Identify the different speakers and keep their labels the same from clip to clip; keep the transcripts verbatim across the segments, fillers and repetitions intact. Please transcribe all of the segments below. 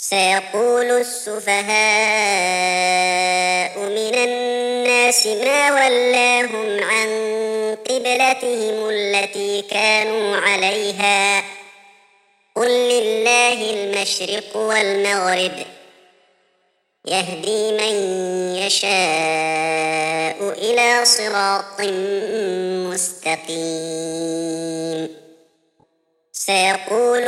Speaker 1: سيقول السفهاء من الناس ما ولاهم عن قبلتهم التي كانوا عليها قل لله المشرق والمغرب يهدي من يشاء إلى صراط مستقيم. سيقول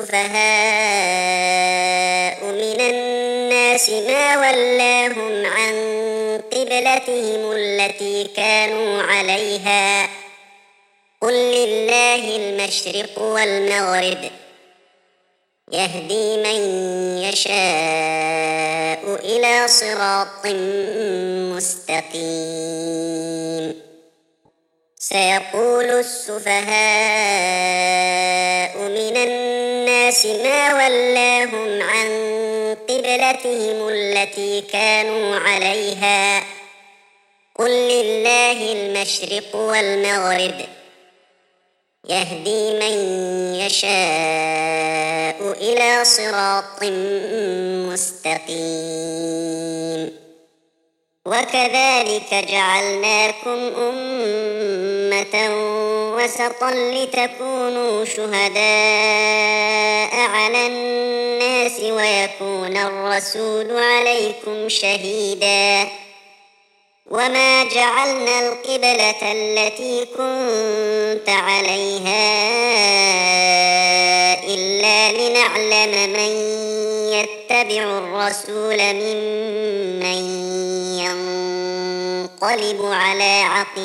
Speaker 1: السفهاء من الناس ما ولاهم عن قبلتهم التي كانوا عليها قل لله المشرق والمغرب يهدي من يشاء إلى صراط مستقيم. سيقول السفهاء من الناس ما ولاهم عن قبلتهم التي كانوا عليها قل لله المشرق والمغرب يهدي من يشاء إلى صراط مستقيم. وكذلك جعلناكم أمة وسطا لتكونوا شهداء على الناس ويكون الرسول عليكم شهيدا وما جعلنا القبلة التي كنت عليها إلا لنعلم من يتبع الرسول ممن ينقلب على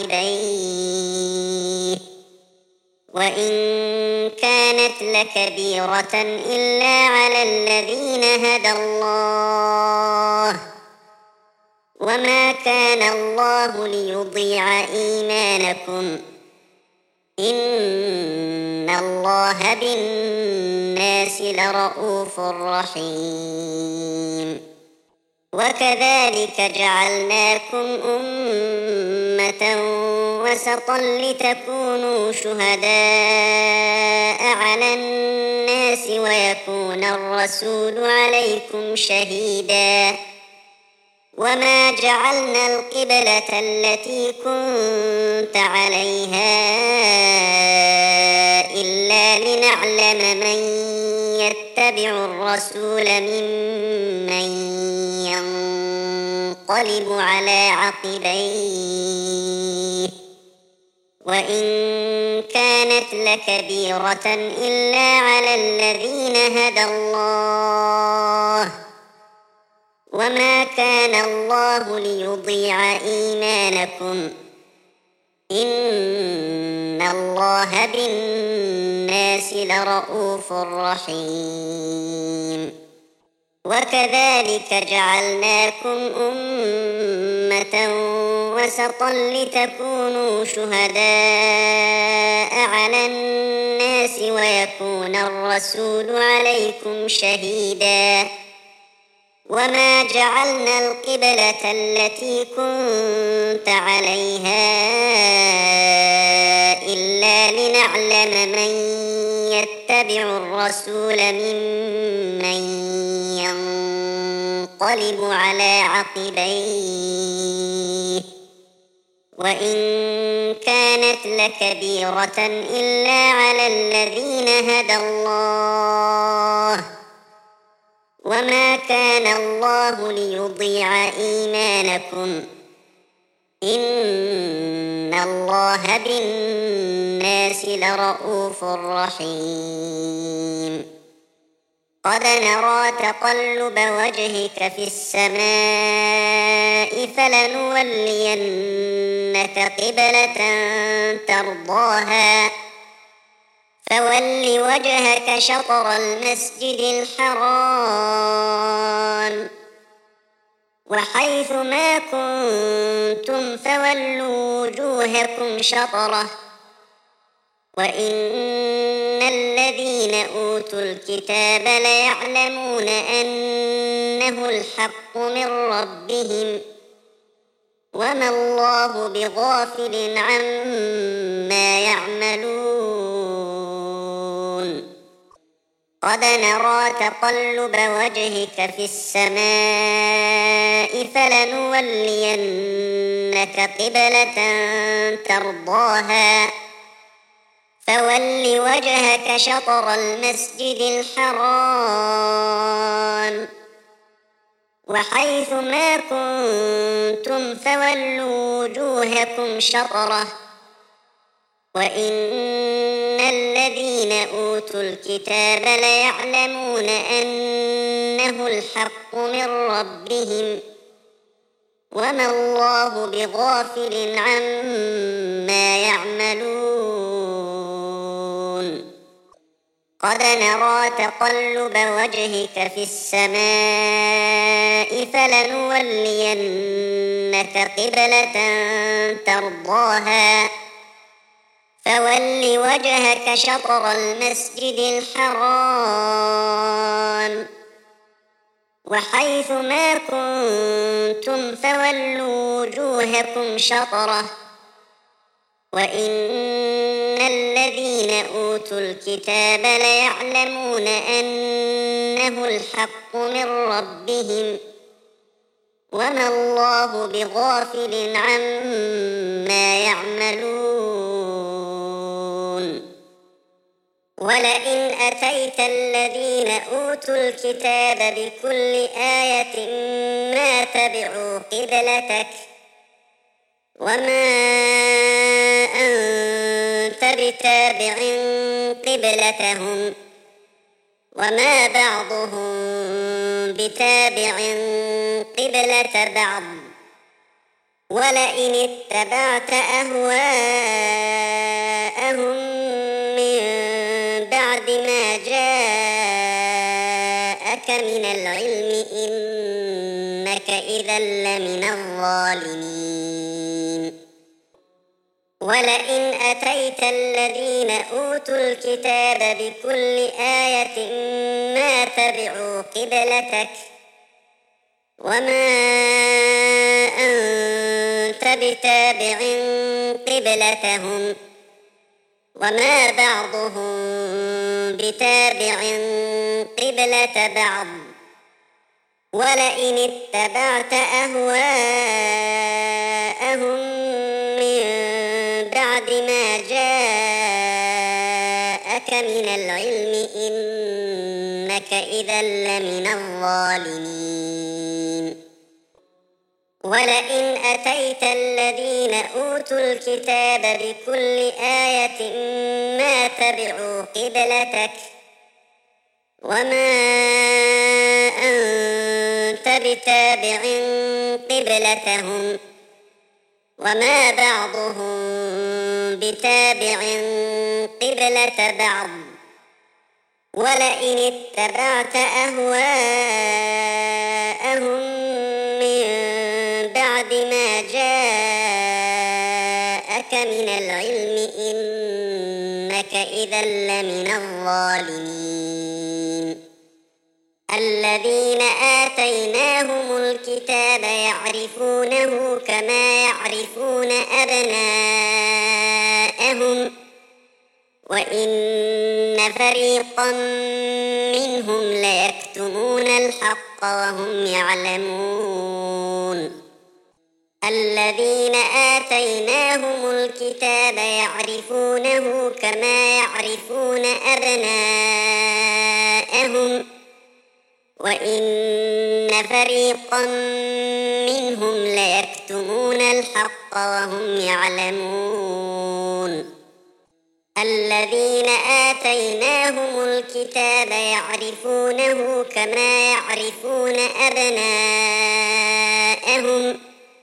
Speaker 1: عقبيه وإن كانت لكبيرة إلا على الذين هدى الله وما كان الله ليضيع إيمانكم إن الله بالناس لرءوف رحيم. وكذلك جعلناكم أمة وسطا لتكونوا شهداء على الناس ويكون الرسول عليكم شهيدا وما جعلنا القبلة التي كنت عليها إلا لنعلم من يتبع الرسول ممن ينقلب على عقبيه وإن كانت لكبيرة إلا على الذين هدى الله وما كان الله ليضيع إيمانكم إن الله بالناس لرءوف رحيم. وكذلك جعلناكم أمة وسطا لتكونوا شهداء على الناس ويكون الرسول عليكم شهيدا وما جعلنا القبلة التي كنت عليها إلا لنعلم من يتبع الرسول ممن ينقلب على عقبيه وإن كانت لكبيرة إلا على الذين هدى الله وما كان الله ليضيع إيمانكم إن الله بالناس لرءوف رحيم. قد نرى تقلب وجهك في السماء فلنولينك قبلة ترضاها فول وجهك شطر المسجد الحرام وحيث ما كنتم فولوا وجوهكم شطره وإن الذين أوتوا الكتاب ليعلمون أنه الحق من ربهم وما الله بغافل عما يعملون. قد نرى تقلب وجهك في السماء فلنولينك قبلة ترضاها فول وجهك شطر المسجد الحرام وحيث ما كنتم فولوا وجوهكم شطره وإن الذين أوتوا الكتاب ليعلمون أنه الحق من ربهم وما الله بغافل عما يعملون قد نرى تقلب وجهك في السماء فلنولينك قبلة ترضاها فول وجهك شطر المسجد الحرام وحيث ما كنتم فولوا وجوهكم شطره وإن الذين أوتوا الكتاب ليعلمون أنه الحق من ربهم وما الله بغافل عما يعملون ولئن أتيت الذين أوتوا الكتاب بكل آية ما تبعوا قبلتك وما أنت بتابع قبلتهم وما بعضهم بتابع قبلة بعض ولئن اتبعت أهواءهم من بعد ما جاءك من العلم إنك إذا لمن الظالمين ولئن أتيت الذين أوتوا الكتاب بكل آية ما تبعوا قبلتك وما أنت بتابع قبلتهم وما بعضهم بتابع قبلة بعض ولئن اتبعت أهواءهم من بعد ما جاءك من العلم إنك إذا لمن الظالمين ولئن أتيت الذين أوتوا الكتاب بكل آية ما تبعوا قبلتك وما أنت بتابع قبلتهم وما بعضهم بتابع قبلة بعض ولئن اتبعت أهواءهم من بعد ما جاءك من العلم إنك إذا لمن الظالمين الذين آتيناهم الكتاب يعرفونه كما يعرفون أبناءهم وإن فريقا منهم ليكتمون الحق وهم يعلمون الذين آتيناهم الكتاب يعرفونه كما يعرفون أبناءهم وإن فريقا منهم ليكتمون الحق وهم يعلمون الذين آتيناهم الكتاب يعرفونه كما يعرفون أبناءهم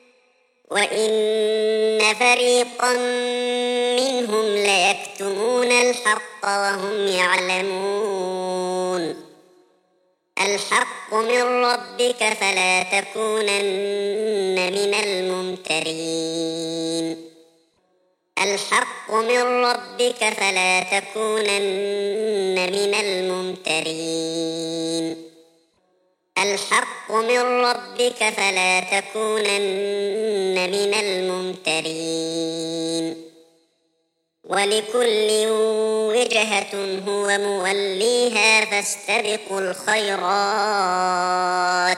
Speaker 1: وإن فريقا منهم ليكتمون الحق وهم يعلمون الحق من ربك فلا تكونن من الممترين الحق من ربك فلا تكونن من الممترين الحق من ربك فلا تكونن من الممترين ولكل وجهة هو موليها فاستبقوا الخيرات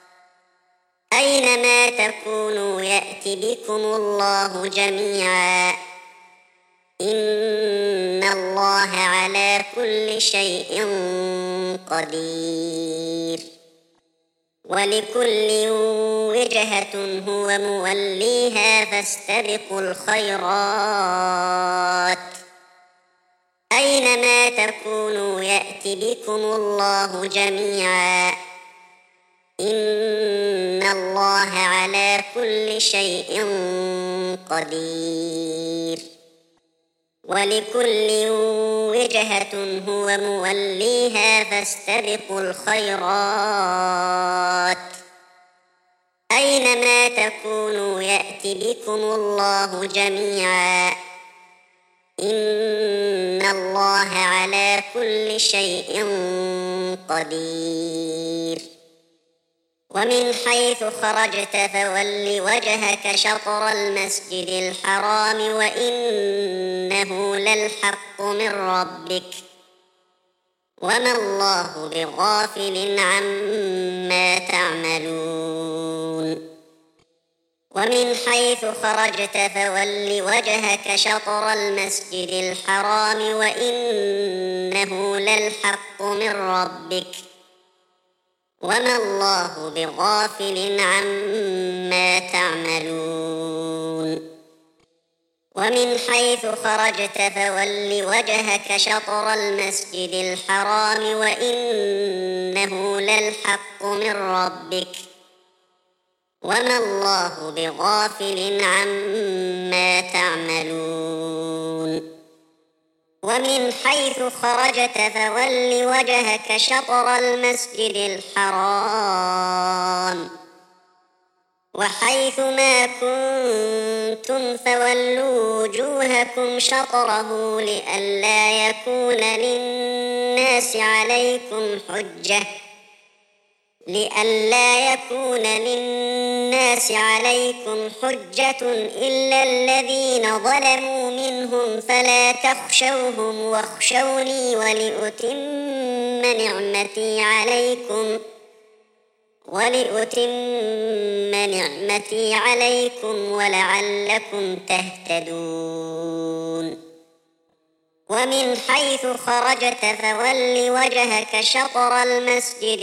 Speaker 1: أينما تكونوا يأت بكم الله جميعا إن الله على كل شيء قدير ولكل وجهة هو موليها فاستبقوا الخيرات أينما تكونوا يأت بكم الله جميعا إن الله على كل شيء قدير ولكل وجهة هو موليها فاستبقوا الخيرات أينما تكونوا يأت بكم الله جميعا إن الله على كل شيء قدير ومن حيث خرجت فول وجهك شطر المسجد الحرام وإنه للحق من ربك وما الله بغافل عما تعملون ومن حيث خرجت فول وجهك شطر المسجد الحرام وإنه للحق من ربك وما الله بغافل عما تعملون ومن حيث خرجت فول وجهك شطر المسجد الحرام وإنه للحق من ربك وما الله بغافل عما تعملون ومن حيث خرجت فول وجهك شطر المسجد الحرام وحيث ما كنتم فولوا وجوهكم شطره لئلا يكون للناس عليكم حجة لئلا يكون للناس عليكم حجة إلا الذين ظلموا منهم فلا تخشوهم واخشوني ولأتم نعمتي عليكم ولأتم نعمتي عليكم ولعلكم تهتدون ومن حيث خرجت فول وجهك شطر المسجد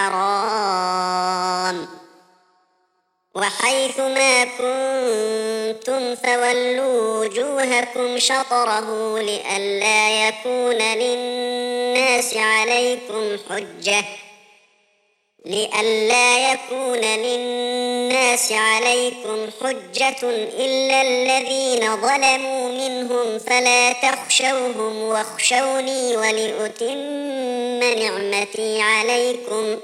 Speaker 1: الحرام وحيث ما كنتم فولوا وجوهكم شطره لئلا يكون للناس عليكم حجة لئلا يكون للناس عليكم حجة إلا الذين ظلموا منهم فلا تخشوهم واخشوني ولأتم نعمتي عليكم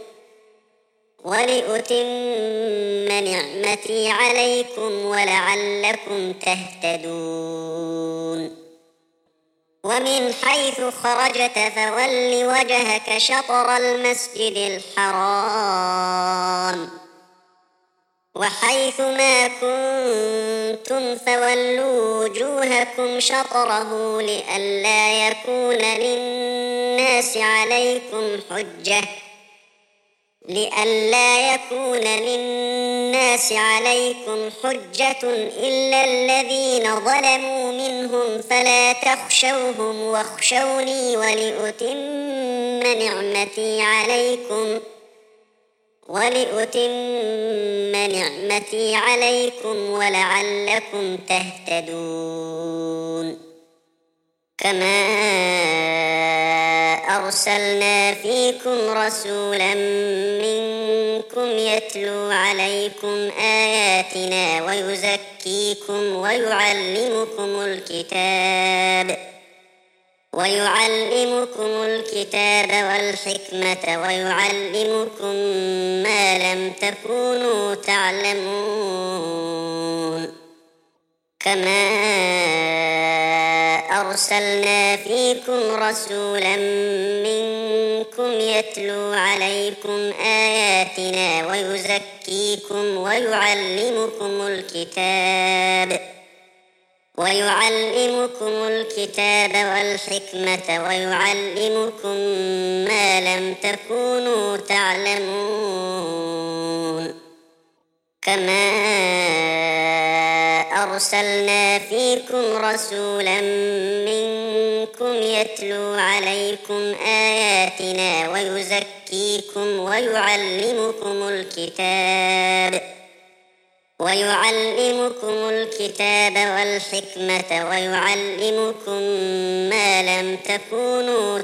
Speaker 1: ولأتم نعمتي عليكم ولعلكم تهتدون ومن حيث خرجت فول وجهك شطر المسجد الحرام وحيث ما كنتم فولوا وجوهكم شطره لئلا يكون للناس عليكم حجة لئلا يكون للناس عليكم حجة إلا الذين ظلموا منهم فلا تخشوهم واخشوني ولأتم نعمتي عليكم ولأتم نعمتي عليكم ولعلكم تهتدون كما أرسلنا فيكم رسولا منكم يتلو عليكم آياتنا ويزكيكم ويعلمكم الكتاب ويعلمكم الكتاب والحكمة ويعلمكم ما لم تكونوا تعلمون كما أرسلنا فيكم رسولا منكم يتلو عليكم آياتنا ويزكيكم ويعلمكم الكتاب ويعلمكم الكتاب والحكمة ويعلمكم ما لم تكونوا تعلمون كما أرسلنا فيكم رسولا منكم يتلو عليكم آياتنا ويزكيكم ويعلمكم الكتاب ويعلمكم الكتاب والحكمة ويعلمكم ما لم تكونوا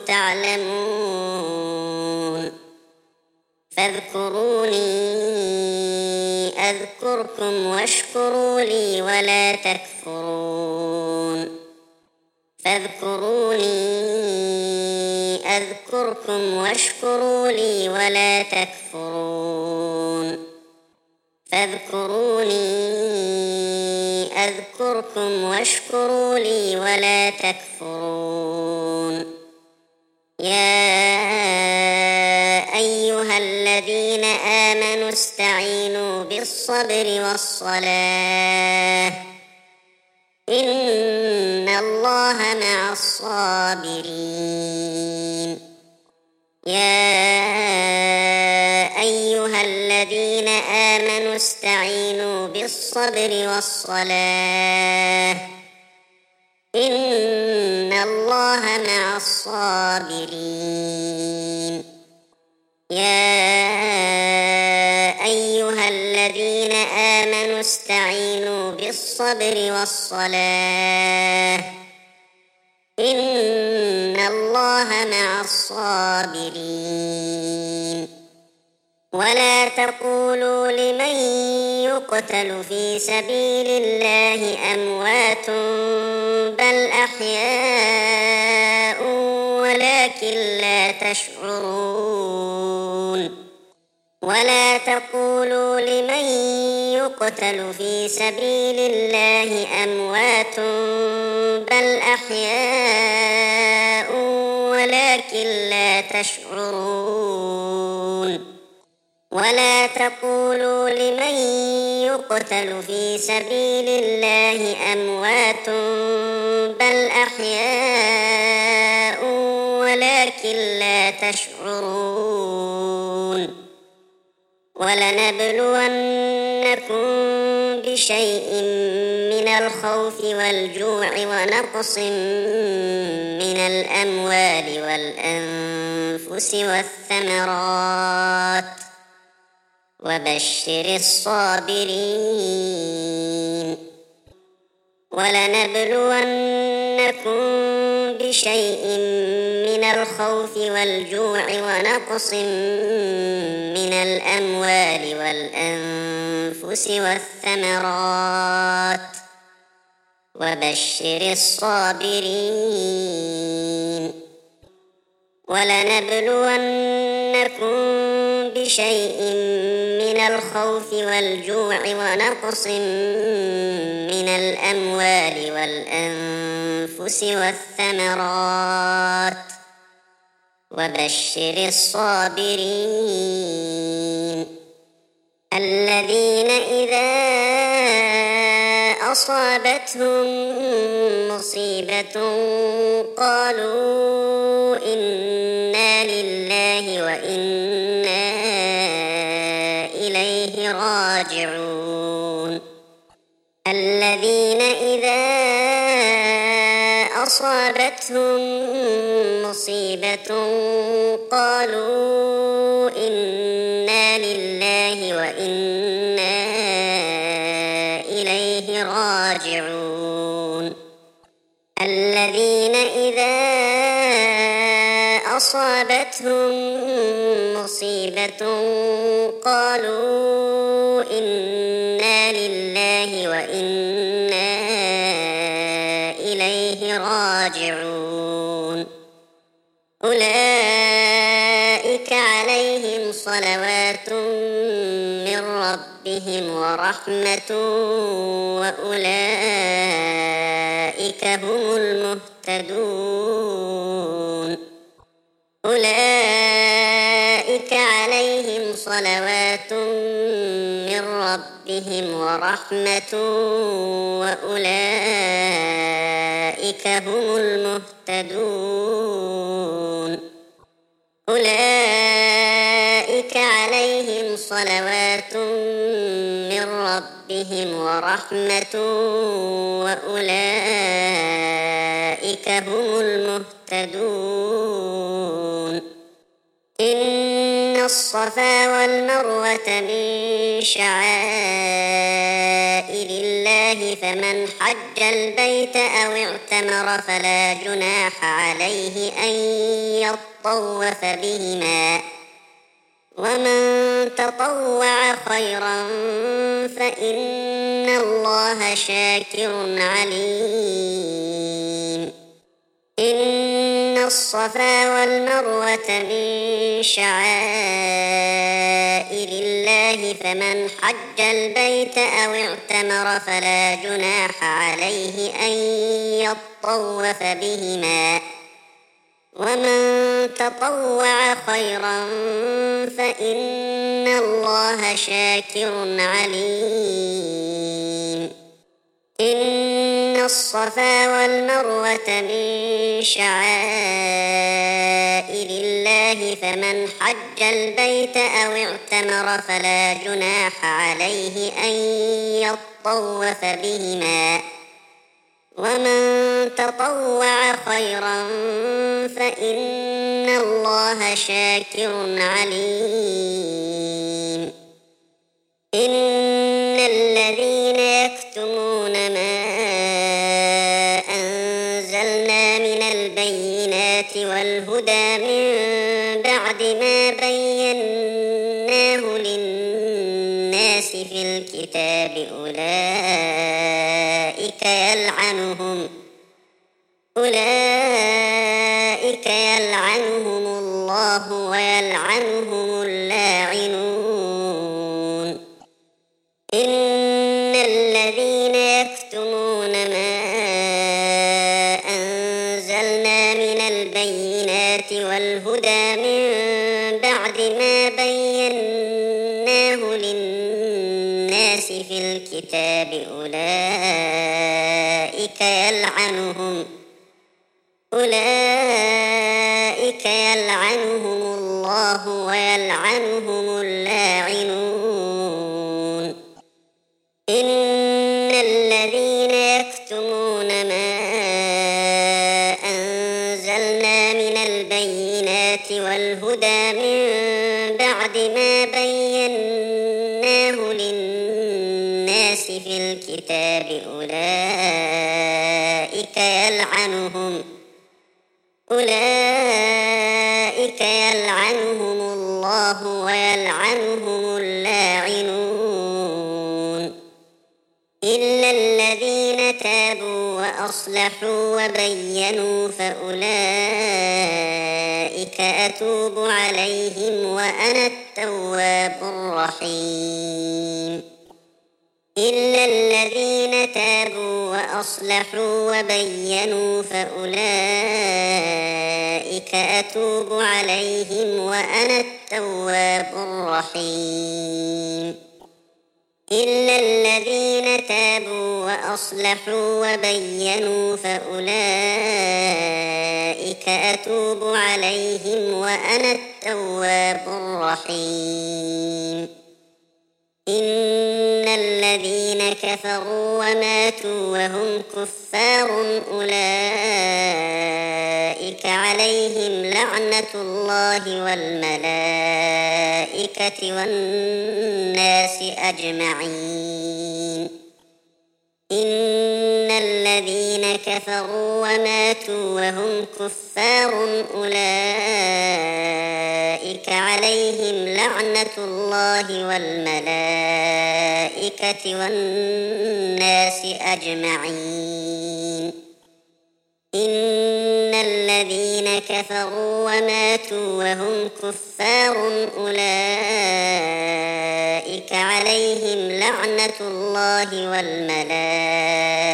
Speaker 1: تعلمون فاذكروني أذكركم واشكروا لي ولا تكفرون فاذكروني أذكركم واشكروا لي ولا تكفرون فاذكروني أذكركم واشكروا لي ولا تكفرون يا أيها الذين آمنوا استعينوا بالصبر والصلاة إن الله مع الصابرين يا أيها الذين آمنوا استعينوا بالصبر والصلاة إن الله مع الصابرين يا أيها الذين آمنوا استعينوا بالصبر والصلاة إن الله مع الصابرين ولا تقولوا لمن يقتل في سبيل الله أموات بل أحياء ولكن لا تشعرون ولا تقولوا لمن يقتل في سبيل الله أموات بل أحياء ولكن لا تشعرون ولا تقولوا لمن يقتل في سبيل الله أموات بل أحياء ولكن لا تشعرون ولنبلونكم بشيء من الخوف والجوع ونقص من الأموال والأنفس والثمرات وبشر الصابرين ولنبلونكم بشيء من الخوف والجوع ونقص من الأموال والأنفس والثمرات وبشر الصابرين ولنبلونكم بشيء من الخوف والجوع ونقص من الأموال والأنفس والثمرات وبشر الصابرين الذين إذا أصابتهم مصيبة قالوا إنا لله وإنا إليه راجعون الذين إذا أصابتهم مصيبة قالوا إنا لله وإنا إليه راجعون الذين إذا أصابتهم مصيبة قالوا إنا لله وإنا إليه راجعون أولئك عليهم صلوات من ربهم ورحمة وأولئك هم المهتدون أولئك عليهم صلوات من ربهم ورحمة وأولئك هم المهتدون أولئك عليهم صلوات من ربهم ورحمة وأولئك هم المهتدون إن الصفا والمروة من شعائر الله فمن حج البيت أو اعتمر فلا جناح عليه أن يطوف بهما ومن تطوع خيرا فإن الله شاكر عليم إن الصفا والمروة من شعائر الله فمن حج البيت أو اعتمر فلا جناح عليه أن يطوف بهما ومن تطوع خيرا فإن الله شاكر عليم إن الصفا والمروة من شعائر الله فمن حج البيت أو اعتمر فلا جناح عليه أن يطوف بهما ومن تطوع خيرا فإن الله شاكر عليم إن الذين يكتمون ما أنزلنا من البينات والهدى من بعد ما بيناه للناس في الكتاب أولئك يلعنهم أولئك يلعنهم الله ويلعنهم اللاعنون إن الذين يكتمون ما أنزلنا من البينات والهدى من بعد ما بيناه للناس في الكتاب أولئك يلعنهم أولئك يلعنهم الله ويلعنهم اللاعنون إن الذين يكتمون ما أنزلنا من البينات والهدى من بعد ما بيناه للناس في الكتاب أولئك يلعنهم أولئك يلعنهم الله ويلعنهم اللاعنون إلا الذين تابوا وأصلحوا وبينوا فأولئك أتوب عليهم وأنا التواب الرحيم إلا الذين تابوا وأصلحوا وبينوا فأولئك أتوب عليهم وأنا التواب الرحيم إلا الذين تابوا وأصلحوا وبينوا فأولئك أتوب عليهم وأنا التواب الرحيم إن الذين كفروا وماتوا وهم كفار أولئك عليهم لعنة الله والملائكة والناس أجمعين إن الذين كفروا وماتوا وهم كفار أولئك عليهم لعنة الله والملائكة والناس أجمعين إن الذين كفروا وماتوا وهم كفار أولئك عليهم لعنة الله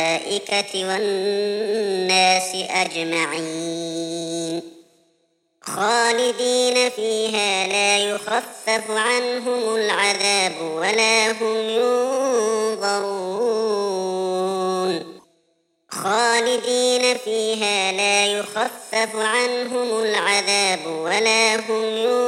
Speaker 1: والملائكة والناس أجمعين خالدين فيها لا يخفف عنهم العذاب ولا هم ينظرون خالدين فيها لا يخفف عنهم العذاب ولا هم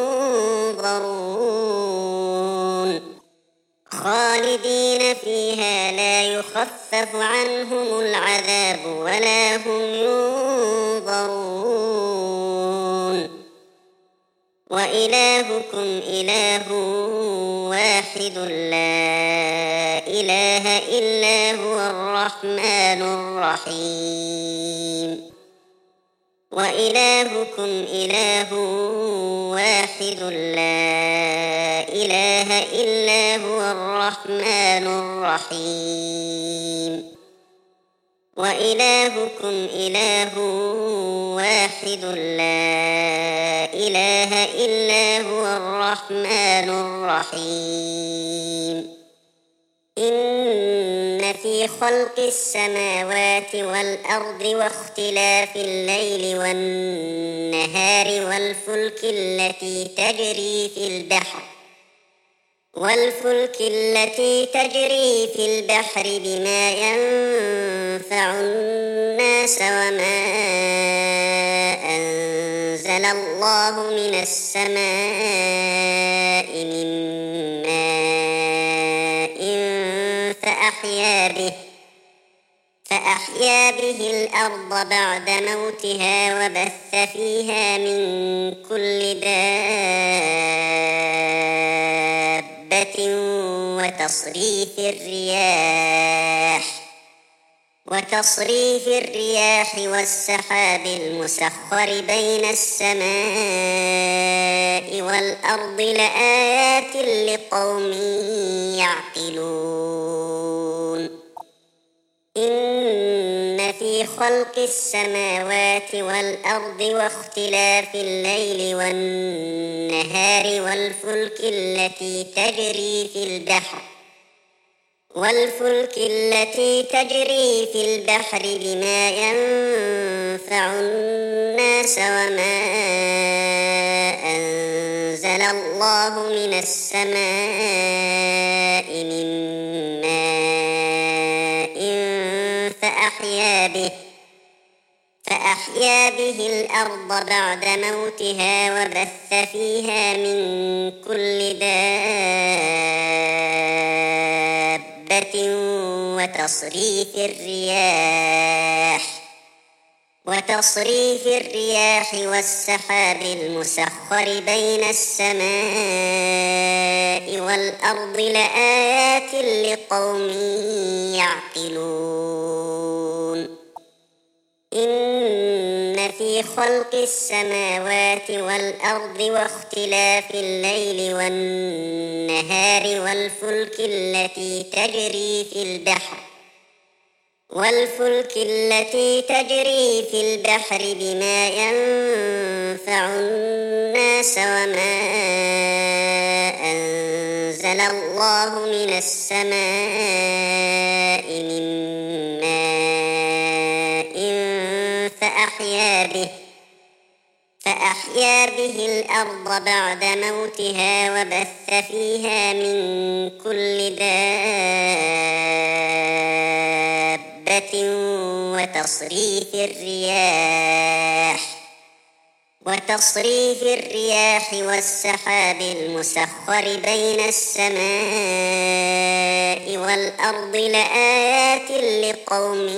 Speaker 1: ينظرون خالدين فيها لا يخفف عنهم العذاب ولا هم ينظرون وإلهكم إله واحد لا إله إلا هو الرحمن الرحيم وإلهكم إله واحد لا إله إلا هو الرحمن الرحيم وإلهكم إله واحد لا إله إلا هو الرحمن الرحيم إن في خلق السماوات والأرض واختلاف الليل والنهار والفلك التي تجري في البحر والفلك التي تجري في البحر بما ينفع الناس وما أنزل الله من السماء من ماء فأحيا به فأحيا به الأرض بعد موتها وبث فيها من كل دابة وتصريف الرياح وتصريف الرياح والسحاب المسخر بين السماء والأرض لآيات لقوم يعقلون إن في خلق السماوات والأرض واختلاف الليل والنهار والفلك التي تجري في البحر والفلك التي تجري في البحر بما ينفع الناس وما أنزل الله من السماء من ماء فأحيا به فأحيا به الأرض بعد موتها وبث فيها من كل دابة وتصريف الرياح وتصريف الرياح والسحاب المسخر بين السماء والأرض لآيات لقوم يعقلون إن في خلق السماوات والأرض واختلاف الليل والنهار والفلك التي تجري في البحر والفلك التي تجري في البحر بما ينفع الناس وما أنزل الله من السماء من ماء فأحيا به فأحيا به الأرض بعد موتها وبث فيها من كل دابة وتصريف الرياح وتصريف الرياح والسحاب المسخر بين السماء والأرض لآيات لقوم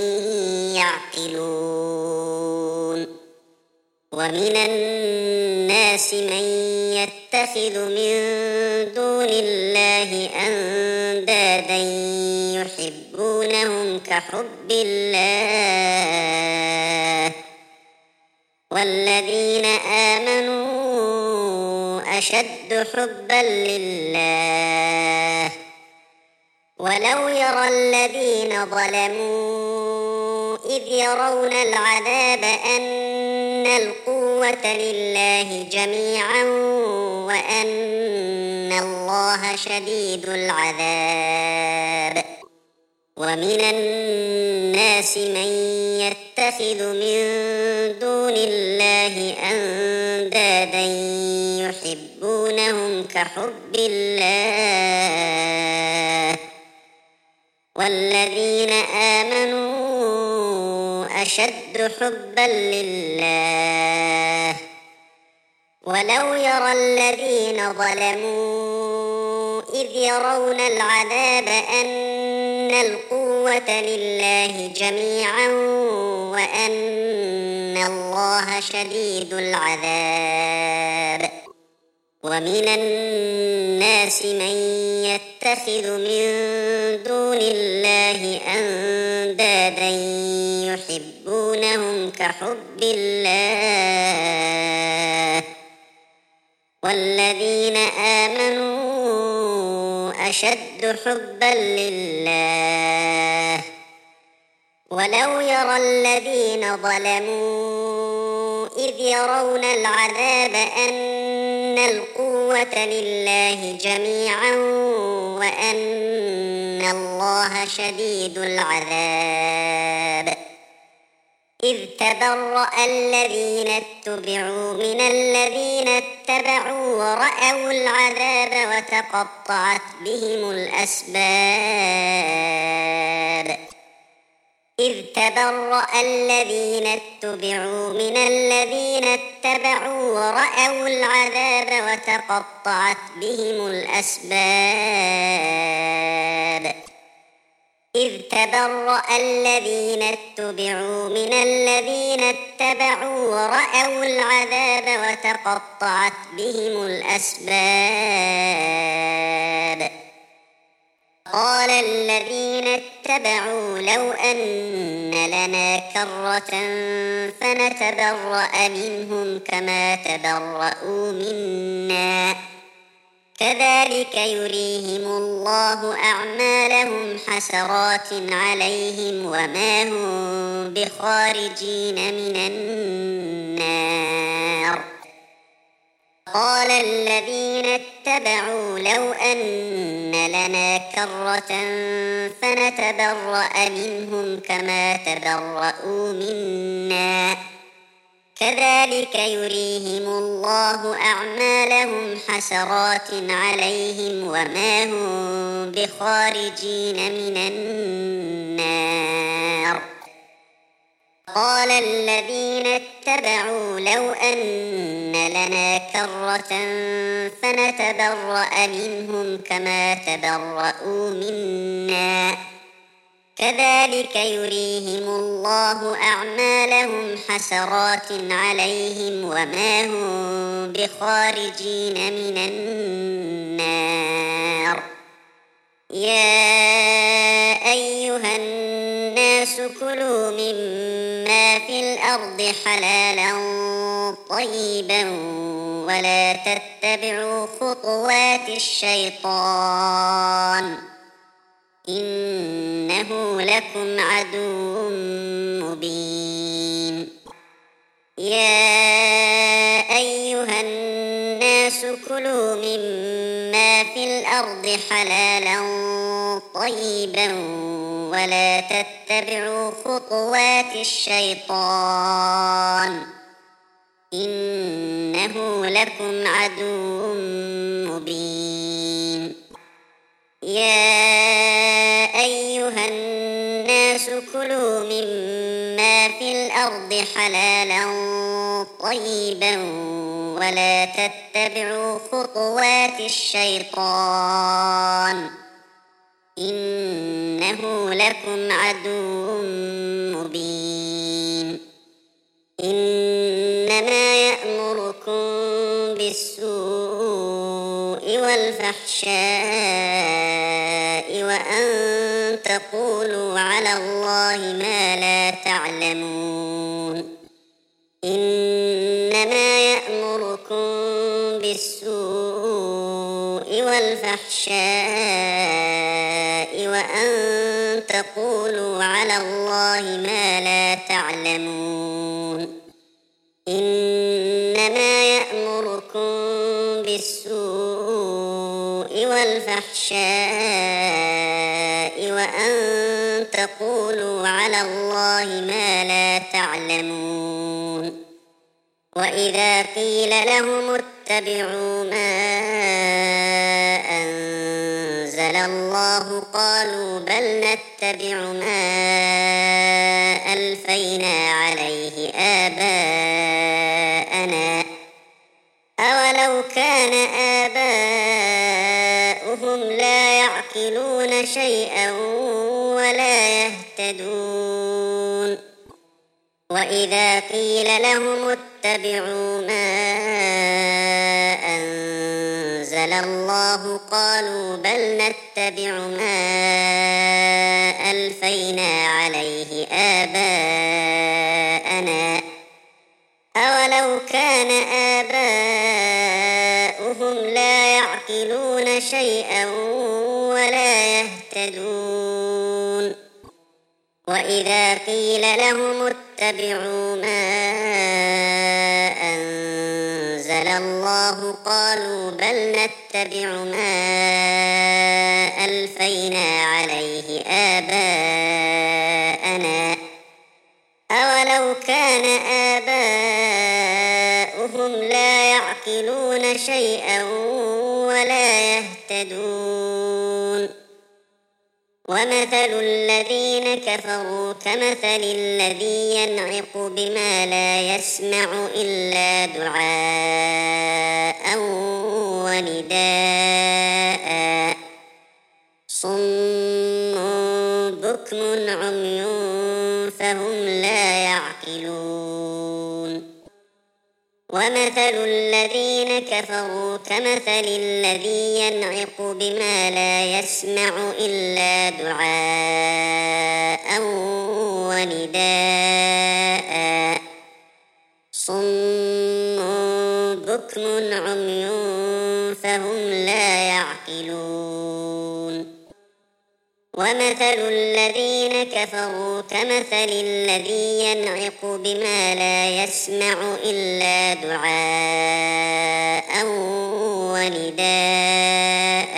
Speaker 1: يعقلون ومن الناس من يتخذ من دون الله أندادا يحبونهم كحب الله والذين آمنوا أشد حبا لله ولو يرى الذين ظلموا إذ يرون العذاب أن القوة لله جميعا وأن الله شديد العذاب ومن الناس من يتخذ من دون الله أندادا الله والذين آمنوا أشد حبا لله ولو يرى الذين ظلموا إذ يرون العذاب أن القوة لله جميعا وأن الله شديد العذاب ومن الناس من يتخذ من دون الله أندادا يحبونهم كحب الله والذين آمنوا أشد حبا لله ولو يرى الذين ظلموا إذ يرون العذاب أن القوة لله جميعا وأن الله شديد العذاب إذ تبرأ الذين اتبعوا من الذين اتبعوا ورأوا العذاب وتقطعت بهم الأسباب إذ تبرأ الذين اتبعوا من الذين اتبعوا ورأوا العذاب وتقطعت بهم الأسباب إذ تبرأ الذين اتبعوا من الذين اتبعوا ورأوا العذاب وتقطعت بهم الأسباب قال الذين اتبعوا لو أن لنا كرة فنتبرأ منهم كما تبرأوا منا كذلك يريهم الله أعمالهم حسرات عليهم وما هم بخارجين من النار قال الذين اتبعوا لو أن لنا كرة فنتبرأ منهم كما تبرأوا منا كذلك يريهم الله أعمالهم حسرات عليهم وما هم بخارجين من النار قال الذين اتبعوا لو أن لنا كرة فنتبرأ منهم كما تبرأوا منا كذلك يريهم الله أعمالهم حسرات عليهم وما هم بخارجين من النار يا أيها الناس كلوا مما في الأرض حلالا طيبا ولا تتبعوا خطوات الشيطان إنه لكم عدو مبين يا أيها الناس كلوا مما في الأرض حلالا طيبا ولا تتبعوا خطوات الشيطان إنه لكم عدو مبين يا أيها الناس كلوا مما في الأرض حلالا طيبا ولا تتبعوا خطوات الشيطان إنه لكم عدو مبين إنما يأمركم بالسوء والفحشاء وأن تقولوا على الله ما لا تعلمون إنما يأمركم بالسوء والفحشاء وأن تقولوا على الله ما لا تعلمون إنما يأمركم بالسوء والفحشاء وأن تقولوا على الله ما لا تعلمون وإذا قيل لهم اتبعوا ما أنزل الله قالوا بل نتبع ما ألفينا عليه آباءنا أولو كان آباؤهم لا يعقلون شيئا ولا يهتدون وإذا قيل لهم اتبعوا ما أنزل الله قالوا بل نتبع ما ألفينا عليه آباءنا أولو كان آباؤهم لا يعقلون شيئا ولا يهتدون وإذا قيل لهم اتبعوا ما أنزل الله قالوا بل نتبع ما ألفينا عليه آباءنا أولو كان آباؤهم لا يعقلون شيئا ولا يهتدون ومثل الذين كفروا كمثل الذي ينعق بما لا يسمع إلا دعاء ونداء صم بكم عمي فهم لا يعقلون ومثل الذين كفروا كمثل الذي ينعق بما لا يسمع إلا دعاء ونداء صم بكم عمي فهم لا يعقلون ومثل الذين كفروا كمثل الذي ينعق بما لا يسمع إلا دعاء ونداء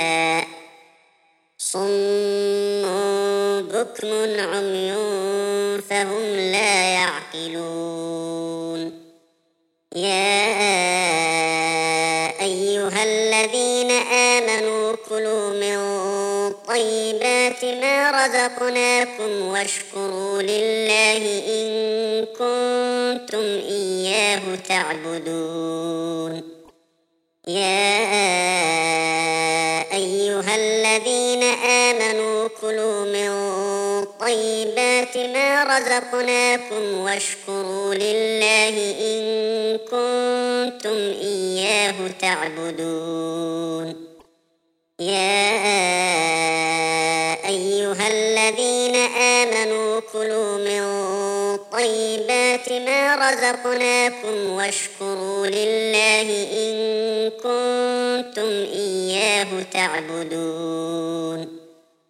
Speaker 1: صم بكم عمي فهم لا يعقلون يا أيها الذين آمنوا كلوا من طيبات ما رزقناكم واشكروا لله إن كنتم إياه تعبدون يا أيها الذين آمنوا كلوا من طيبات ما رزقناكم واشكروا لله إن كنتم إياه تعبدون يا أيها الذين آمنوا كلوا من طيبات ما رزقناكم واشكروا لله إن كنتم إياه تعبدون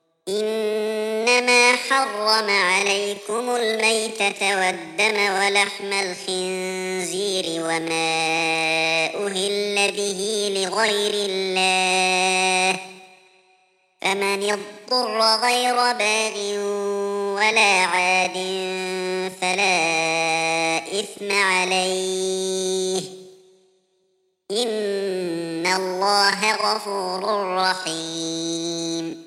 Speaker 1: إنما حرم عليكم الميتة والدم ولحم الخنزير وما أهل به لغير الله فمن اضطر غير باغ ولا عاد فلا إثم عليه إن الله غفور رحيم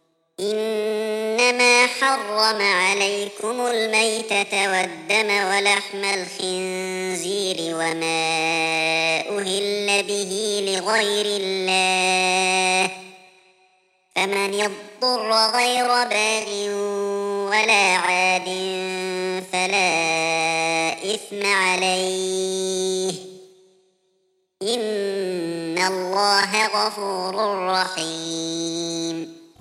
Speaker 1: إنما حرم عليكم الميتة والدم ولحم الخنزير وما أهل به لغير الله فمن اضطر غير باغ ولا عاد فلا إثم عليه إن الله غفور رحيم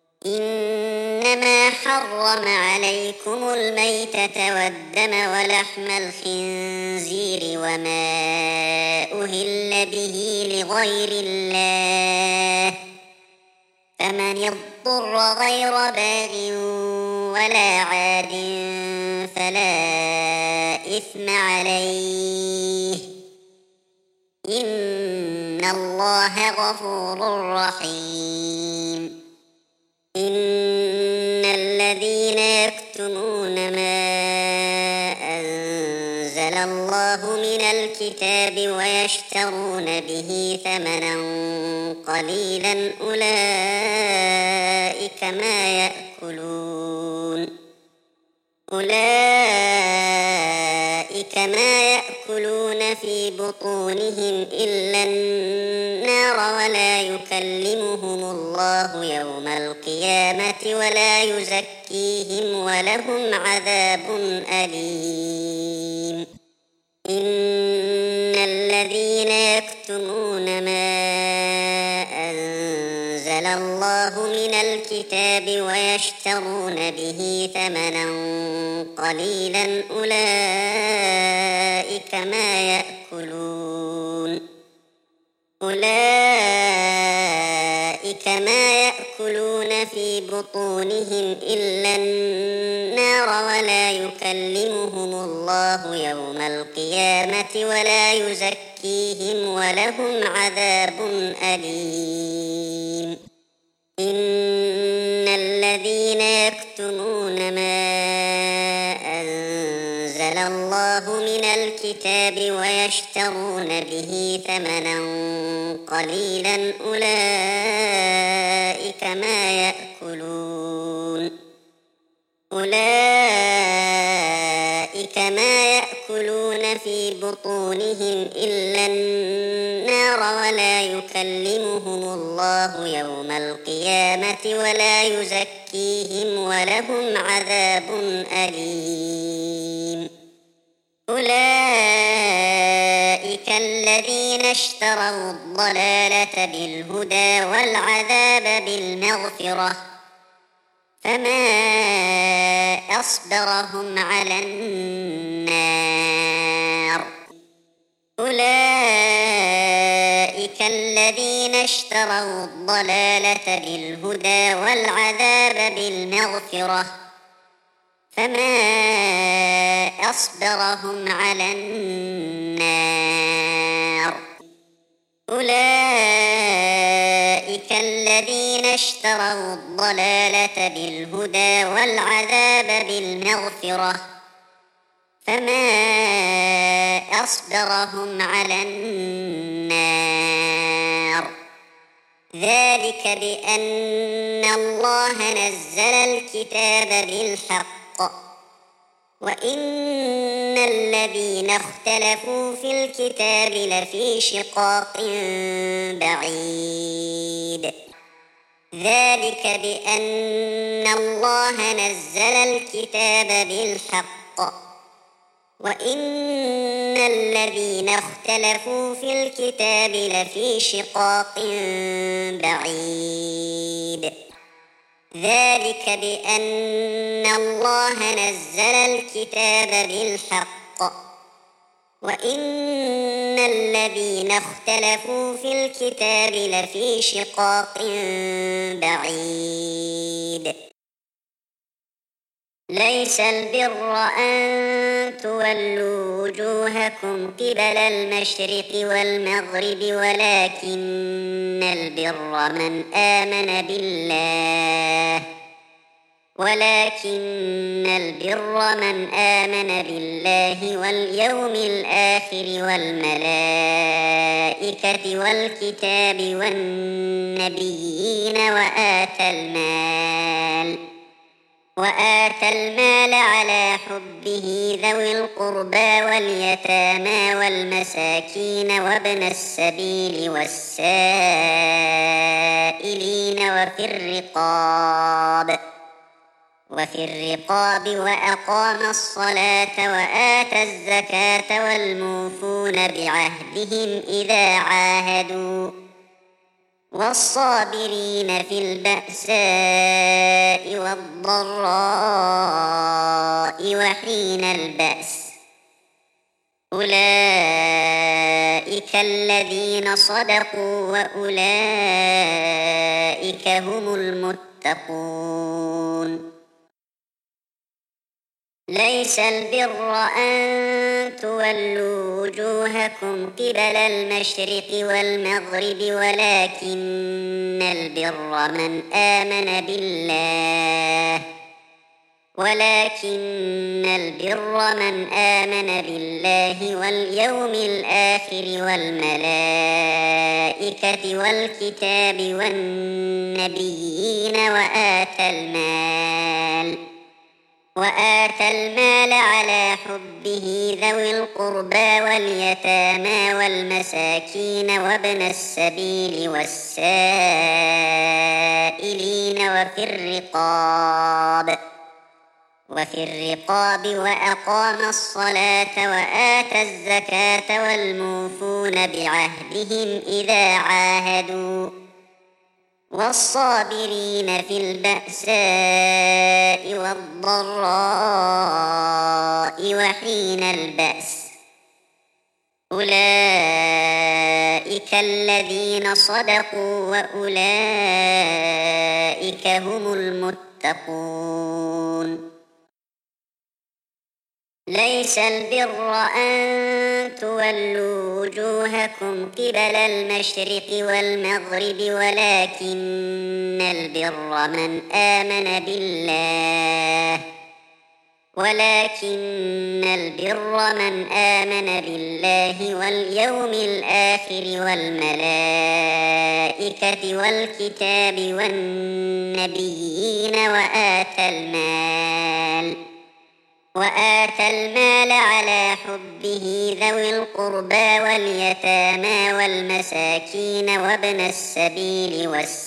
Speaker 1: إنما حرم عليكم الميتة والدم ولحم الخنزير وما أهل به لغير الله فمن اضطر غير باغ ولا عاد فلا إثم عليه إن الله غفور رحيم إن الذين يكتمون ما أنزل الله من الكتاب ويشترون به ثمنا قليلا أولئك ما يأكلون أولئك ما يأكلون في بطونهم إلا النار ولا يكلمهم الله يوم القيامة ولا يزكيهم ولهم عذاب أليم إن الذين يكتمون ما أنزل الله من الكتاب ويشترون به ثمنا قليلا أولئك ما يأكلون أولئك ما يأكلون في بطونهم إلا النار ولا يكلمهم الله يوم القيامة ولا يزكيهم ولهم عذاب أليم إن الذين يكتمون ما أنزل الله من الكتاب ويشترون به ثمنا قليلا أولئك ما يأكلون أولئك ما يأكلون في بطونهم إلا النار ولا يكلمهم الله يوم القيامة ولا يزكيهم ولهم عذاب أليم أولئك الذين اشتروا الضلالة بالهدى والعذاب بالمغفرة فما أصبرهم على النار أولئك الذين اشتروا الضلالة بالهدى والعذاب بالمغفرة فما أصبرهم على النار أولئك الذين اشتروا الضلالة بالهدى والعذاب بالمغفرة فما أصبرهم على النار ذلك بأن الله نزل الكتاب بالحق وإن الذين اختلفوا في الكتاب لفي شقاق بعيد ذلك بأن الله نزل الكتاب بالحق وإن الذين اختلفوا في الكتاب لفي شقاق بعيد ذلك بأن الله نزل الكتاب بالحق وإن الذين اختلفوا في الكتاب لفي شقاق بعيد ليس البر أن تولوا وجوهكم قبل المشرق والمغرب ولكن البر من آمن بالله ولكن البر من آمن بالله واليوم الآخر والملائكة والكتاب والنبيين وآتى المال وآتى المال على حبه ذوي القربى واليتامى والمساكين وابن السبيل والسائلين وفي الرقاب وفي الرقاب وأقام الصلاة وآتى الزكاة والموفون بعهدهم إذا عاهدوا والصابرين في البأساء والضراء وحين البأس أولئك الذين صدقوا وأولئك هم المتقون ليس البر أن تولوا وجوهكم قبل المشرق والمغرب ولكن البر من آمن بالله ولكن البر من آمن بالله واليوم الآخر والملائكة والكتاب والنبيين وآتى المال وآتى المال على حبه ذوي القربى واليتامى والمساكين وابن السبيل والسائلين وفي الرقاب وفي الرقاب وأقام الصلاة وآتى الزكاة والموفون بعهدهم إذا عاهدوا والصابرين في البأساء والضراء وحين البأس أولئك الذين صدقوا وأولئك هم المتقون. ليس البر أن تولوا وجوهكم قبل المشرق والمغرب ولكن البر من آمن بالله ولكن البر من آمن بالله واليوم الآخر والملائكة والكتاب والنبيين وآتى المال وآتى المال على حبه ذوي القربى واليتامى والمساكين وابن السبيل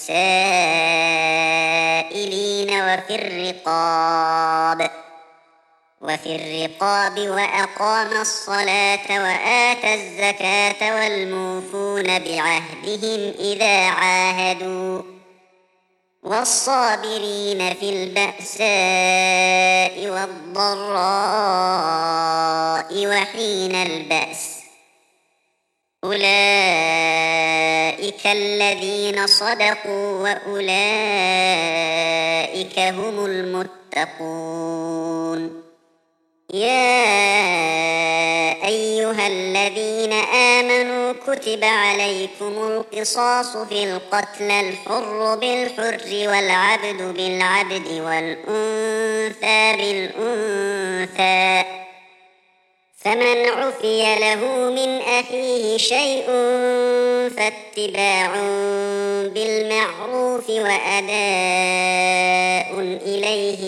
Speaker 1: والسائلين وفي الرقاب وفي الرقاب وأقام الصلاة وآتى الزكاة والموفون بعهدهم إذا عاهدوا والصابرين في البأساء والضراء وحين البأس أولئك الذين صدقوا وأولئك هم المتقون. يا أيها الذين آمنوا كتب عليكم القصاص في القتل الحر بالحر والعبد بالعبد والأنثى بالأنثى فمن عفي له من أخيه شيء فاتباع بالمعروف وأداء إليه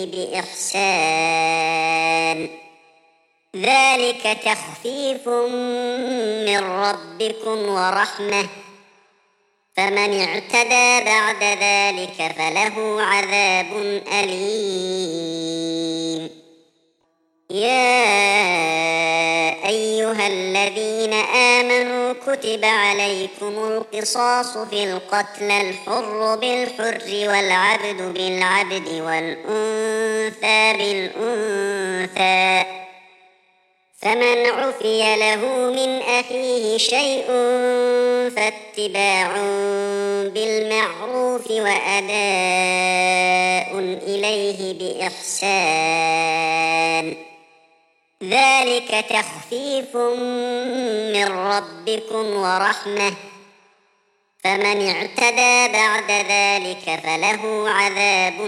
Speaker 1: بإحسان ذلك تخفيف من ربكم ورحمة فمن اعتدى بعد ذلك فله عذاب أليم. يا أيها الذين آمنوا كتب عليكم القصاص في القتل الحر بالحر والعبد بالعبد والأنثى بالأنثى فمن عفي له من أخيه شيء فاتباع بالمعروف وأداء إليه بإحسان ذلك تخفيف من ربكم ورحمة فمن اعتدى بعد ذلك فله عذاب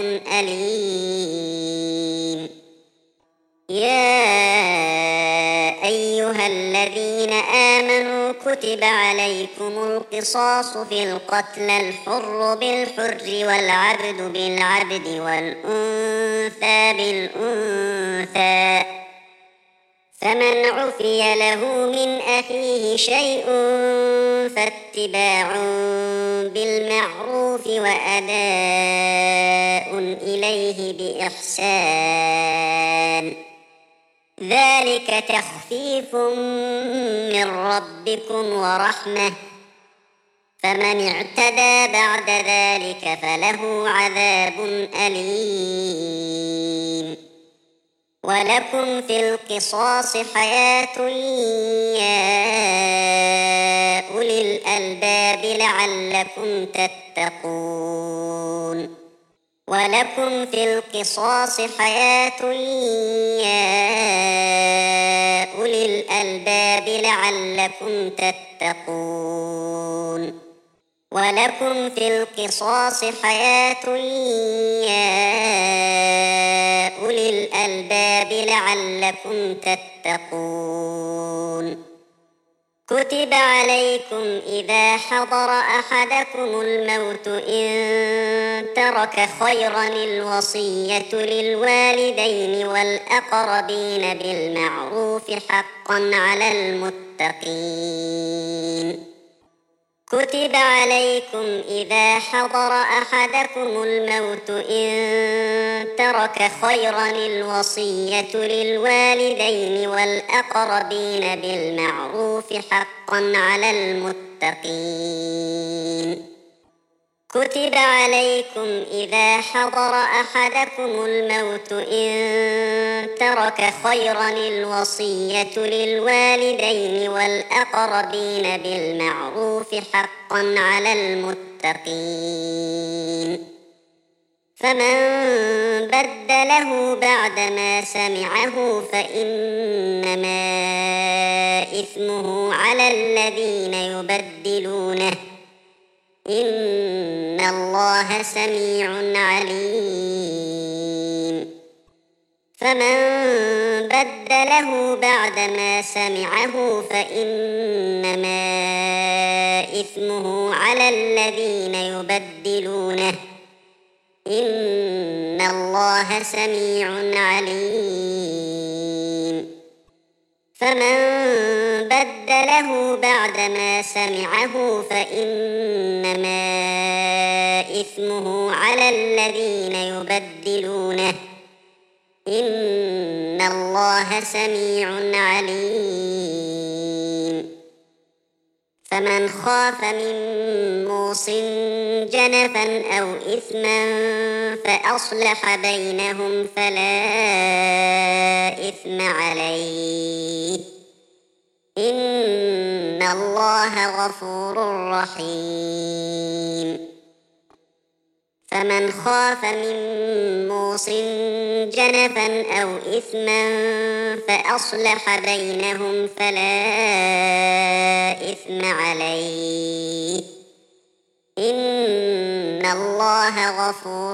Speaker 1: أليم. يا أيها الذين آمنوا كتب عليكم القصاص في القتل الحر بالحر والعبد بالعبد والأنثى بالأنثى فمن عفي له من أخيه شيء فاتباع بالمعروف وأداء إليه بإحسان ذلك تخفيف من ربكم ورحمة فمن اعتدى بعد ذلك فله عذاب أليم. ولكم في القصاص حياة يا أولي الألباب لعلكم تتقون. ولكم في القصاص حياة يا أولي الألباب لعلكم تتقون. ولكم في القصاص حياة يا أولي أولي الألباب لعلكم تتقون. كتب عليكم إذا حضر أحدكم الموت إن ترك خيرا الوصية للوالدين والأقربين بالمعروف حقا على المتقين. كتب عليكم إذا حضر أحدكم الموت إن ترك خيرا الوصية للوالدين والأقربين بالمعروف حقا على المتقين. كتب عليكم إذا حضر أحدكم الموت إن ترك خيرا الوصية للوالدين والأقربين بالمعروف حقا على المتقين. فمن بدله بعدما سمعه فإنما إثمه على الذين يبدلونه إن الله سميع عليم. فمن بدله بعدما سمعه فإنما إثمه على الذين يبدلونه إن الله سميع عليم. فمن بدله بعدما سمعه فإنما إثمه على الذين يبدلونه إن الله سميع عليم. فمن خاف من موص جنفا أو إثما فأصلح بينهم فلا إثم عليه إن الله غفور رحيم. فمن خاف من موص جنفا أو إثما فأصلح بينهم فلا إثم عليه إن الله غفور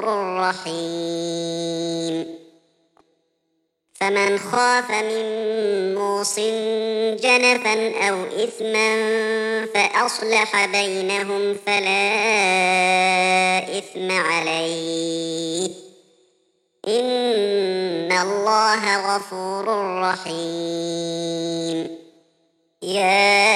Speaker 1: رحيم. فمن خاف من موص جنفا أو إثما فأصلح بينهم فلا إثم عليه إن الله غفور رحيم. يا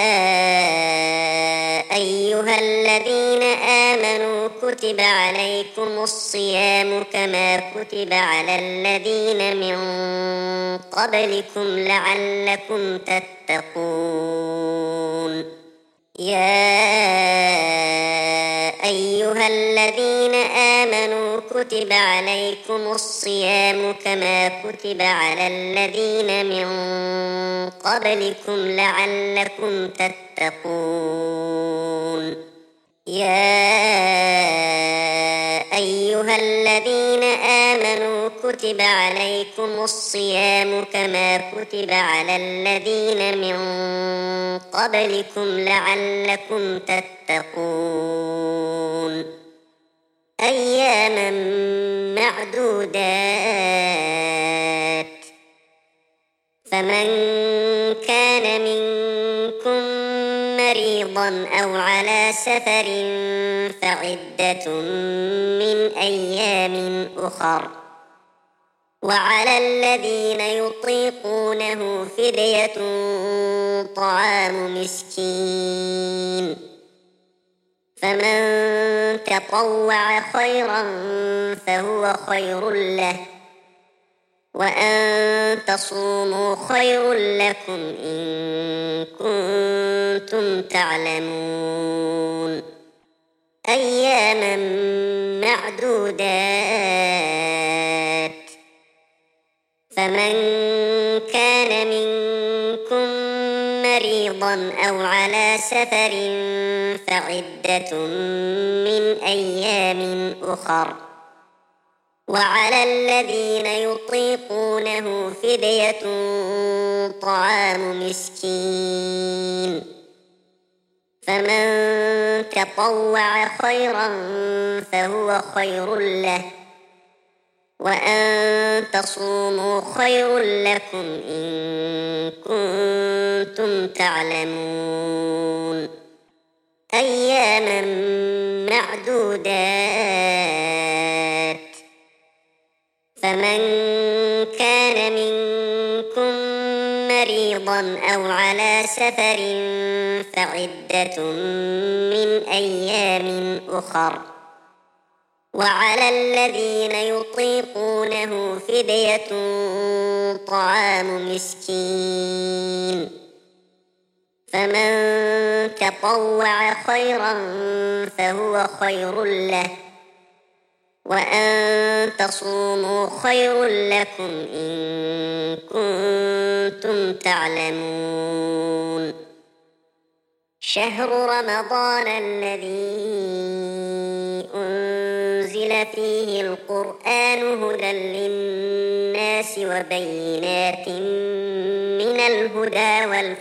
Speaker 1: أيها الذين آمنوا كتب عليكم الصيام كما كتب على الذين من قبلكم لعلكم تتقون. يا أيها الذين آمنوا كتب عليكم الصيام كما كتب على الذين من قبلكم لعلكم تتقون. يا أيها الذين آمنوا كتب عليكم الصيام كما كتب على الذين من قبلكم لعلكم تتقون. أياما معدودات. فمن كان منكم مريضا أو على سفر فعدة من أيام أخر وعلى الذين يطيقونه فدية طعام مسكين فمن تطوع خيرا فهو خير له وأن تصوموا خير لكم إن كنتم تعلمون. أياما معدودات. فمن كان منكم مريضا أو على سفر فعدة من أيام أخر وعلى الذين يطيقونه فدية طعام مسكين فمن تطوع خيرا فهو خير له وأن تصوموا خير لكم إن كنتم تعلمون أياما معدودات فمن كان منكم مريضا أو على سفر فعدة من أيام أخر وعلى الذين يطيقونه فدية طعام مسكين فمن تطوع خيرا فهو خير له وأن تصوموا خير لكم إن كنتم تعلمون شهر رمضان الذي أنزل فيه القرآن هدى للناس وبينات من الهدى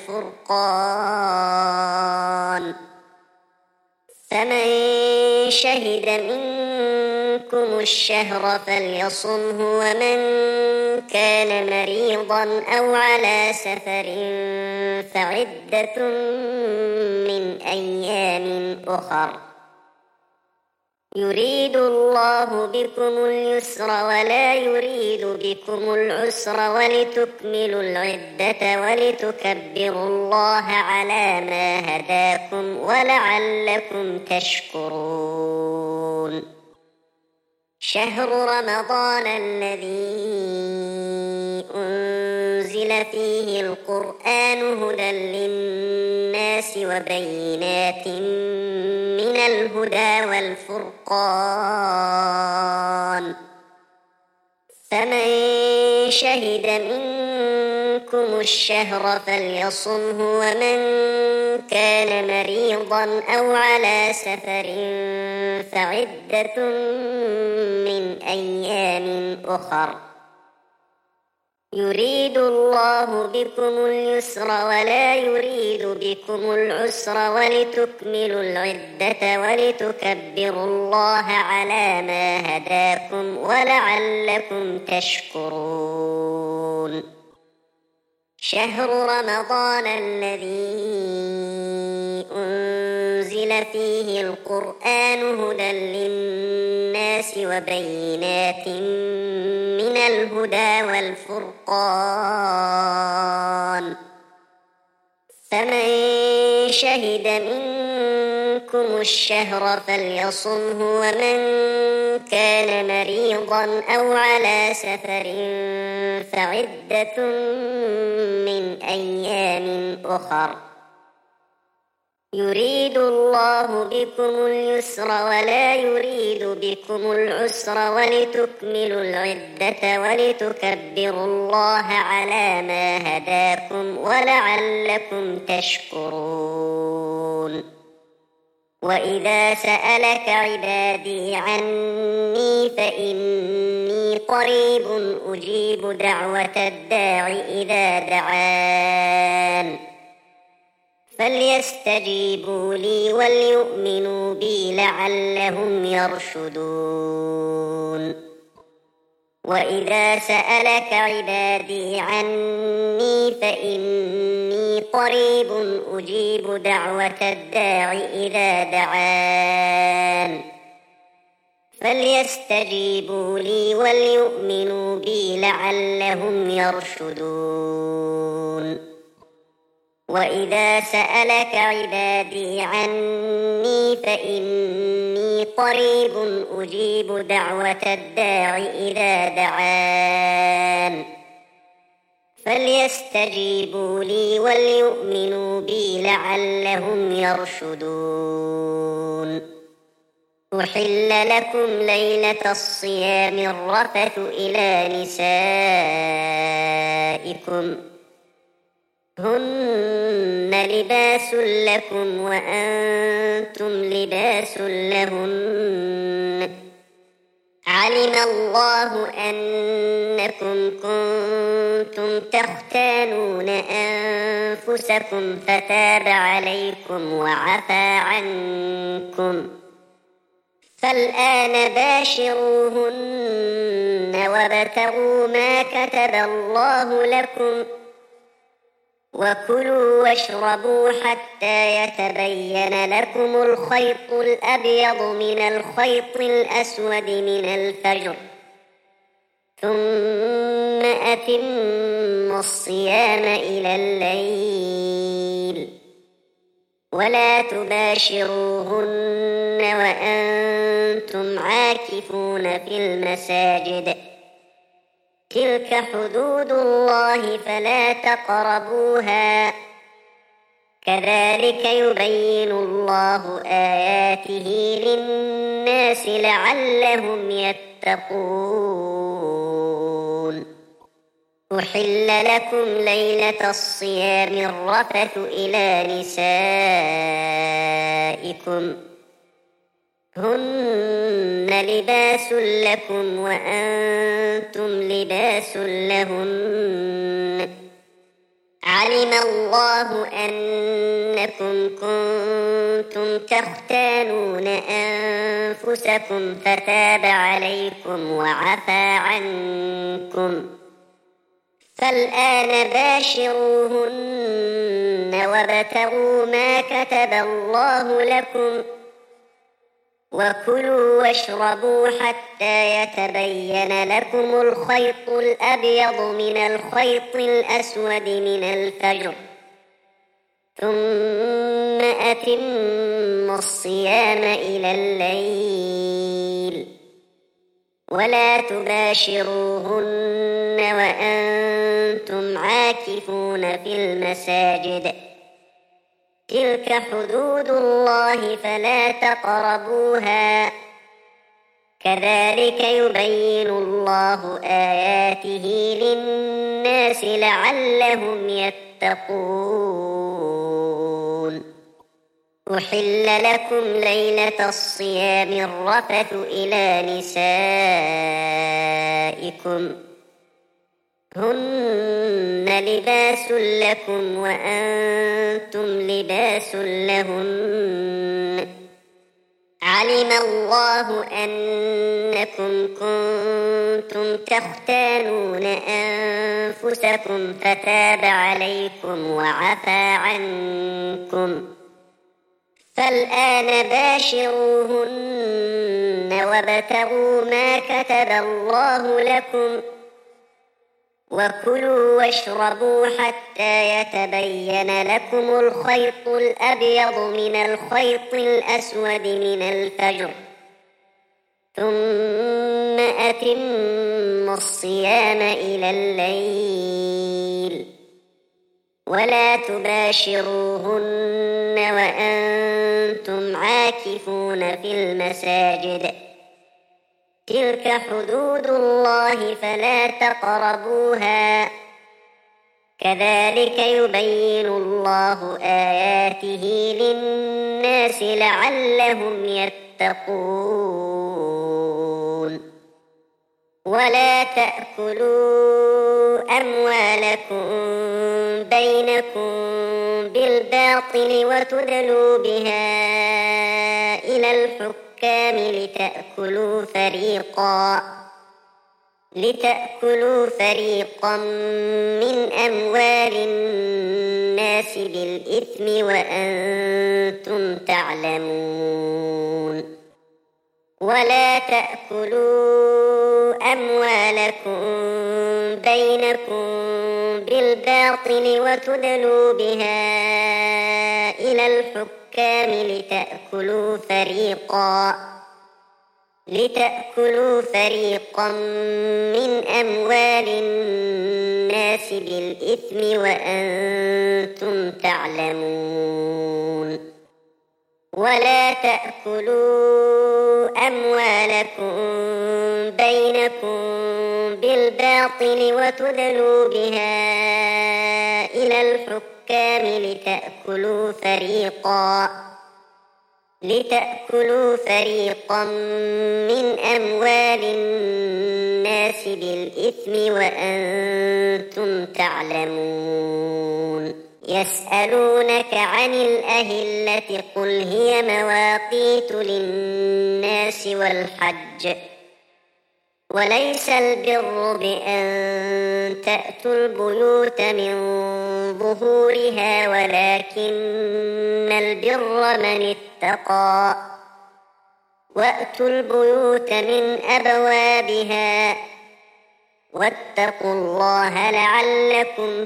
Speaker 1: والفرقان فمن شهد منكم الشهر فليصمه ومن كان مريضا أو على سفر فعدة من أيام أخر يريد الله بكم اليسر ولا يريد بكم العسر ولتكملوا العدة ولتكبروا الله على ما هداكم ولعلكم تشكرون شهر رمضان الذي أنزل فيه القرآن هدى للناس وبينات من الهدى والفرقان فمن شهد منكم الشهر فليصمه ومن كان مريضا أو على سفر فعدة من أيام أخر يريد الله بكم اليسر ولا يريد بكم العسر ولتكملوا العدة ولتكبروا الله على ما هداكم ولعلكم تشكرون شهر رمضان الذي أنزل فيه القرآن هدى للناس وبينات من الهدى والفرقان فمن شهد منكم الشهر فليصمه ومن كان مريضا أو على سفر فعدة من أيام أخر يريد الله بكم اليسر ولا يريد بكم العسر ولتكملوا العدة ولتكبروا الله على ما هداكم ولعلكم تشكرون وإذا سألك عبادي عني فإني قريب أجيب دعوة الداع إذا دعان فليستجيبوا لي وليؤمنوا بي لعلهم يرشدون وإذا سألك عبادي عني فإني قريب أجيب دعوة الداع إذا دعان فليستجيبوا لي وليؤمنوا بي لعلهم يرشدون وإذا سألك عبادي عني فإني قريب أجيب دعوة الداع إذا دعان فليستجيبوا لي وليؤمنوا بي لعلهم يرشدون أحل لكم ليلة الصيام الرفث إلى نسائكم هن لباس لكم وأنتم لباس لهن علم الله أنكم كنتم تختانون أنفسكم فتاب عليكم وعفى عنكم فالآن باشروهن وابتغوا ما كتب الله لكم وكلوا واشربوا حتى يتبين لكم الخيط الأبيض من الخيط الأسود من الفجر ثم أتموا الصيام إلى الليل ولا تباشروهن وأنتم عاكفون في المساجد تلك حدود الله فلا تقربوها كذلك يبين الله آياته للناس لعلهم يتقون أحل لكم ليلة الصيام الرفث إلى نسائكم هن لباس لكم وأنتم لباس لهن علم الله أنكم كنتم تختانون أنفسكم فتاب عليكم وعفى عنكم فالآن باشروهن وابتغوا ما كتب الله لكم وكلوا واشربوا حتى يتبين لكم الخيط الأبيض من الخيط الأسود من الفجر ثم أتموا الصيام إلى الليل ولا تباشروهن وأنتم عاكفون في المساجد تلك حدود الله فلا تقربوها كذلك يبين الله آياته للناس لعلهم يتقون أحل لكم ليلة الصيام الرفث إلى نسائكم هن لباس لكم وأنتم لباس لهن علم الله أنكم كنتم تختانون أنفسكم فتاب عليكم وعفى عنكم فالآن باشروهن وابتغوا ما كتب الله لكم وكلوا واشربوا حتى يتبين لكم الخيط الأبيض من الخيط الأسود من الفجر ثم أتموا الصيام إلى الليل ولا تباشروهن وأنتم عاكفون في المساجد تلك حدود الله فلا تقربوها كذلك يبين الله آياته للناس لعلهم يتقون ولا تأكلوا أموالكم بينكم بالباطل وتدلوا بها إلى الحكام لتأكلوا فريقا لتأكلوا فريقا من أموال الناس بالإثم وأنتم تعلمون ولا تأكلوا أموالكم بينكم بالباطل وتدلوا بها إلى الحكام لتأكلوا فريقا لتأكلوا فريقا من أموال الناس بالإثم وأنتم تعلمون ولا تأكلوا أموالكم بينكم بالباطل وتدلوا بها إلى الحكام لتأكلوا فريقا لتأكلوا فريقا من أموال الناس بالإثم وأنتم تعلمون يسألونك عن الأهلة قل هي مواقيت للناس والحج وليس البر بأن تأتوا البيوت من ظهورها ولكن البر من اتقى وأتوا البيوت من أبوابها واتقوا الله لعلكم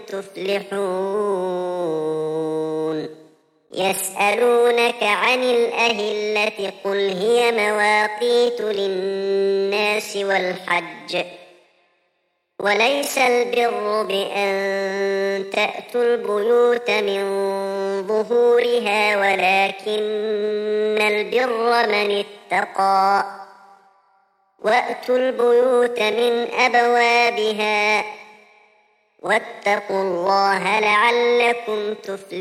Speaker 1: تفلحون يسألونك عن الأهلة قل هي مواقيت للناس والحج وليس البر بأن تأتوا البيوت من ظهورها ولكن البر من اتقى وأتوا البيوت من أبوابها واتقوا الله لعلكم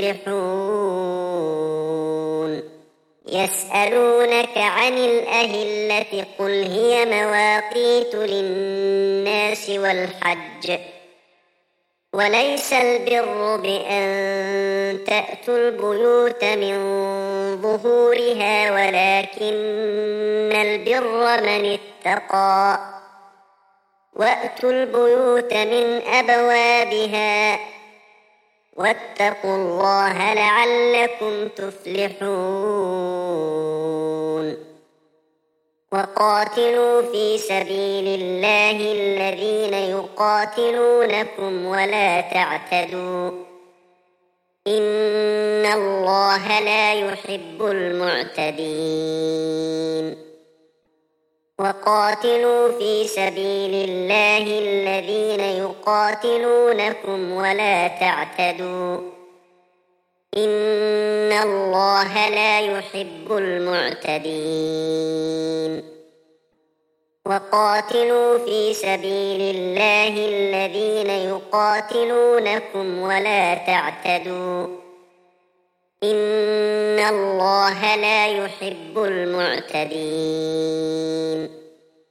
Speaker 1: تفلحون يسألونك عن الأهلة قل هي مواقيت للناس والحج وليس البر بأن تأتوا البيوت من ظهورها ولكن البر من اتقى وأتوا البيوت من أبوابها واتقوا الله لعلكم تفلحون وقاتلوا في سبيل الله الذين يقاتلونكم ولا تعتدوا إن الله لا يحب المعتدين وقاتلوا في سبيل الله الذين يقاتلونكم ولا تعتدوا إن الله لا يحب المعتدين وقاتلوا في سبيل الله الذين يقاتلونكم ولا تعتدوا إن الله لا يحب المعتدين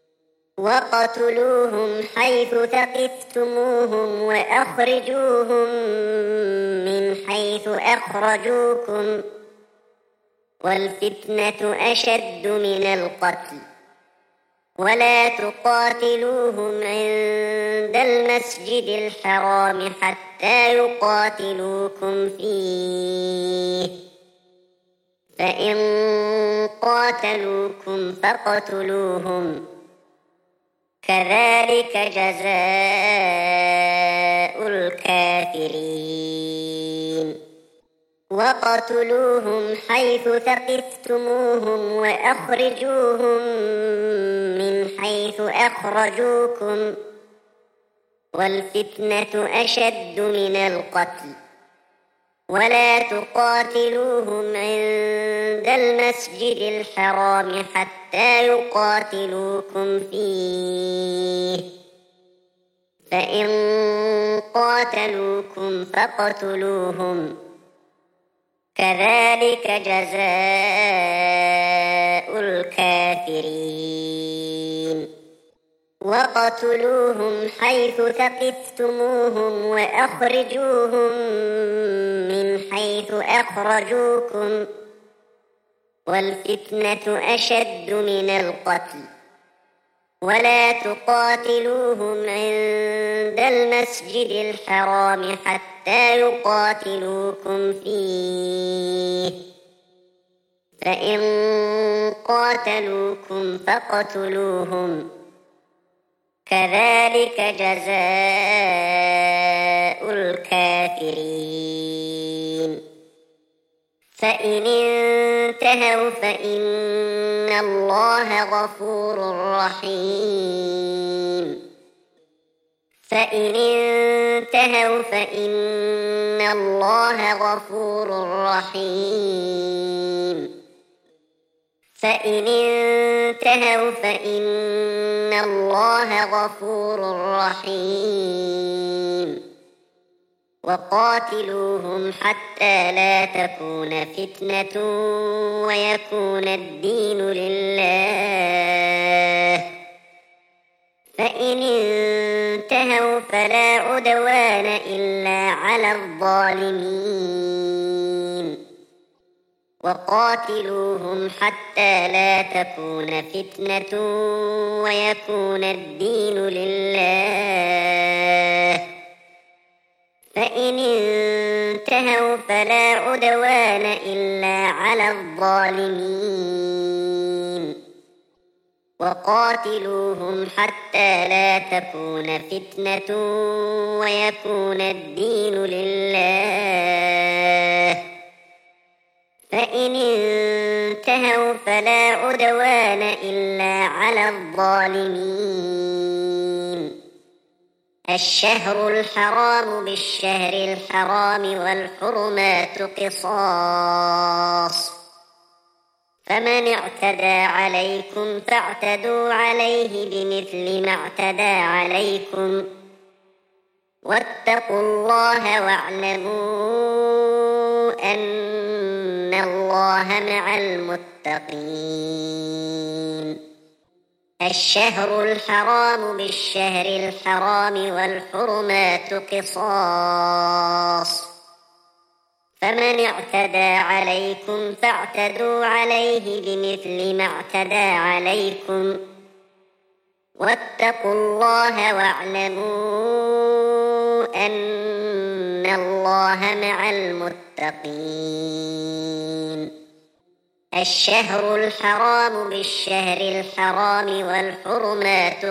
Speaker 1: وقتلوهم حيث ثقفتموهم وأخرجوهم من حيث أخرجوكم والفتنة أشد من القتل ولا تقاتلوهم عند المسجد الحرام حتى يقاتلوكم فيه فإن قاتلوكم فاقتلوهم كذلك جزاء الكافرين وقتلوهم حيث ثقفتموهم وأخرجوهم من حيث أخرجوكم والفتنة أشد من القتل ولا تقاتلوهم عند المسجد الحرام حتى يقاتلوكم فيه فإن قاتلوكم فاقتلوهم كذلك جزاء الكافرين وقتلوهم حيث ثقفتموهم وأخرجوهم من حيث أخرجوكم والفتنة أشد من القتل ولا تقاتلوهم عند المسجد الحرام حتى يقاتلوكم فيه فإن قاتلوكم فاقتلوهم كذلك جزاء الكافرين فإن انتهوا فإن الله غفور رحيم فإن انتهوا فإن الله غفور رحيم فإن انتهوا فإن الله غفور رحيم وقاتلوهم حتى لا تكون فتنة ويكون الدين لله فإن انتهوا انتهوا فلا عدوان إلا على الظالمين وقاتلوهم حتى لا تكون فتنة ويكون الدين لله فإن انتهوا فلا عدوان إلا على الظالمين وقاتلوهم حتى لا تكون فتنة ويكون الدين لله فإن انتهوا فلا عدوان إلا على الظالمين الشهر الحرام بالشهر الحرام والحرمات قصاص فمن اعتدى عليكم فاعتدوا عليه بمثل ما اعتدى عليكم واتقوا الله واعلموا أن الله مع المتقين الشهر الحرام بالشهر الحرام والحرمات قصاص فمن اعتدى عليكم فاعتدوا عليه بمثل ما اعتدى عليكم واتقوا الله واعلموا أن الله مع المتقين الشهر الحرام بالشهر الحرام والحرمات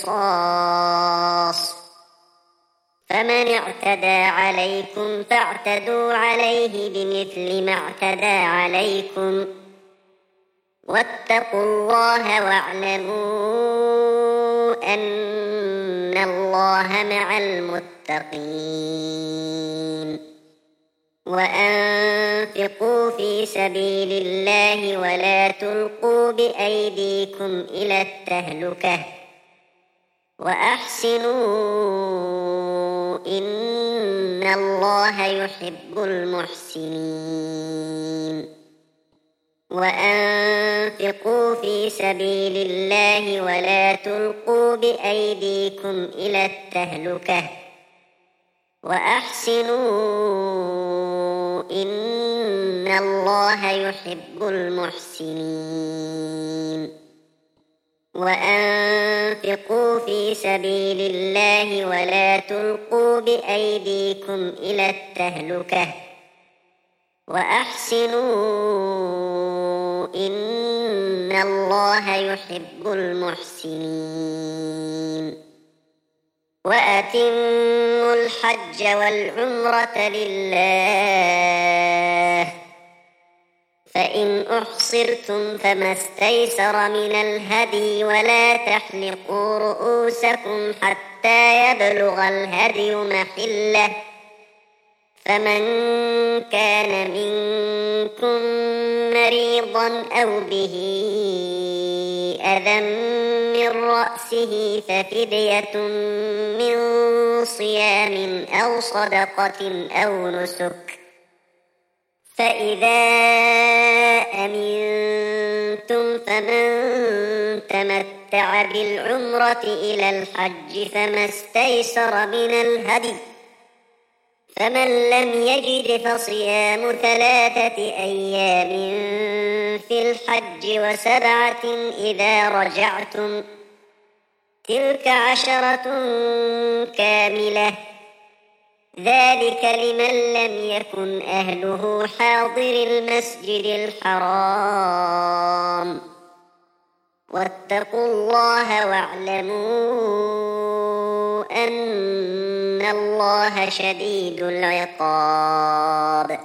Speaker 1: قصاص فمن اعتدى عليكم فاعتدوا عليه بمثل ما اعتدى عليكم واتقوا الله واعلموا أن الله مع المتقين وأنفقوا في سبيل الله ولا تلقوا بأيديكم إلى التهلكة وأحسنوا إن الله يحب المحسنين وأنفقوا في سبيل الله ولا تلقوا بأيديكم إلى التهلكة وأحسنوا إن الله يحب المحسنين وأنفقوا في سبيل الله ولا تلقوا بأيديكم إلى التهلكة وأحسنوا إن الله يحب المحسنين وأتموا الحج والعمرة لله فإن أحصرتم فما استيسر من الهدي ولا تحلقوا رؤوسكم حتى يبلغ الهدي محله فمن كان منكم مريضا أو به أذى من رأسه ففدية من صيام أو صدقة أو نسك فإذا أمنتم فمن تمتع بالعمرة إلى الحج فما استيسر من الهدي فمن لم يجد فصيام ثلاثة أيام في الحج وسبعة إذا رجعتم تلك عشرة كاملة ذلك لمن لم يكن أهله حاضر المسجد الحرام واتقوا الله واعلموا أن الله شديد العقاب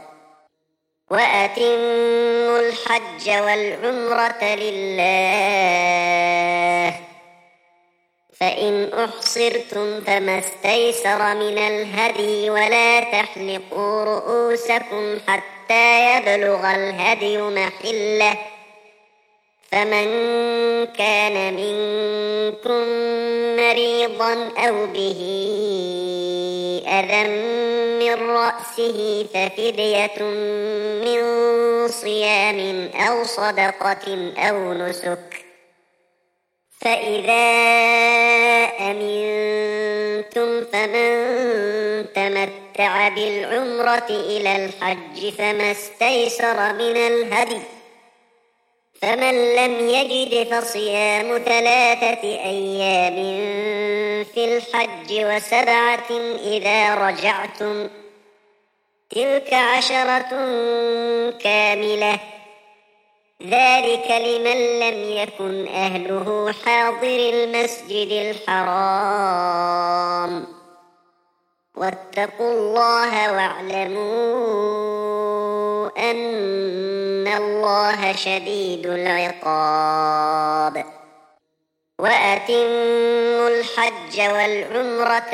Speaker 1: وأتموا الحج والعمرة لله فإن أحصرتم فما استيسر من الهدي ولا تحلقوا رؤوسكم حتى يبلغ الهدي محله فمن كان منكم مريضا أو به أذى من رأسه ففدية من صيام أو صدقة أو نسك فإذا أحصرتم فمن تمتع بالعمرة إلى الحج فما استيسر من الهدي فمن لم يجد فصيام ثلاثة أيام في الحج وسبعة إذا رجعتم تلك عشرة كاملة ذلك لمن لم يكن أهله حاضر المسجد الحرام واتقوا الله واعلموا أن الله شديد العقاب وأتموا الحج والعمرة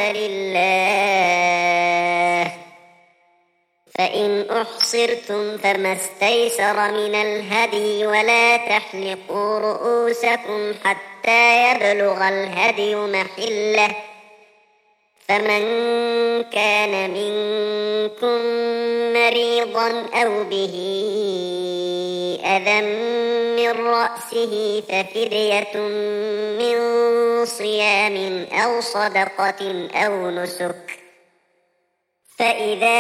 Speaker 1: لله فإن أحصرتم فما استيسر من الهدي ولا تحلقوا رؤوسكم حتى يبلغ الهدي محله فمن كان منكم مريضا أو به أذى من رأسه ففدية من صيام أو صدقة أو نسك فإذا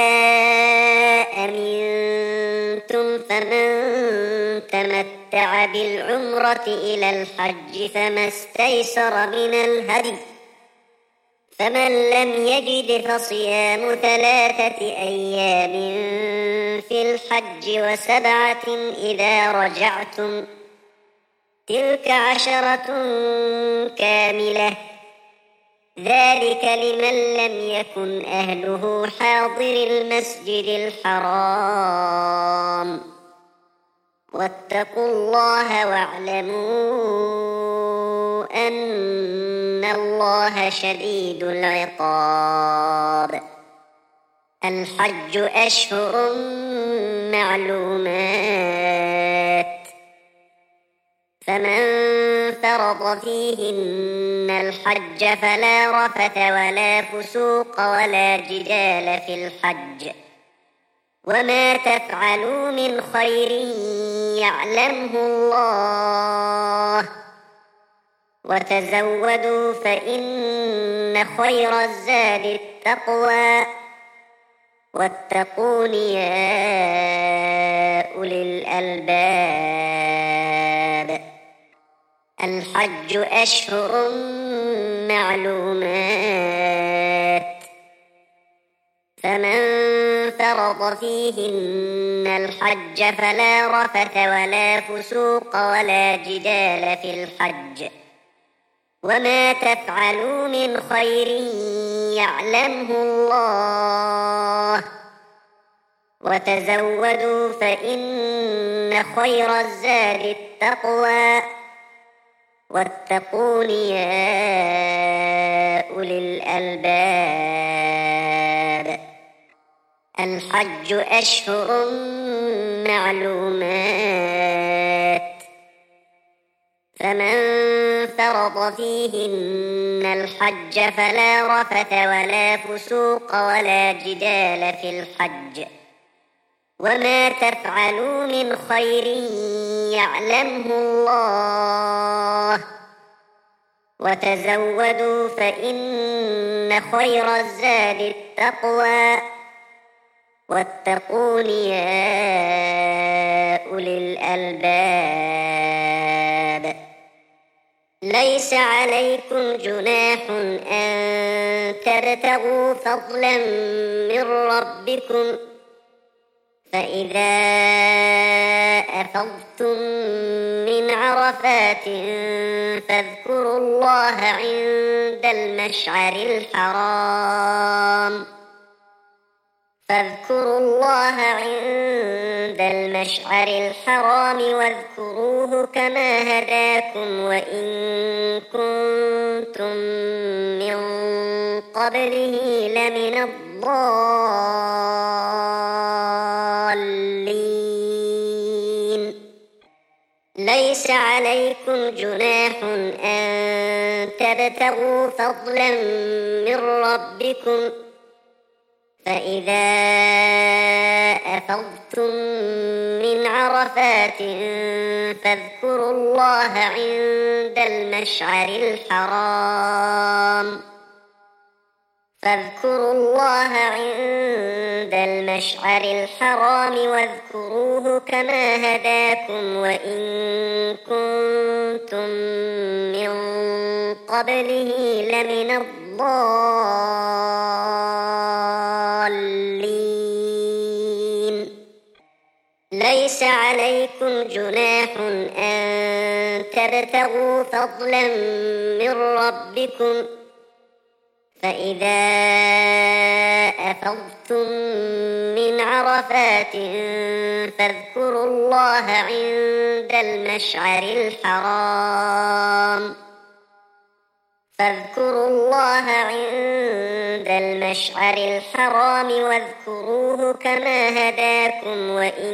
Speaker 1: أمنتم فمن تمتع بالعمرة إلى الحج فما استيسر من الهدي فمن لم يجد فصيام ثلاثة أيام في الحج وسبعة إذا رجعتم تلك عشرة كاملة ذلك لمن لم يكن أهله حاضر المسجد الحرام واتقوا الله واعلموا أن الله شديد العقاب الحج أشهر معلومات فمن فرض فيهن الحج فلا رفث ولا فسوق ولا جدال في الحج وما تفعلوا من خير يعلمه الله وتزودوا فإن خير الزاد التقوى واتقون يا أولي الألباب الحج أشهر معلومات فمن فرض فيهن الحج فلا رفث ولا فسوق ولا جدال في الحج وما تفعلوا من خير يعلمه الله وتزودوا فإن خير الزاد التقوى واتقون يا أولي الألباب الحج أشهر معلومات فمن فرض فيهن الحج فلا رفث ولا فسوق ولا جدال في الحج وما تفعلوا من خير يعلمه الله وتزودوا فإن خير الزاد التقوى واتقون يا أولي الألباب ليس عليكم جناح أن تبتغوا فضلا من ربكم فإذا أفضتم من عرفات فاذكروا الله عند المشعر الحرام فاذكروا الله عند المشعر الحرام واذكروه كما هداكم وإن كنتم من قبله لمن الضالين ليس عليكم جناح أن تبتغوا فضلا من ربكم فإذا أفضتم من عرفات فاذكروا الله عند المشعر الحرام فاذكروا الله عند المشعر الحرام واذكروه كما هداكم وإن كنتم من قبله لمن الضالين. ليس عليكم جناح أن تبتغوا فضلا من ربكم فإذا أفضتم من عرفات فاذكروا الله عند المشعر الحرام فاذكروا الله عند المشعر الحرام واذكروه كما هداكم وإن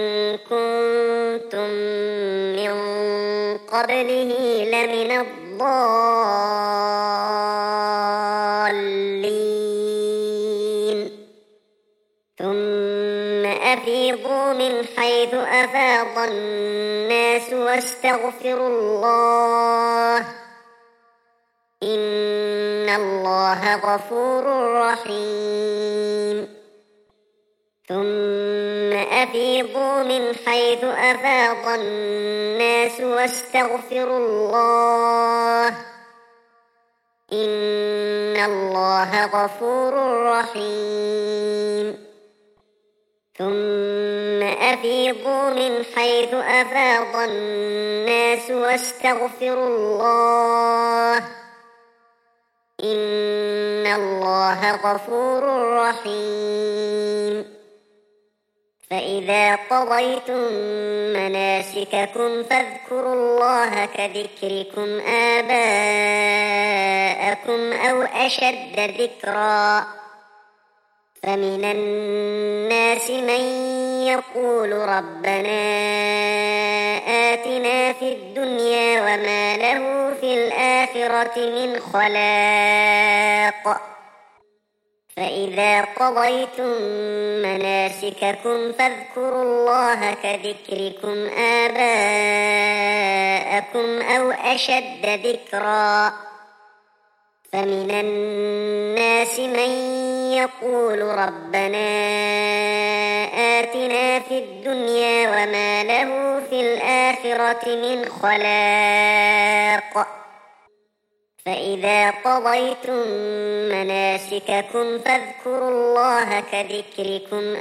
Speaker 1: كنتم من قبله لمن الضالين. ثم أفيضوا من حيث أفاض الناس واستغفروا الله إن الله غفور رحيم. ثم أفيضوا من حيث أفاض الناس واستغفروا الله إن الله غفور رحيم. ثم أفيضوا من حيث أفاض الناس واستغفروا الله إن الله غفور رحيم. فإذا قضيتم مناسككم فاذكروا الله كذكركم آباءكم أو أشد ذكرا فمن الناس من يقول ربنا آتنا في الدنيا وما له في الآخرة من خلاق. فإذا قضيتم مناسككم فاذكروا الله كذكركم آباءكم أو أشد ذكرا فمن الناس من يقول ربنا آتنا في الدنيا وما له في الآخرة من خلاق. فإذا قضيتم مناسككم فاذكروا الله كذكركم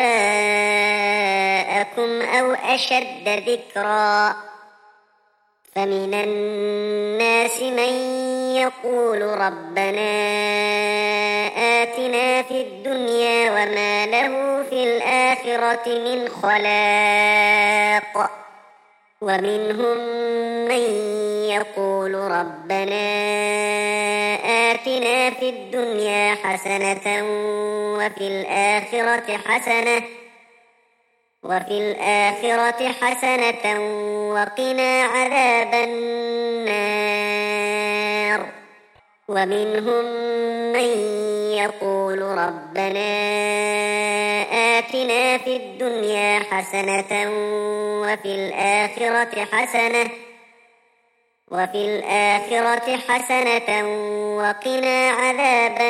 Speaker 1: آباءكم أو أشد ذكرا فمن الناس من يقول ربنا آتنا في الدنيا وما له في الآخرة من خلاق. ومنهم من يقول ربنا آتنا في الدنيا حسنة وفي الآخرة حسنة وفي الآخرة حسنة وقنا عذاب النار. ومنهم من يقول ربنا آتنا في الدنيا حسنة وفي الآخرة حسنة وفي الآخرة حسنة وقنا عذاب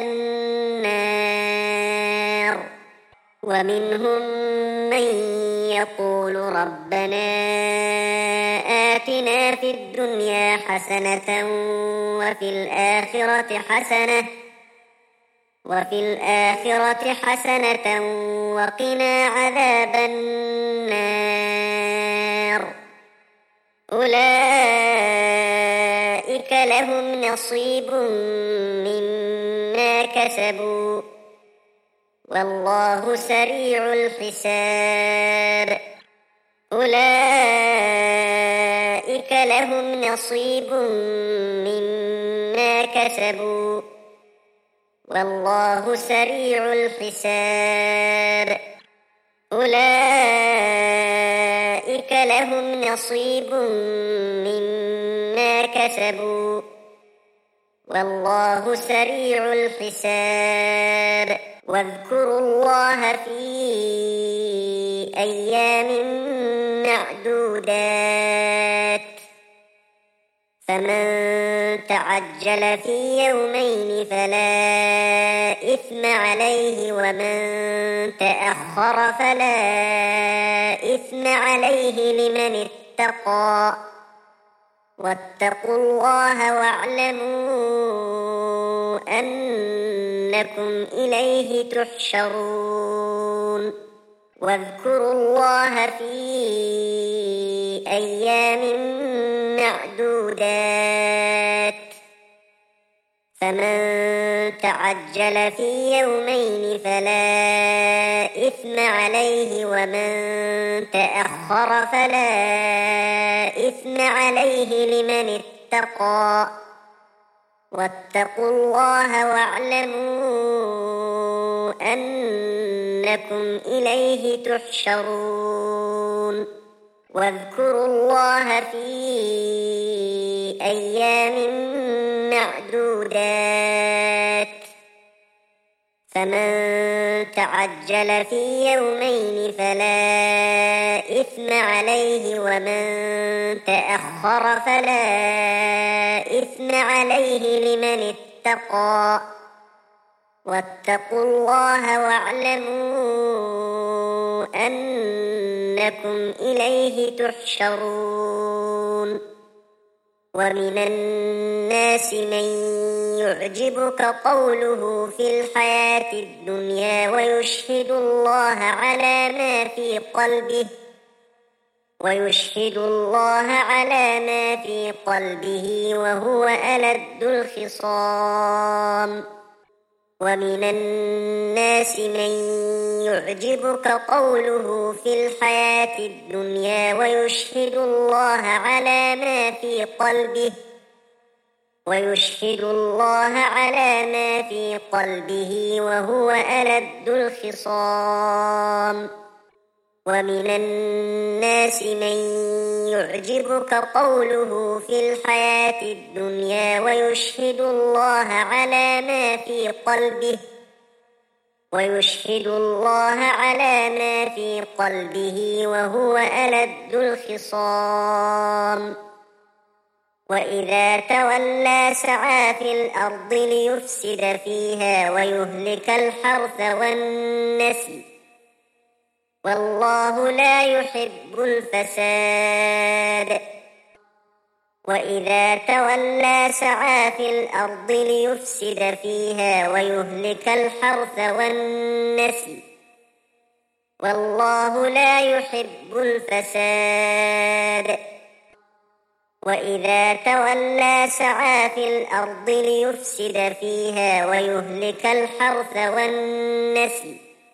Speaker 1: النار. ومنهم من يقول ربنا آتنا في الدنيا حسنة وفي الآخرة حسنة وفي الآخرة حسنة وقنا عذاب النار. أولئك لهم نصيب مما كسبوا والله سريع الحساب. أولئك لهم نصيب مما كسبوا والله سريع الحساب. أولئك لهم نصيب مما كسبوا والله سريع الحساب. واذكروا الله في أيام معدودات فمن تعجل في يومين فلا إثم عليه ومن تأخر فلا إثم عليه لمن اتقى واتقوا الله واعلموا أنكم إليه تحشرون واذكروا الله في أيام معدودات فمن تعجل في يومين فلا إثم عليه ومن تأخر فلا إثم عليه لمن اتقى واتقوا الله واعلموا أنكم إليه تحشرون واذكروا الله في أيام معدودات فمن تعجل في يومين فلا إثم عليه ومن تأخر فلا إثم عليه لمن اتقى واتقوا الله واعلموا أنكم إليه تحشرون ومن الناس من يعجبك قوله في الحياة الدنيا ويشهد الله على ما في قلبه ويشهد الله على ما في قلبه وهو ألد الخصام ومن الناس من يعجبك قوله في الحياة الدنيا ويشهد الله على ما في قلبه ويشهد الله على ما في قلبه وهو ألد الخصام ومن الناس من يعجبك قوله في الحياة الدنيا ويشهد الله على ما في قلبه ويشهد الله على ما في قلبه وهو ألد الخصام وإذا تولى سعى في الأرض ليفسد فيها ويهلك الحرث والنسل والله لا يحب الفساد وإذا تولى سعى في الأرض ليفسد فيها ويهلك الحرث والنسل والله لا يحب الفساد وإذا تولى سعى في الأرض ليفسد فيها ويهلك الحرث والنسل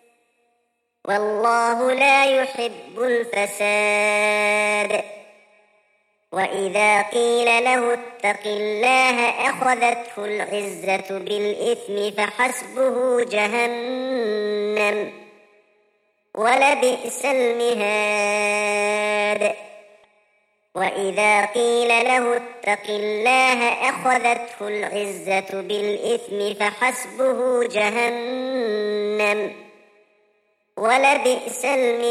Speaker 1: والله لا يحب الفساد وإذا قيل له اتق الله أخذته العزة بالإثم فحسبه جهنم ولبئس المهاد وإذا قيل له اتق الله أخذته العزة بالإثم فحسبه جهنم ولبئس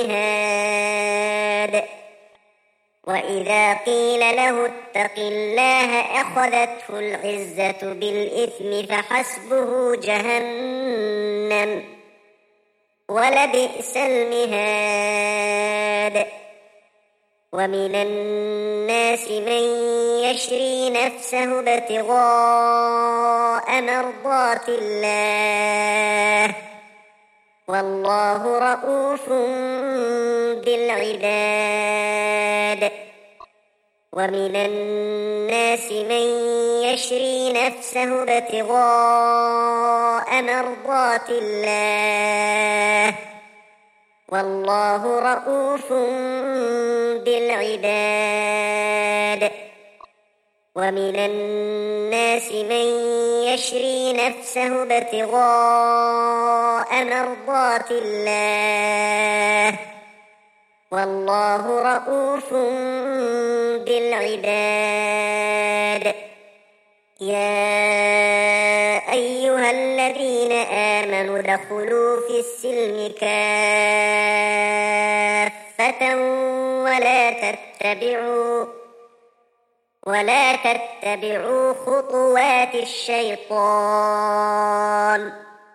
Speaker 1: المهاد وإذا قيل له اتق الله أخذته العزة بالإثم فحسبه جهنم ولبئس المهاد ومن الناس من يشري نفسه ابتغاء مرضات الله والله رؤوف بالعباد ومن الناس من يشري نفسه ابتغاء مرضات الله والله رؤوف بالعباد ومن الناس من يشري نفسه ابتغاء مرضات الله والله رؤوف بالعباد يا أيها الذين آمنوا ادخلوا في السلم كافة ولا تتبعوا ولا تتبعوا خطوات الشيطان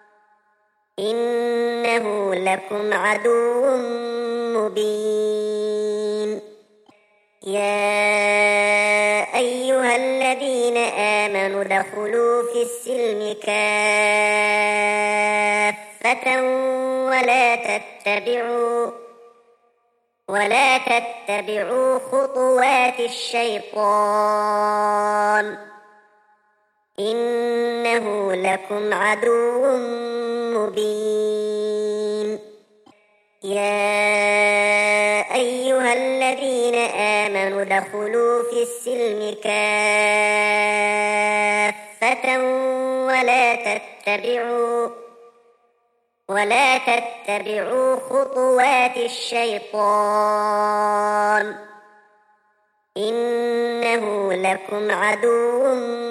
Speaker 1: إنه لكم عدو مبين. يا أيها الذين آمنوا ادخلوا في السلم كافة ولا تتبعوا ولا تتبعوا خطوات الشيطان إنه لكم عدو مبين. يا أيها الذين آمنوا ادخلوا في السلم كافة ولا تتبعوا ولا تتبعوا خطوات الشيطان إنه لكم عدو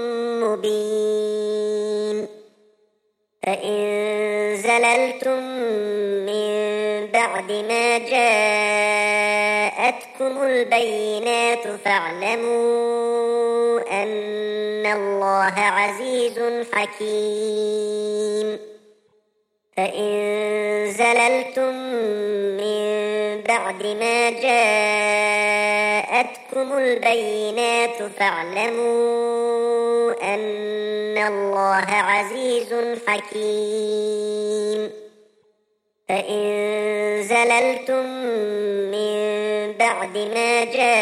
Speaker 1: مبين. فإن زللتم من بعد ما جاءتكم البينات فاعلموا أن الله عزيز حكيم. فإن زللتم من بعد ما جاءتكم البينات فاعلموا أن الله عزيز حكيم. فإن زللتم من بعد ما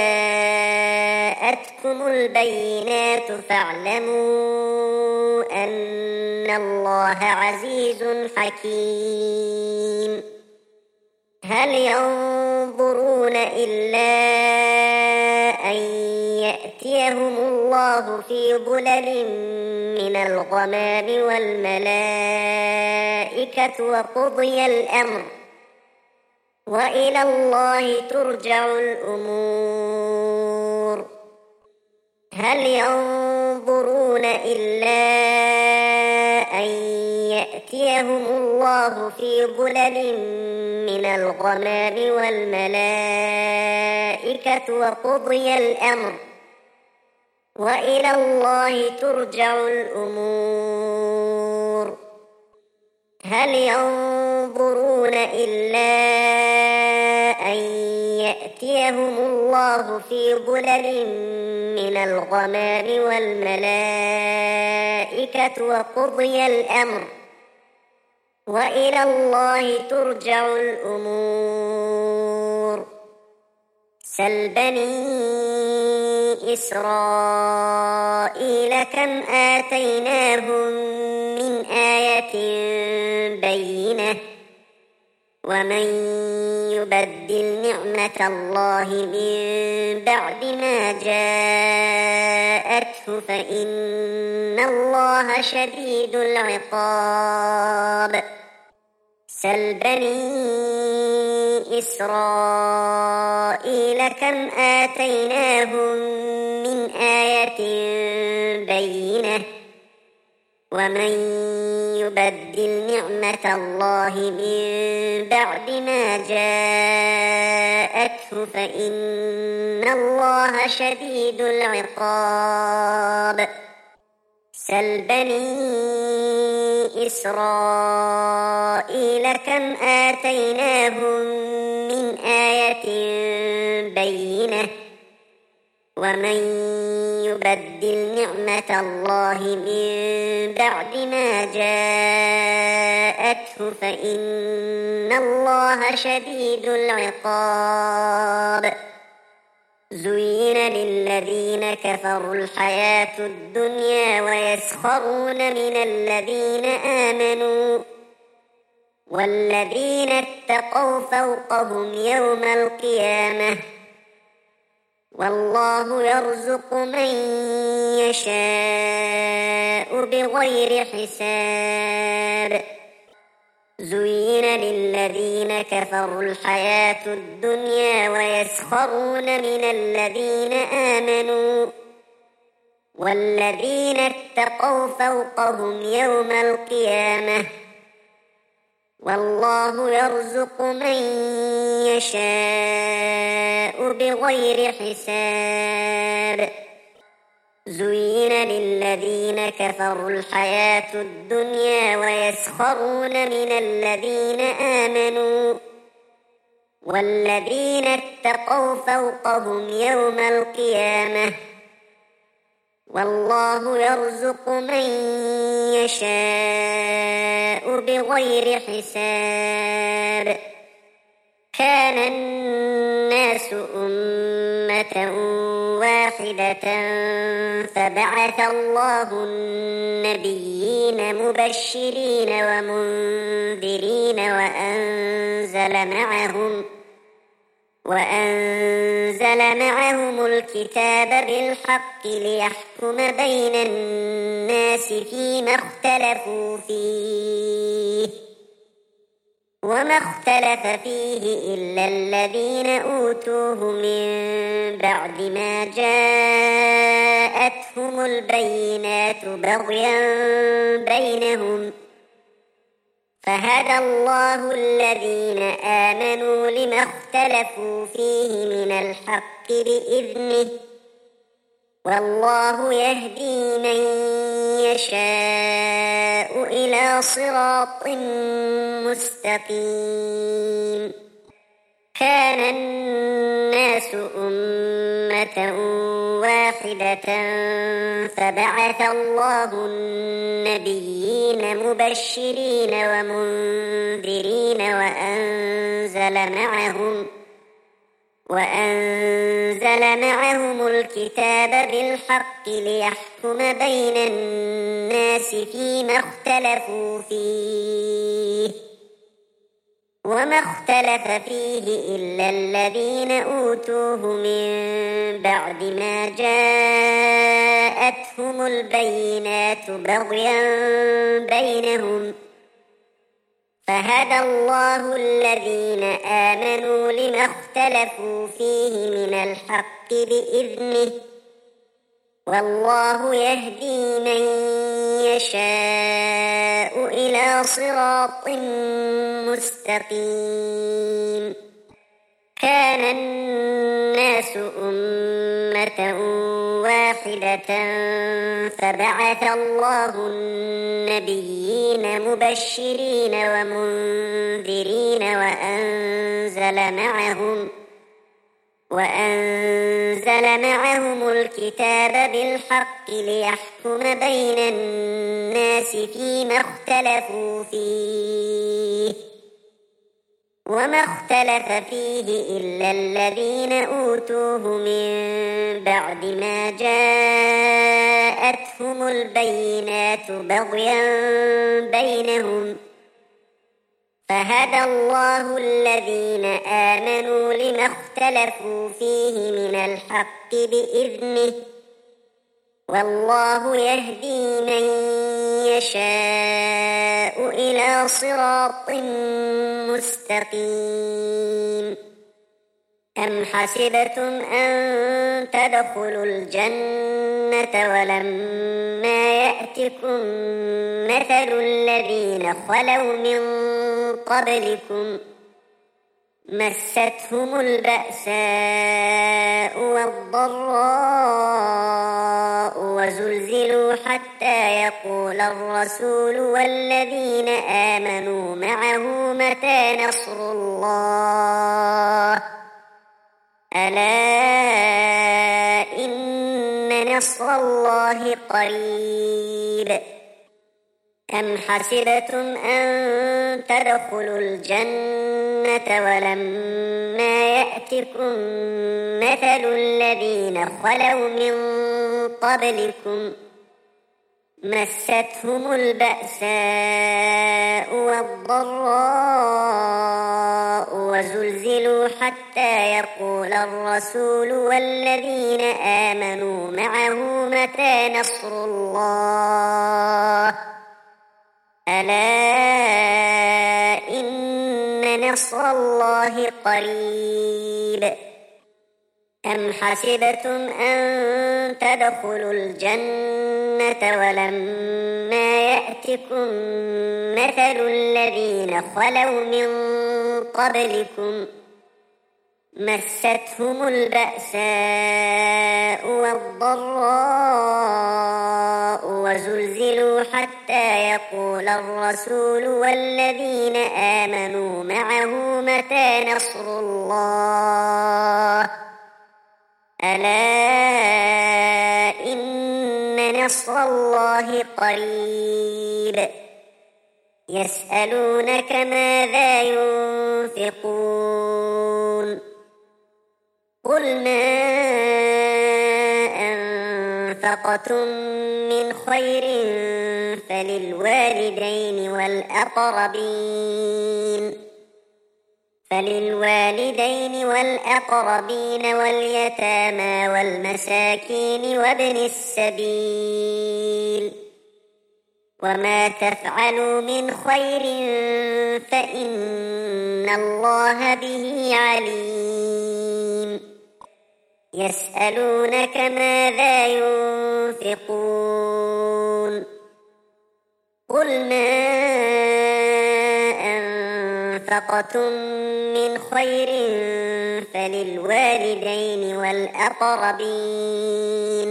Speaker 1: جاءتكم البينات فاعلموا أن الله عزيز حكيم. هل ينظرون إلا أن يأتيهم الله في ظلل من الغمام والملائكة وقضي الأمر وإلى الله ترجع الأمور. هل ينظرون إلا أن يأتيهم الله في ظلل من الغمام والملائكة وقضي الأمر وإلى الله ترجع الأمور. هل ينظرون إلا أن يأتيهم الله في ظلل من الغمام والملائكة وقضي الأمر وإلى الله ترجع الأمور. سل بني إسرائيل كم آتيناهم من آية بينة ومن يبدل نعمة الله من بعد ما جاءته فإن الله شديد العقاب. سل بني إسرائيل كم آتيناهم من آية بينة ومن يبدل نعمة الله من بعد ما جاءته فإن الله شديد العقاب. سل بني إسرائيل كم آتيناهم من آية بينة ومن يبدل نعمة الله من بعد ما جاءته فإن الله شديد العقاب. زين للذين كفروا الحياة الدنيا ويسخرون من الذين آمنوا والذين اتقوا فوقهم يوم القيامة والله يرزق من يشاء بغير حساب. زين للذين كفروا الحياة الدنيا ويسخرون من الذين آمنوا والذين اتقوا فوقهم يوم القيامة والله يرزق من يشاء بغير حساب. زين للذين كفروا الحياة الدنيا ويسخرون من الذين آمنوا والذين اتقوا فوقهم يوم القيامة والله يرزق من يشاء بغير حساب. كان الناس أمة واحدة فبعث الله النبيين مبشرين ومنذرين وأنزل معهم وأنزل معهم الكتاب بالحق ليحكم بين الناس فيما اختلفوا فيه وما اختلف فيه إلا الذين أوتوه من بعد ما جاءتهم البينات بغيا بينهم فهدى الله الذين آمنوا لما اختلفوا فيه من الحق بإذنه والله يهدي من يشاء إلى صراط مستقيم. كان الناس أمة واحدة فبعث الله النبيين مبشرين ومنذرين وأنزل معهم وأنزل معهم الكتاب بالحق ليحكم بين الناس فيما اختلفوا فيه وما اختلف فيه إلا الذين أوتوه من بعد ما جاءتهم البينات بغيا بينهم فهدى الله الذين آمنوا لما اختلفوا فيه من الحق بإذنه والله يهدي من يشاء إلى صراط مستقيم. كان الناس أمة واحدة فبعث الله النبيين مبشرين ومنذرين وأنزل معهم وأنزل معهم الكتاب بالحق ليحكم بين الناس فيما اختلفوا فيه وما اختلف فيه إلا الذين أوتوه من بعد ما جاءتهم البينات بغيا بينهم فهدى الله الذين آمنوا لما اختلفوا فيه من الحق بإذنه والله يهدي من يشاء إلى صراط مستقيم. أم حسبتم أن تدخلوا الجنة ولما يأتكم مثل الذين خلوا من قبلكم مستهم البأساء والضراء وزلزلوا حتى يقول الرسول والذين آمنوا معه متى نصر الله ألا إن نصر الله قريب. أم حسبتم أن تدخلوا الجنة ولما يأتكم مثل الذين خلوا من قبلكم مستهم البأساء والضراء وزلزلوا حتى يقول الرسول والذين آمنوا معه متى نصر الله ألا إن نصر الله قريب. أم حسبتم أن تدخلوا الجنة ولما يأتكم مثل الذين خلوا من قبلكم مستهم البأساء والضراء وزلزلوا حتى يقول الرسول والذين آمنوا معه متى نصر الله ألا إن نصر الله قريب يسألونك ماذا ينفقون قل ما أنفقتم من خير فللوالدين والأقربين فللوالدين والأقربين واليتامى والمساكين وابن السبيل وما تفعلوا من خير فإن الله به عليم يسألونك ماذا ينفقون قل ما أنفقتم من خير فللوالدين والأقربين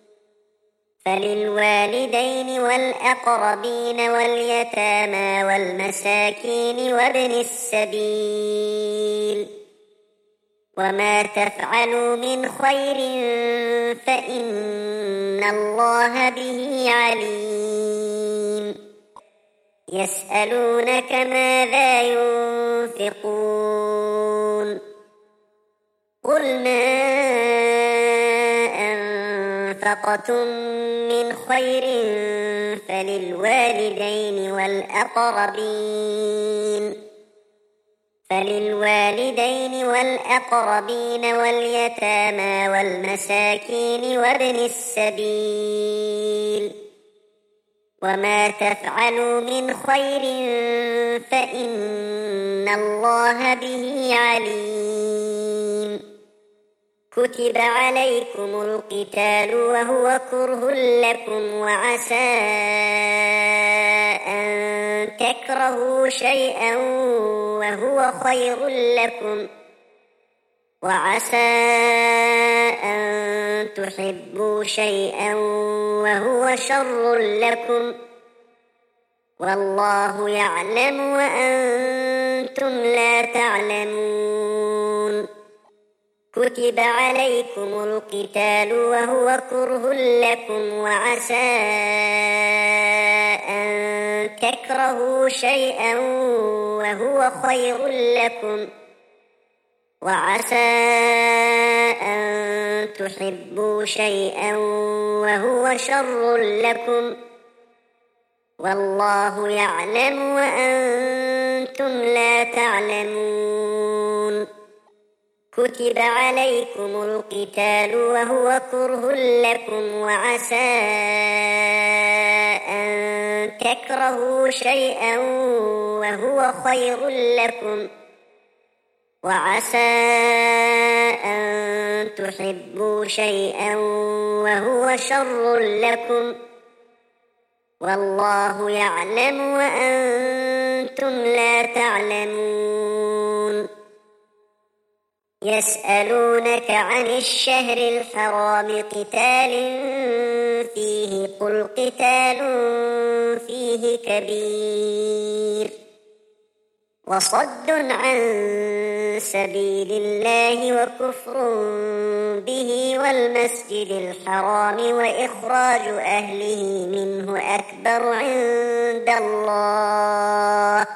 Speaker 1: فللوالدين والأقربين واليتامى والمساكين وابن السبيل وما تفعلوا من خير فإن الله به عليم يسألونك ماذا ينفقون قل ما أنفقتم من خير فللوالدين والأقربين فللوالدين والأقربين واليتامى والمساكين وابن السبيل وما تفعلوا من خير فإن الله به عليم كتب عليكم القتال وهو كره لكم وعسى أن تكرهوا شيئا وهو خير لكم وعسى أن تحبوا شيئا وهو شر لكم والله يعلم وأنتم لا تعلمون كتب عليكم القتال وهو كره لكم وعسى أن تكرهوا شيئا وهو خير لكم وعسى أن تحبوا شيئا وهو شر لكم والله يعلم وأنتم لا تعلمون كتب عليكم القتال وهو كره لكم وعسى أن تكرهوا شيئا وهو خير لكم وعسى أن تحبوا شيئا وهو شر لكم والله يعلم وأنتم لا تعلمون يسألونك عن الشهر الحرام قتال فيه قل قتال فيه كبير وصد عن سبيل الله وكفر به والمسجد الحرام وإخراج أهله منه أكبر عند الله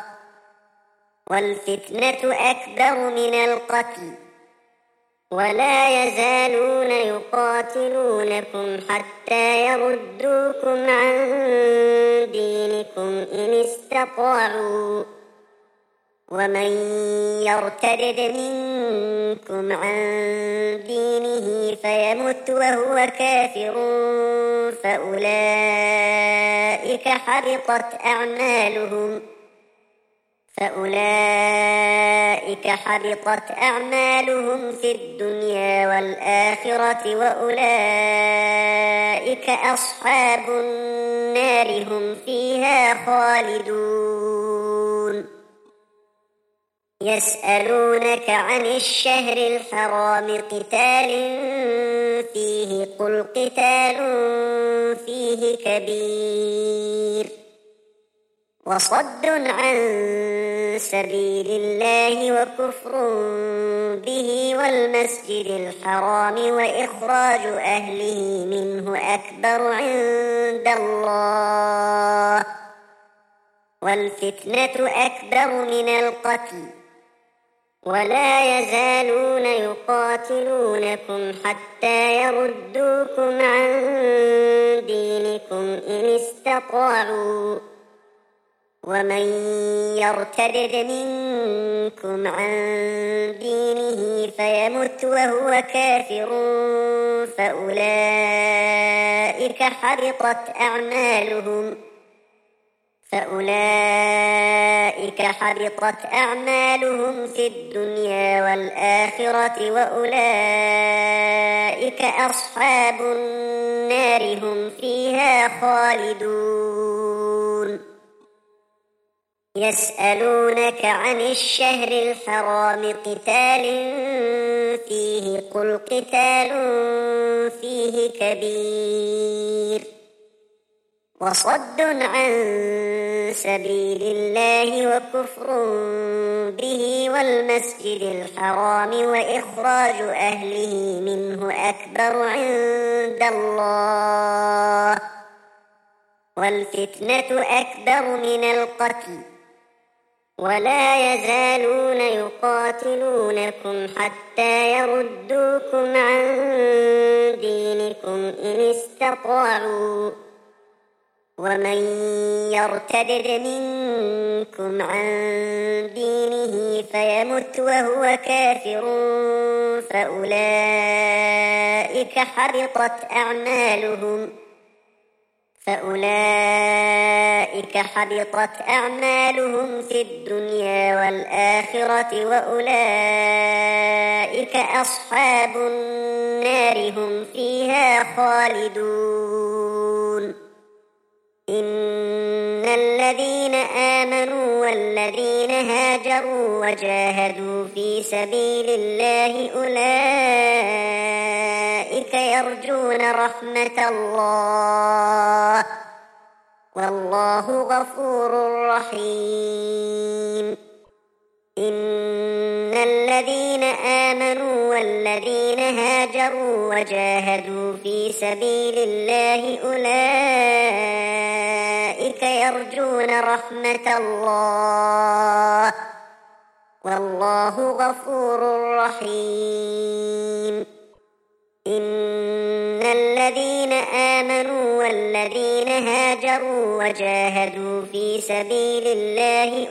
Speaker 1: والفتنة أكبر من القتل ولا يزالون يقاتلونكم حتى يردوكم عن دينكم إن استطاعوا ومن يرتد منكم عن دينه فيمت وهو كافر فأولئك حبطت أعمالهم فأولئك حبطت أعمالهم في الدنيا والآخرة وأولئك أصحاب النار هم فيها خالدون يسألونك عن الشهر الحرام قتال فيه قل قتال فيه كبير وصد عن سبيل الله وكفر به والمسجد الحرام وإخراج أهله منه أكبر عند الله والفتنة أكبر من القتل ولا يزالون يقاتلونكم حتى يردوكم عن دينكم إن استطاعوا ومن يرتد منكم عن دينه فيمت وهو كافر فأولئك حبطت أعمالهم فأولئك حبطت أعمالهم في الدنيا والآخرة وأولئك أصحاب النار هم فيها خالدون يسألونك عن الشهر الحرام قتال فيه قل قتال فيه كبير وصد عن سبيل الله وكفر به والمسجد الحرام وإخراج أهله منه أكبر عند الله والفتنة أكبر من القتل ولا يزالون يقاتلونكم حتى يردوكم عن دينكم إن استطاعوا ومن يرتد منكم عن دينه فيمت وهو كافر فأولئك حبطت أعمالهم فأولئك حبطت أعمالهم في الدنيا والآخرة وأولئك أصحاب النار هم فيها خالدون إن الذين آمنوا والذين هاجروا وجاهدوا في سبيل الله أولئك يرجون رحمة الله والله غفور رحيم إن الذين آمنوا والذين هاجروا وجاهدوا في سبيل الله أولئك يرجون رحمة الله والله غفور رحيم إن الذين آمنوا والذين هاجروا وجاهدوا في سبيل الله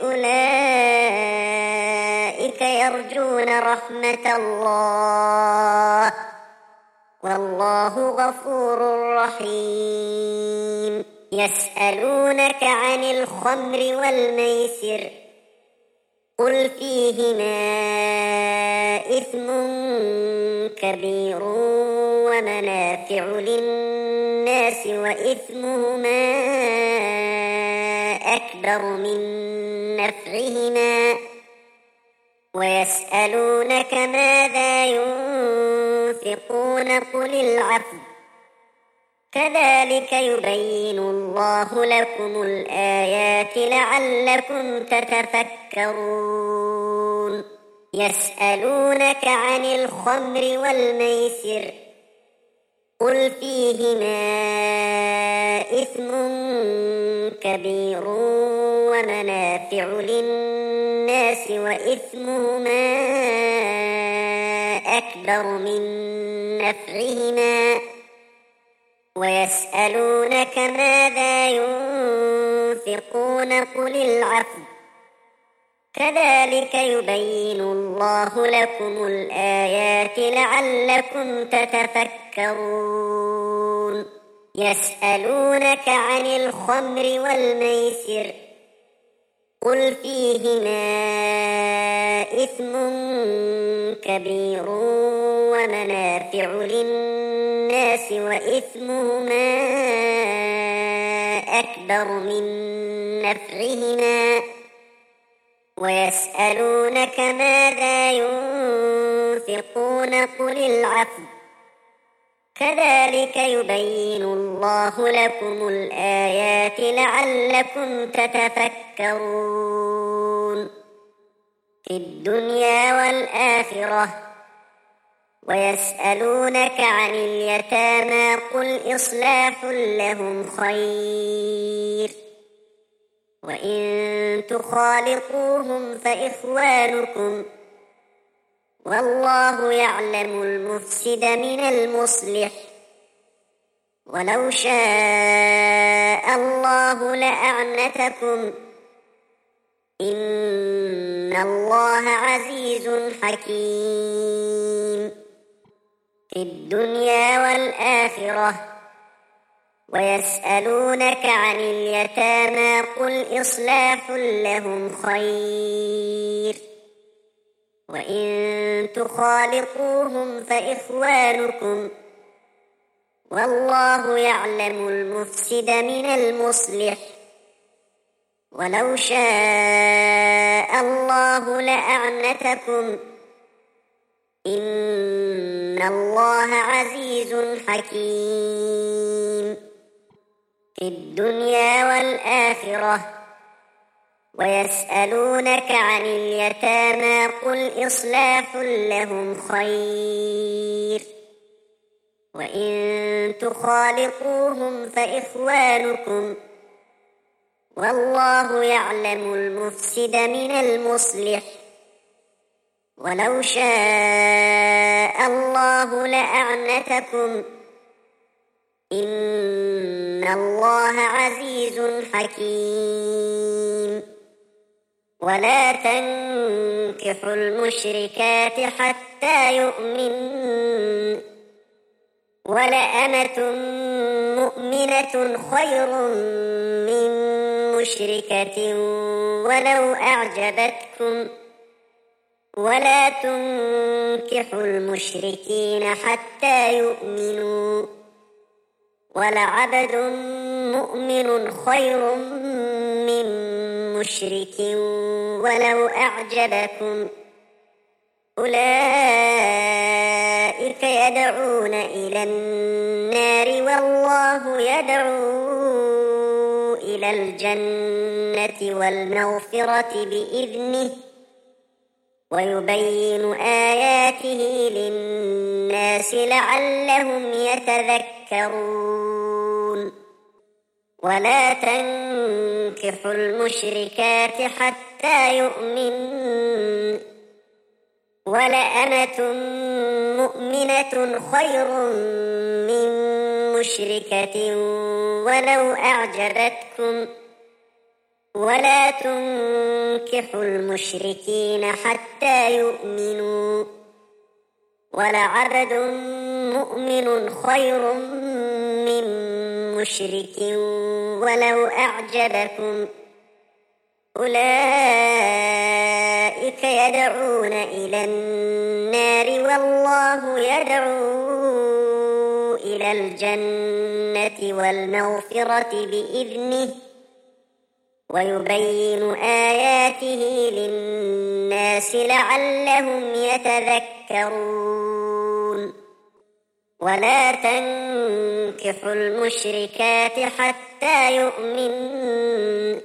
Speaker 1: أولئك يرجون رحمة الله والله غفور رحيم يسألونك عن الخمر والميسر قل فيهما إثم كبير ومنافع للناس وإثمهما أكبر من نفعهما ويسألونك ماذا ينفقون قل العفو كذلك يبين الله لكم الآيات لعلكم تتفكرون يسألونك عن الخمر والميسر قل فيهما إثم كبير ومنافع للناس وإثمهما أكبر من نفعهما ويسألونك ماذا ينفقون قل العفو كذلك يبين الله لكم الآيات لعلكم تتفكرون يسألونك عن الخمر والميسر قل فيهما إثم كبير ومنافع للناس وإثمهما أكبر من نفعهما ويسألونك ماذا ينفقون قل العفو كذلك يبين الله لكم الآيات لعلكم تتفكرون في الدنيا والآخرة. ويسألونك عن اليتامى قل إصلاح لهم خير وإن تخالطوهم فإخوانكم والله يعلم المفسد من المصلح ولو شاء الله لأعنتكم إن الله عزيز حكيم في الدنيا والآخرة. ويسألونك عن اليتامى قل إصلاح لهم خير وإن تخالطوهم فإخوانكم والله يعلم المفسد من المصلح ولو شاء الله لأعنتكم إن الله عزيز حكيم في الدنيا والآخرة. ويسألونك عن اليتامى قل إصلاح لهم خير وإن تخالطوهم فإخوانكم والله يعلم المفسد من المصلح ولو شاء الله لأعنتكم إن الله عزيز حكيم. ولا تنكحوا المشركات حتى يؤمنوا ولأمة مؤمنة خير من مشركة ولو أعجبتكم ولا تنكحوا المشركين حتى يؤمنوا ولعبد مؤمن خير من مشرك ولو أعجبكم أولئك يدعون إلى النار والله يدعو إلى الجنة والمغفرة بإذنه ويبين آياته للناس لعلهم يتذكرون. ولا تنكحوا المشركات حتى يؤمنوا ولأمة مؤمنة خير من مشركة ولو أعجبتكم ولا تنكحوا المشركين حتى يؤمنوا ولعبد مؤمن خير من مشرك ولو أعجبكم أولئك يدعون إلى النار والله يدعو إلى الجنة والمغفرة بإذنه ويبين آياته للناس لعلهم يتذكرون. ولا تنكحوا المشركات حتى يؤمنوا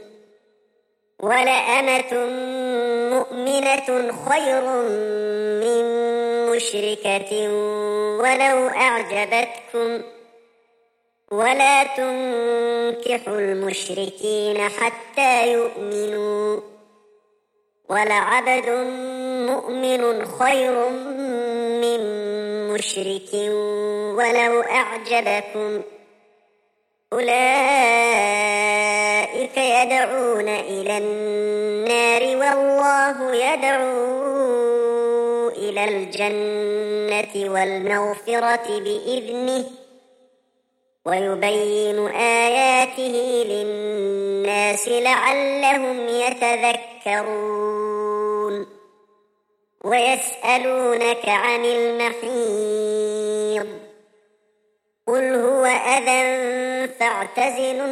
Speaker 1: ولأمة مؤمنة خير من مشركة ولو أعجبتكم ولا تنكحوا المشركين حتى يؤمنوا ولعبد مؤمن خير من مشرك ولو أعجبكم أولئك يدعون إلى النار والله يدعو إلى الجنة والمغفرة بإذنه ويبين آياته للناس لعلهم يتذكرون. ويسألونك عن المحيض قل هو أذى فاعتزلوا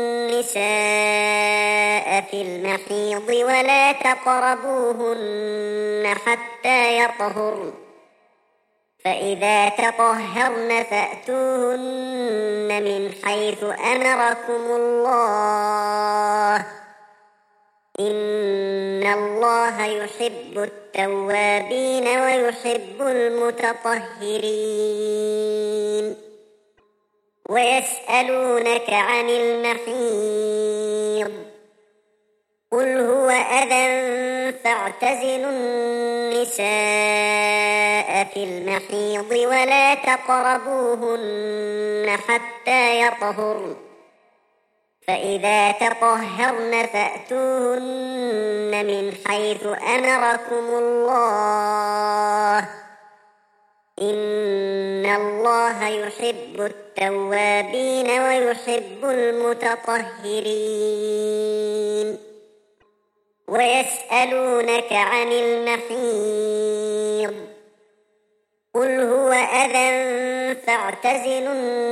Speaker 1: النساء في المحيض ولا تقربوهن حتى يطهرن فإذا تطهرن فأتوهن من حيث أمركم الله إن الله يحب التوابين ويحب المتطهرين ويسألونك عن المحيض قل هو أذى فاعتزلوا النساء في المحيض ولا تقربوهن حتى يطهرن فإذا تطهرن فأتوهن من حيث أمركم الله إن الله يحب التوابين ويحب المتطهرين ويسألونك عن المحيض قل هو أذى فاعتزلوا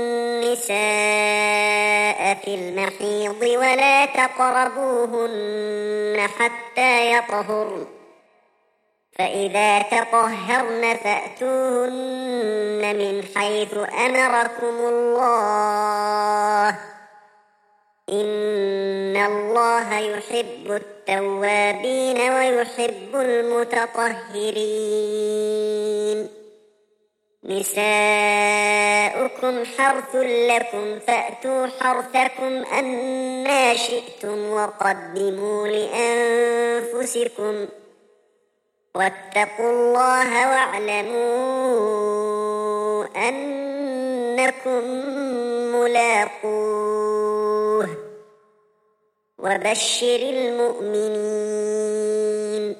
Speaker 1: النساء في المحيض ولا تقربوهن حتى يطهرن فإذا تطهرن فأتوهن من حيث أمركم الله إن الله يحب التوابين ويحب المتطهرين نساؤكم حرث لكم فأتوا حرثكم أنى شئتم وقدموا لأنفسكم واتقوا الله واعلموا أنكم ملاقوه وبشر المؤمنين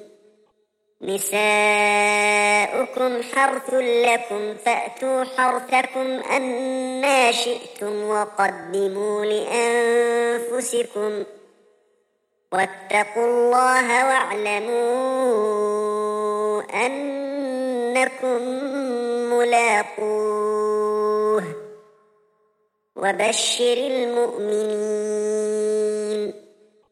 Speaker 1: نساؤكم حرث لكم فأتوا حرثكم أنى شئتم وقدموا لأنفسكم واتقوا الله واعلموا أنكم ملاقوه وبشر المؤمنين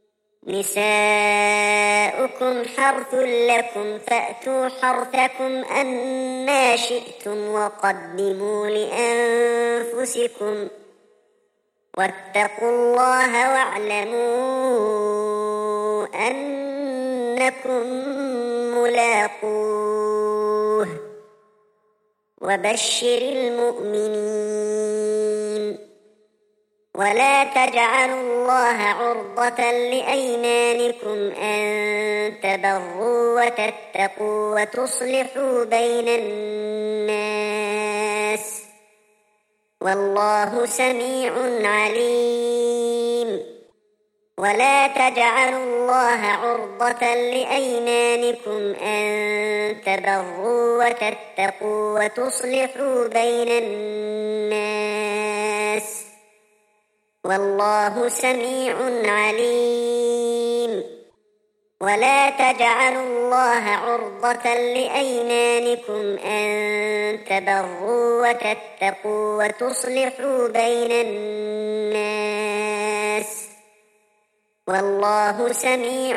Speaker 1: نساؤكم حرث لكم فأتوا حرثكم أنى شئتم وقدموا لأنفسكم واتقوا الله واعلموا أنكم ملاقوه وبشر المؤمنين ولا تجعلوا الله عرضة لأيمانكم أن تبروا وتتقوا وتصلحوا بين الناس والله سميع عليم ولا تجعلوا الله عرضة لأيمانكم أن تبروا وتتقوا وتصلحوا بين الناس والله سميع عليم ولا تجعلوا الله عرضة لأيمانكم أن تبروا وتتقوا وتصلحوا بين الناس والله سميع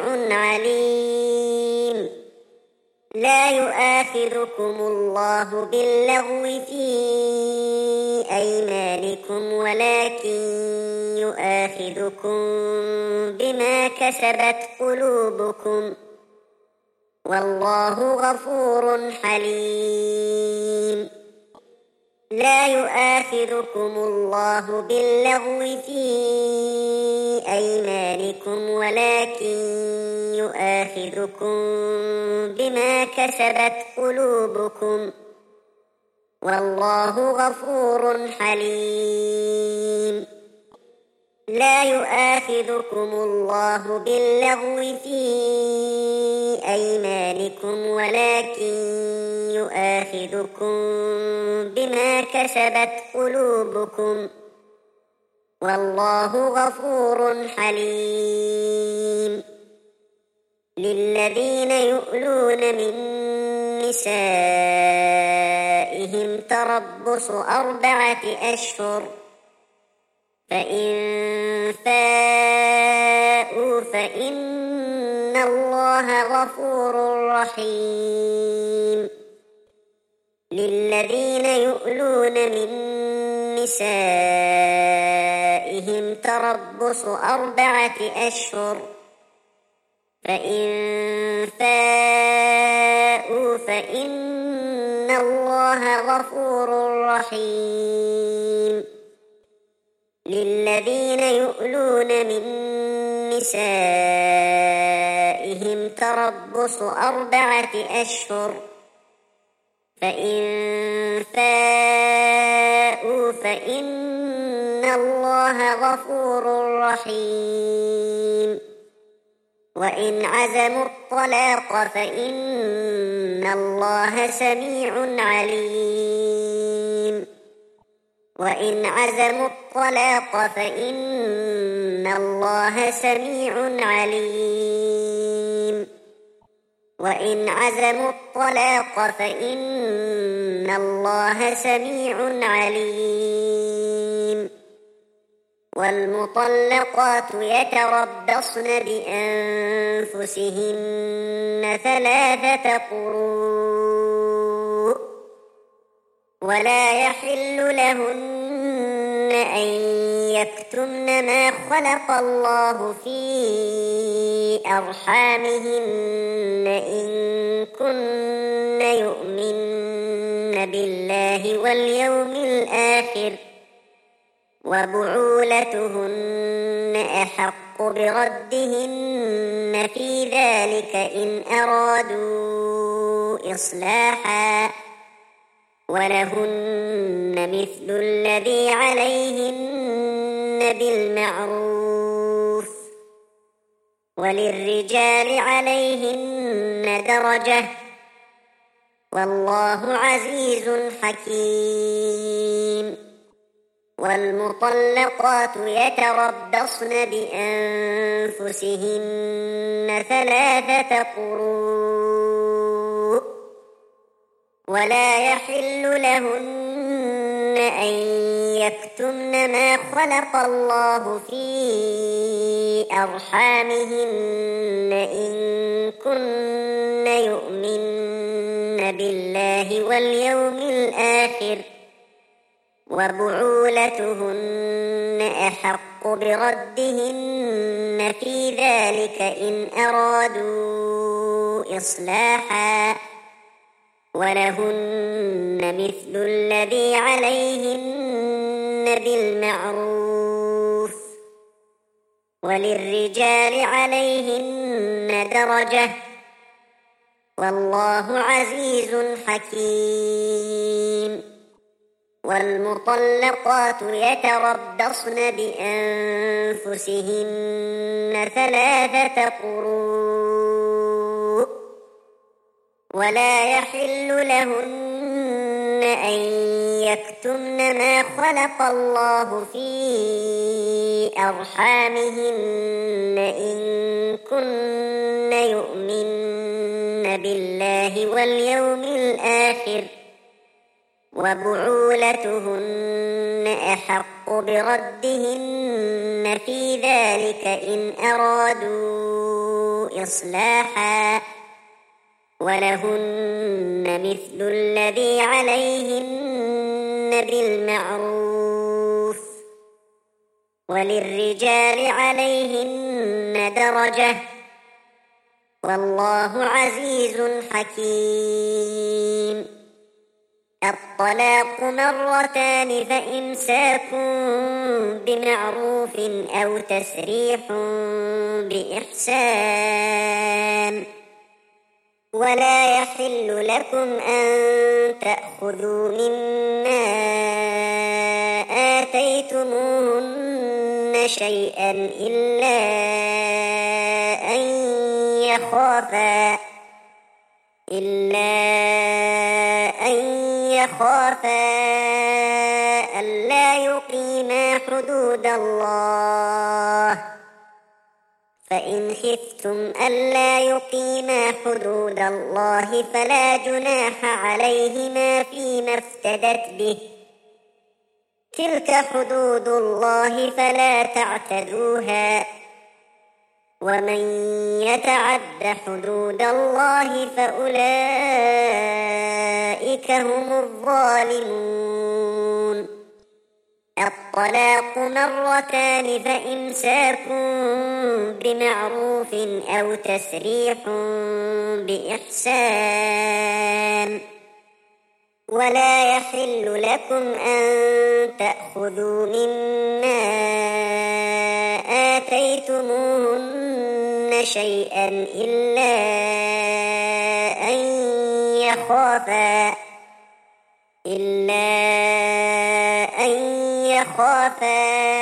Speaker 1: عليم لا يؤاخذكم الله باللغو في أيمانكم ولكن يؤاخذكم بما كسبت قلوبكم والله غفور حليم لا يؤاخذكم الله باللغو في أيمانكم ولكن يؤاخذكم بما كسبت قلوبكم والله غفور حليم لا يؤاخذكم الله باللغو في أيمانكم ولكن يؤاخذكم بما كسبت قلوبكم والله غفور حليم للذين يؤلون من نسائهم نسائهم تربص أربعة أشهر فإن فاءوا فإن الله غفور رحيم للذين يؤلون من نسائهم تربص أربعة أشهر فإن فاءوا فإن الله غفور رحيم للذين يؤلون من نسائهم تربص أربعة أشهر فإن فاءوا فإن الله غفور رحيم وإن عزموا الطلاق فإن الله سميع عليم وإن عزموا الطلاق فإن الله سميع عليم وإن عزموا الطلاق فإن الله سميع عليم والمطلقات يتربصن بأنفسهن ثلاثة قروء ولا يحل لهن أن يكتمن ما خلق الله في أرحامهن إن كن يؤمن بالله واليوم الآخر وبعولتهن أحق بردهن في ذلك إن أرادوا إصلاحا ولهن مثل الذي عليهن بالمعروف وللرجال عليهن درجة والله عزيز حكيم والمطلقات يتربصن بأنفسهن ثلاثة قروء ولا يحل لهن أن يكتمن ما خلق الله في أرحامهن إن كن يؤمن بالله واليوم الآخر وبعولتهن أحق بردهن في ذلك إن أرادوا إصلاحا ولهن مثل الذي عليهن بالمعروف وللرجال عليهن درجة والله عزيز حكيم والمطلقات يتربصن بأنفسهن ثلاثة قروء ولا يحل لهن أن يكتمن ما خلق الله في أرحامهن إن كن يؤمن بالله واليوم الآخر وبعولتهن أحق بردهن في ذلك إن أرادوا إصلاحا ولهن مثل الذي عليهن بالمعروف وللرجال عليهن درجة والله عزيز حكيم الطلاق مرتان فإمساك بمعروف أو تسريح بإحسان ولا يحل لكم أن تأخذوا مما آتيتموهن شيئا إلا أن يخافا إلا أن يخافا ألا يقيما حدود الله فإن خفتم ألا يقيما حدود الله فلا جناح عليهما فيما افتدت به، تلك حدود الله فلا تعتدوها، ومن يتعد حدود الله فأولئك هم الظالمون. الطلاق مرتان فإمساك بمعروف أو تسريح بإحسان، ولا يحل لكم أن تأخذوا مما آتيتموهن شيئا إلا أن يخافا إلا أن يخافا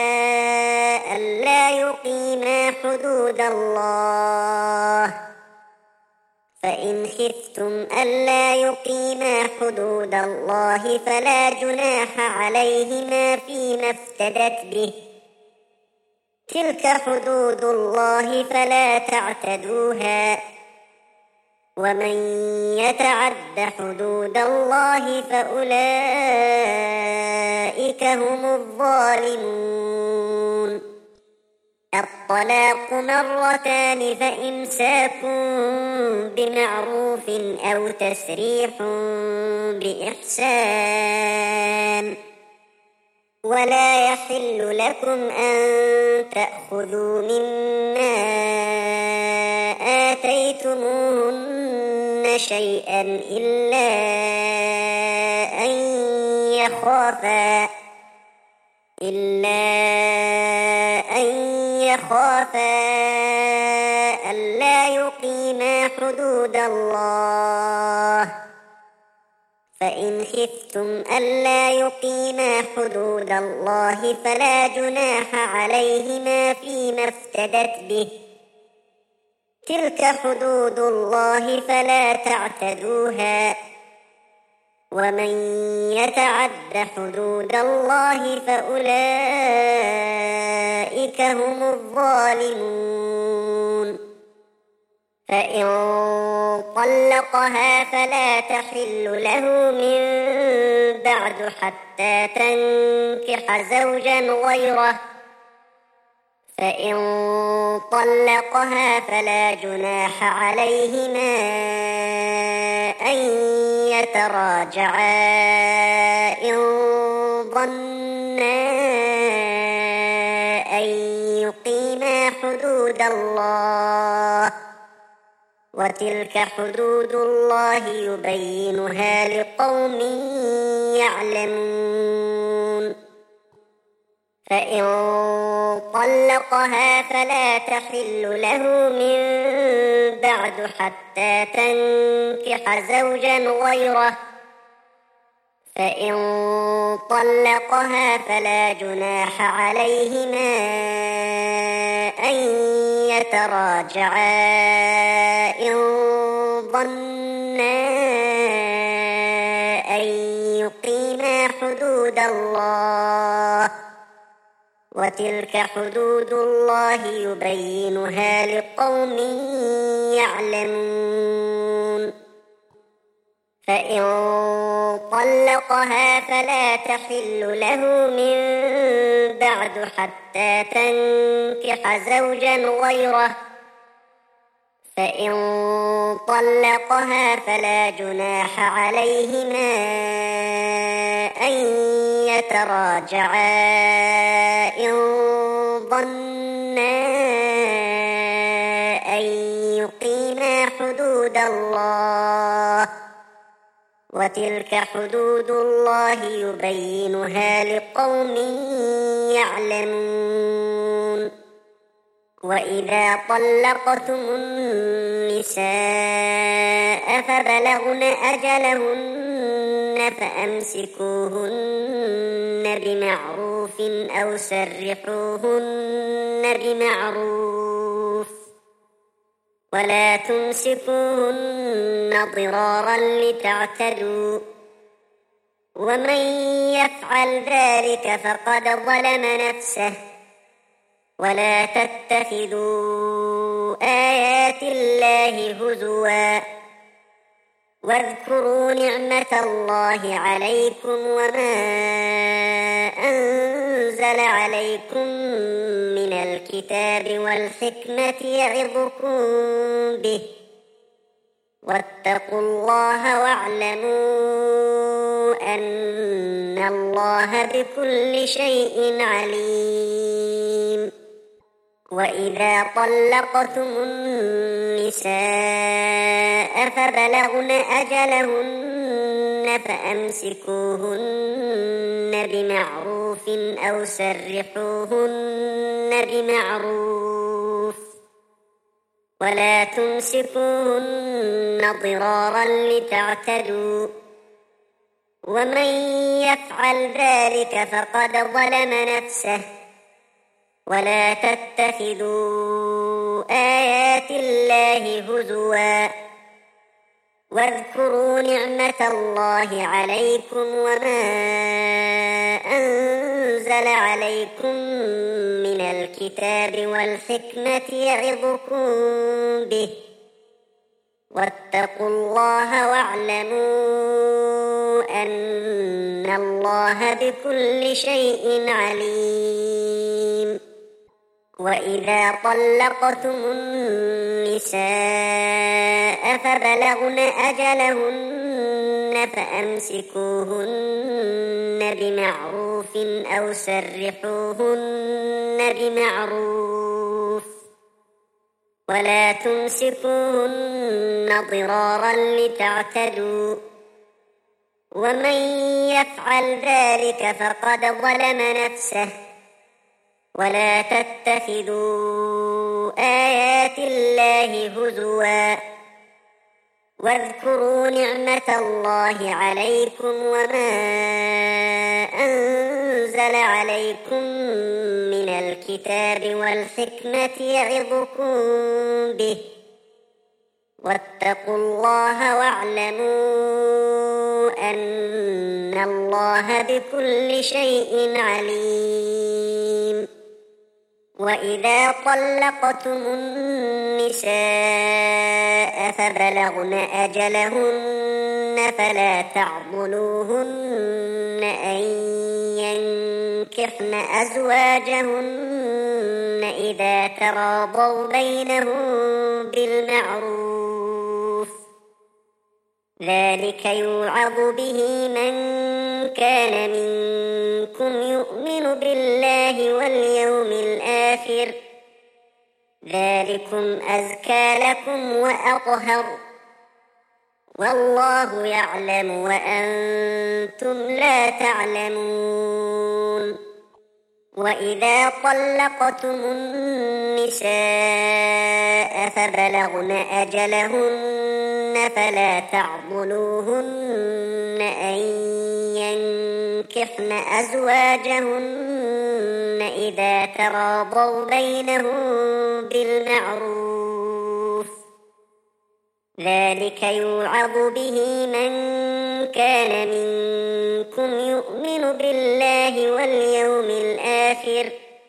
Speaker 1: ألا يقيما حدود الله، فإن خفتم ألا يقيما حدود الله فلا جناح عليهما فيما افتدت به، تلك حدود الله فلا تعتدوها، ومن يتعد حدود الله فأولئك هم الظالمون. الطلاق مرتان فإمساك بمعروف أو تسريح بإحسان، ولا يحل لكم أن تأخذوا مما آتيتموهن شيئا إلا أن يخافا إلا أن يخافا ألا يقيما حدود الله، فإن خفتم ألا يقيما حدود الله فلا جناح عليهما فيما افتدت به، تلك حدود الله فلا تعتدوها، ومن يتعد حدود الله فأولئك هم الظالمون. فإن طلقها فلا تحل له من بعد حتى تنكح زوجا غيره، فإن طلقها فلا جناح عليهما أن يتراجعا إن ظنا أن يقيما حدود الله، وتلك حدود الله يبينها لقوم يعلمون. فإن طلقها فلا تحل له من بعد حتى تنكح زوجا غيره، فإن طلقها فلا جناح عليهما أن يتراجعا إن ظنا أن يقيما حدود الله، وتلك حدود الله يبينها لقوم يعلمون. فإن طلقها فلا تحل له من بعد حتى تنكح زوجا غيره، فإن طلقها فلا جناح عليهما أن يتراجعا إن ظنا أن يقيما حدود الله، وتلك حدود الله يبينها لقوم يعلمون. وإذا طلقتم النساء فبلغن أجلهن فأمسكوهن بمعروف أو سرحوهن بمعروف، ولا تمسكوهن ضرارا لتعتدوا، ومن يفعل ذلك فقد ظلم نفسه، ولا تتخذوا آيات الله هزوا واذكروا نعمة الله عليكم وما أنزل عليكم من الكتاب والحكمة يعظكم به واتقوا الله واعلموا أن الله بكل شيء عليم. وإذا طلقتم النساء فبلغن أجلهن فأمسكوهن بمعروف أو سرحوهن بمعروف ولا تمسكوهن ضرارا لتعتدوا ومن يفعل ذلك فقد ظلم نفسه. ولا تتخذوا آيات الله هزوا واذكروا نعمة الله عليكم وما أنزل عليكم من الكتاب والحكمة يعظكم به واتقوا الله واعلموا أن الله بكل شيء عليم. وإذا طلقتم النساء فبلغن أجلهن فأمسكوهن بمعروف أو سرحوهن بمعروف ولا تمسكوهن ضرارا لتعتدوا ومن يفعل ذلك فقد ظلم نفسه. ولا تتخذوا آيات الله هزوا واذكروا نعمة الله عليكم وما أنزل عليكم من الكتاب والحكمة يعظكم به واتقوا الله واعلموا أن الله بكل شيء عليم. وإذا طلقتم النساء فبلغن أجلهن فلا تعضلوهن أن ينكحن أزواجهن إذا تراضوا بينهم بالمعروف ذلك يوعظ به من كان منكم يؤمن بالله واليوم الآخر ذلكم أزكى لكم وأطهر والله يعلم وأنتم لا تعلمون. وإذا طلقتم النساء فبلغن أجلهن فلا تعضلوهن أن ينكحن أزواجهن إذا تراضوا بينهم بالمعروف ذلك يوعظ به من كان منكم يؤمن بالله واليوم الآخر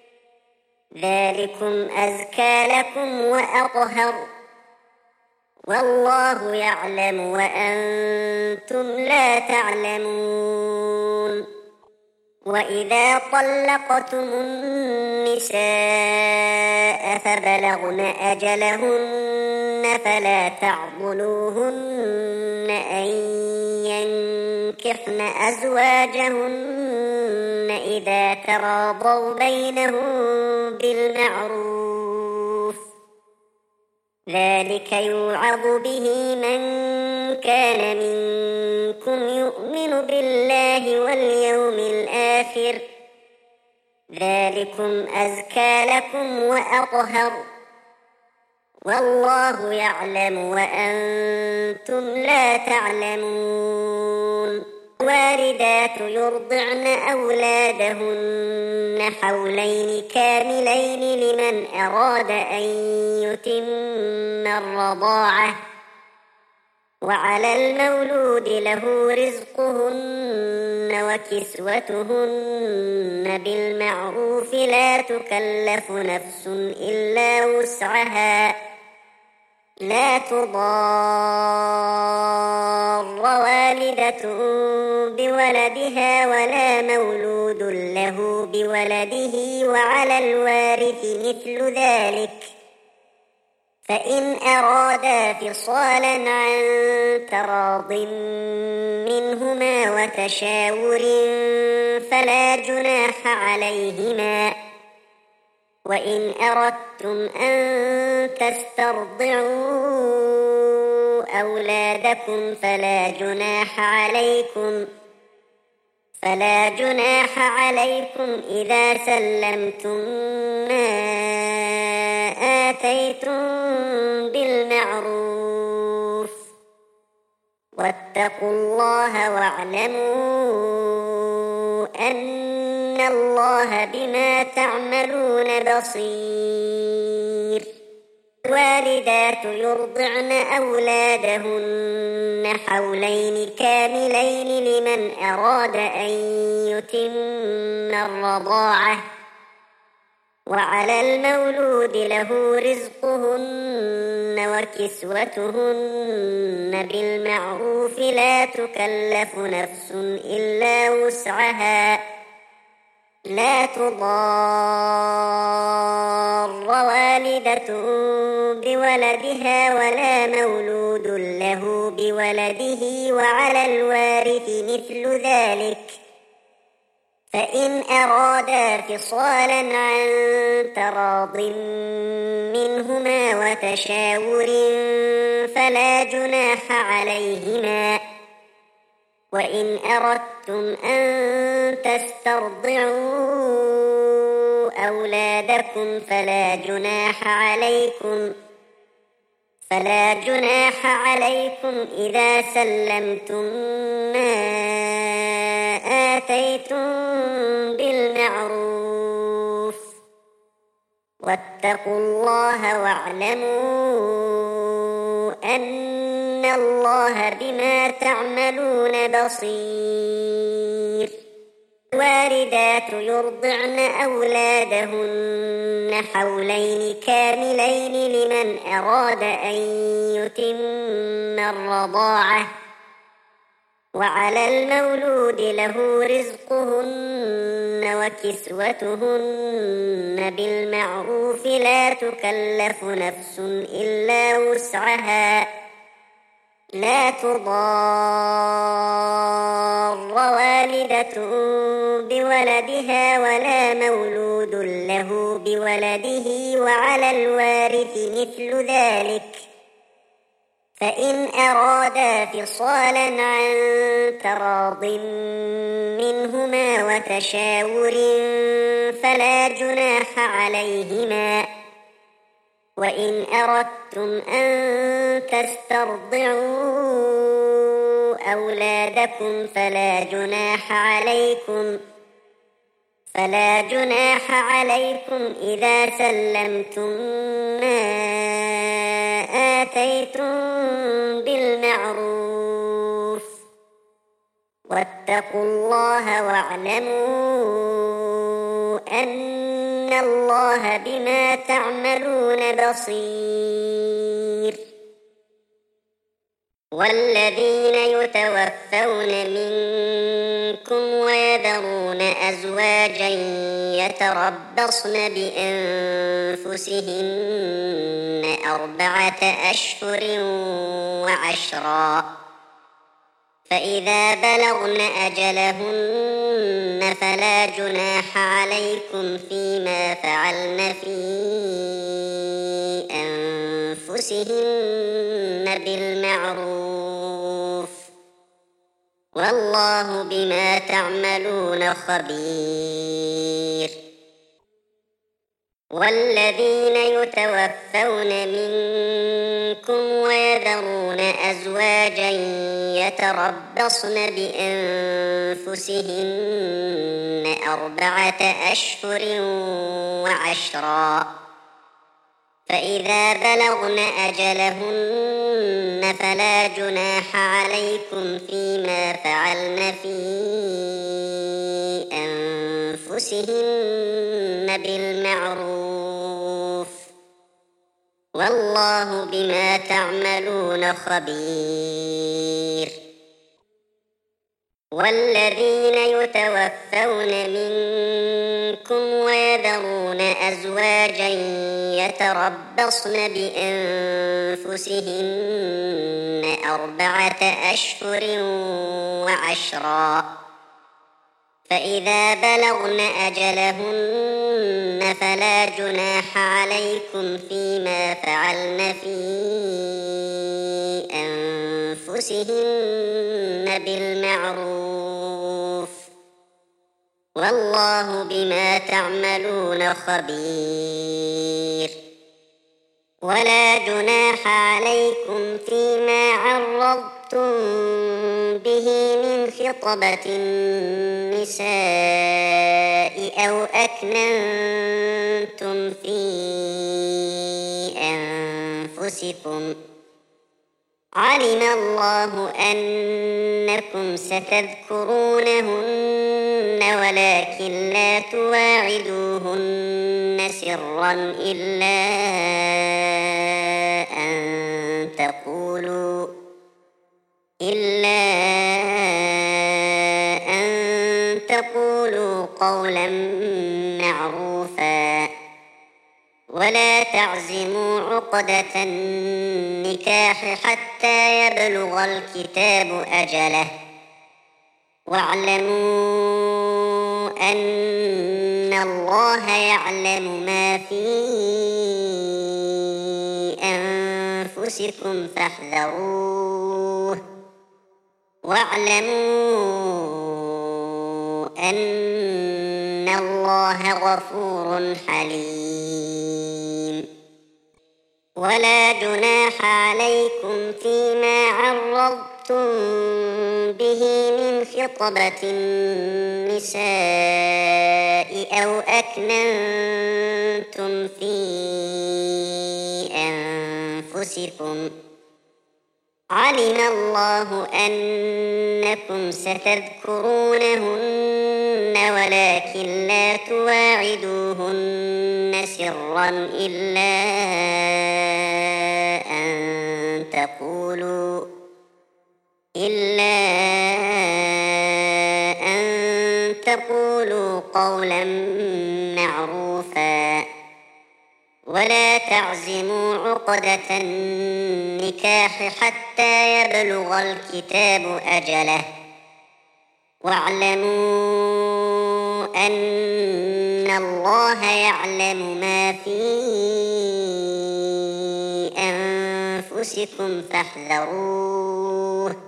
Speaker 1: ذلكم أزكى لكم وأطهر والله يعلم وأنتم لا تعلمون. وإذا طلقتم النساء فبلغن أجلهن فلا تعضلوهن أن ينكحن أزواجهن إذا تراضوا بينهم بالمعروف ذلك يوعظ به من كان منكم يؤمن بالله واليوم الآخر ذلكم أزكى لكم وأطهر والله يعلم وأنتم لا تعلمون. الوالدات يرضعن أولادهن حولين كاملين لمن أراد أن يتم الرضاعة وعلى المولود له رزقهن وكسوتهن بالمعروف لا تكلف نفس إلا وسعها لا تضار والدة بولدها ولا مولود له بولده وعلى الوارث مثل ذلك فإن أرادا فصالا عن تراض منهما وتشاور فلا جناح عليهما وإن أردتم أن تسترضعوا أولادكم فلا جناح عليكم فلا جناح عليكم إذا سلمتم ما آتيتم بالمعروف واتقوا الله واعلموا أن الله بما تعملون بصير. الوالدات يرضعن أولادهن حولين كاملين لمن أراد أن يتم الرضاعة وعلى المولود له رزقهن وكسوتهن بالمعروف لا تكلف نفس إلا وسعها لا تضار والدة بولدها ولا مولود له بولده وعلى الوارث مثل ذلك فإن أرادا فصالا عن تراض منهما وتشاور فلا جناح عليهما وإن أردتم أن تسترضعوا أولادكم فلا جناح عليكم فلا جناح عليكم إذا سلمتم ما آتيتم بالمعروف واتقوا الله واعلموا أن الله بما تعملون بصير. الوالدات يرضعن أولادهن حولين كاملين لمن أراد أن يتم الرضاعة وعلى المولود له رزقهن وكسوتهن بالمعروف لا تكلف نفس إلا وسعها لا تضار والدة بولدها ولا مولود له بولده وعلى الوارث مثل ذلك فإن أرادا فصالا عن تراض منهما وتشاور فلا جناح عليهما وإن أردتم أن تسترضعوا أولادكم فلا جناح عليكم فلا جناح عليكم إذا سلمتم ما آتيتم بالمعروف واتقوا الله واعلموا أن الله بما تعملون بصير. والذين يتوفون منكم ويذرون أزواجا يتربصن بأنفسهن أربعة أشهر وعشرا فإذا بلغن أجلهن فلا جناح عليكم فيما فعلن في أنفسهن بالمعروف والله بما تعملون خبير. والذين يتوفون منكم ويذرون أزواجا يتربصن بأنفسهن أربعة أشهر وعشرا فإذا بلغن أجلهن فلا جناح عليكم فيما فعلن في أنفسهن بالمعروف والله بما تعملون خبير. والذين يتوفون منكم ويذرون أزواجا يتربصن بأنفسهن أربعة أشهر وعشرا فإذا بلغن أجلهن فلا جناح عليكم فيما فعلن في أنفسهن بالمعروف والله بما تعملون خبير. ولا جناح عليكم فيما عرضتم به من خطبة النساء أو أكننتم في أنفسكم علم الله أنكم ستذكرونهن ولكن لا تواعدوهن سرا إلا أن تقولوا إلا أن تقولوا قولا معروفا ولا تعزموا عقدة النكاح حتى يبلغ الكتاب أجله واعلموا أن الله يعلم ما في أنفسكم فاحذروه واعلموا أن الله غفور حليم. ولا جناح عليكم فيما عرضتم به من خطبة النساء أو أكننتم في أنفسكم علم الله أنكم ستذكرونهن ولكن لا تواعدوهن سرا إلا أن تقولوا إلا أن تقولوا قولا معروفا ولا تعزموا عقدة النكاح حتى يبلغ الكتاب أجله واعلموا أن الله يعلم ما في أنفسكم فاحذروه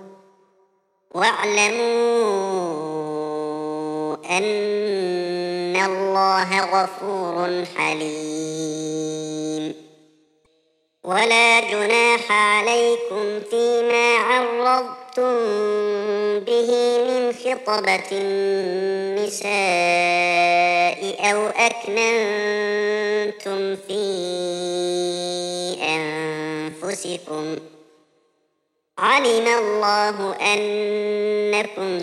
Speaker 1: واعلموا أن الله غفور حليم. ولا جناح عليكم فيما عرضتم به من خطبة النساء أو أكننتم في أنفسكم علم الله أنكم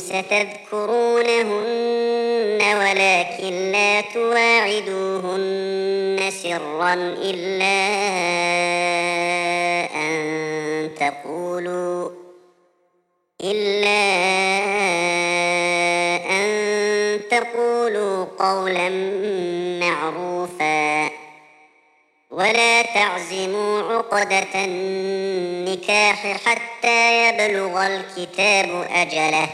Speaker 1: ستذكرونهن ولكن لا تواعدوهن سرا إلا أن تقولوا إلا أن تقولوا قولا معروفا ولا تعزموا عقدة النكاح حتى يبلغ الكتاب أجله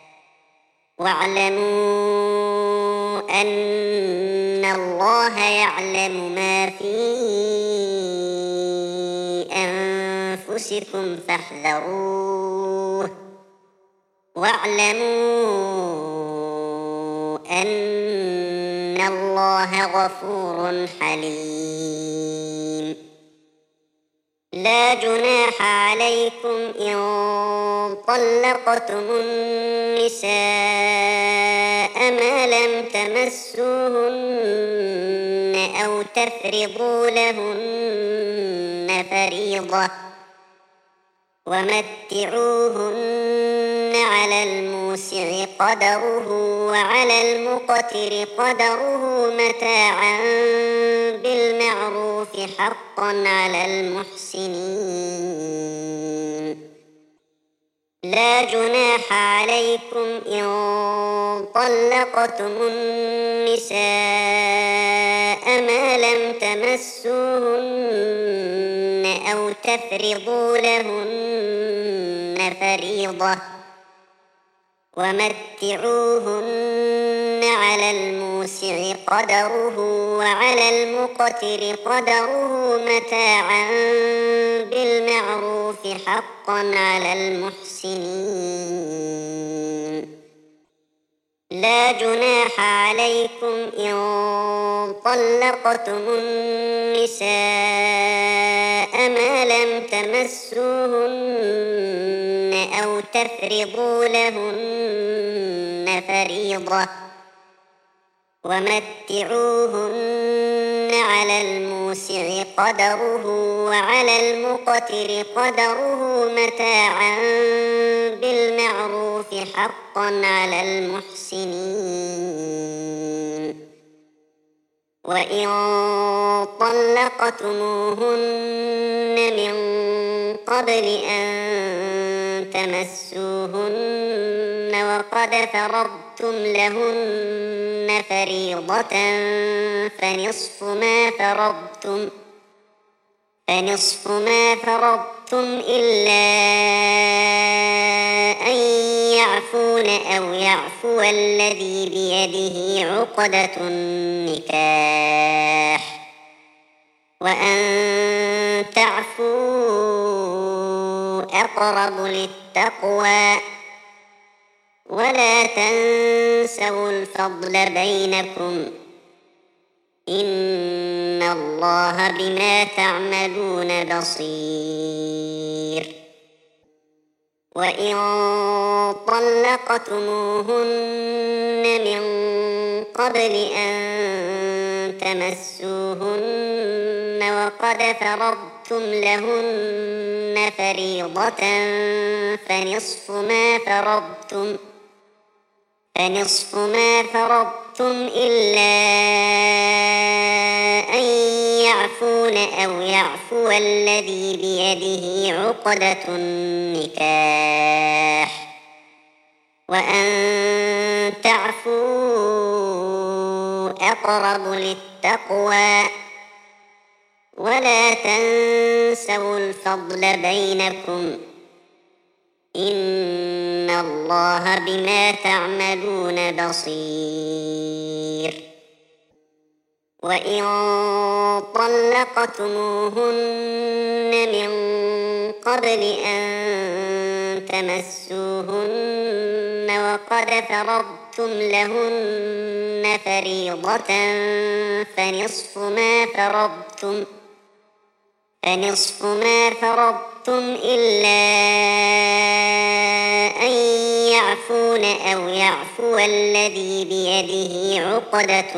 Speaker 1: واعلموا أن الله يعلم ما في أنفسكم فاحذروه واعلموا أن الله غفور حليم. لا جناح عليكم إن طلقتم النساء ما لم تمسوهن أو تفرضوا لهن فريضة ومتعوهن على الموسع قدره وعلى المقتر قدره متاعا بالمعروف حقا على المحسنين. لا جناح عليكم إن طلقتم النساء ما لم تمسوهن أو تفرضوا لهن فريضة ومتعوهن على الموسع قدره وعلى المقتر قدره متاعا بالمعروف حقا على المحسنين. لا جناح عليكم إن طلقتم النساء ما لم تمسوهن أو تفرضوا لهن فريضة ومتعوهن على الموسع قدره وعلى المقتر قدره متاعا بالمعروف حقا على المحسنين. وإن طلقتموهن من قبل أن تمسوهن وقد فرضتم لهن فريضة فنصف ما فرضتم فنصف ما فرضتم إلا أن يعفون أو يعفو الذي بيده عقدة النكاح وأن تعفوا أقرب للتقوى ولا تنسوا الفضل بينكم إن الله بما تعملون بصير. وإن طلقتموهن من قبل أن تمسوهن وقد فرضتم لهن فريضة فنصف ما فرضتم فنصف ما فرضتم إلا أن يعفون أو يعفو الذي بيده عقدة النكاح وأن تعفوا أقرب للتقوى ولا تنسوا الفضل بينكم إن الله بما تعملون بصير. وإن طلقتموهن من قبل أن تمسوهن وقد فرضتم لهن فريضة فنصف ما فرضتم فنصف ما فرضتم إلا أن يعفون أو يعفو الذي بيده عقدة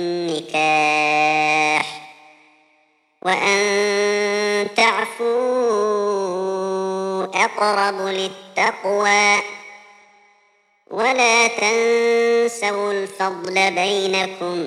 Speaker 1: النكاح وأن تعفوا أقرب للتقوى ولا تنسوا الفضل بينكم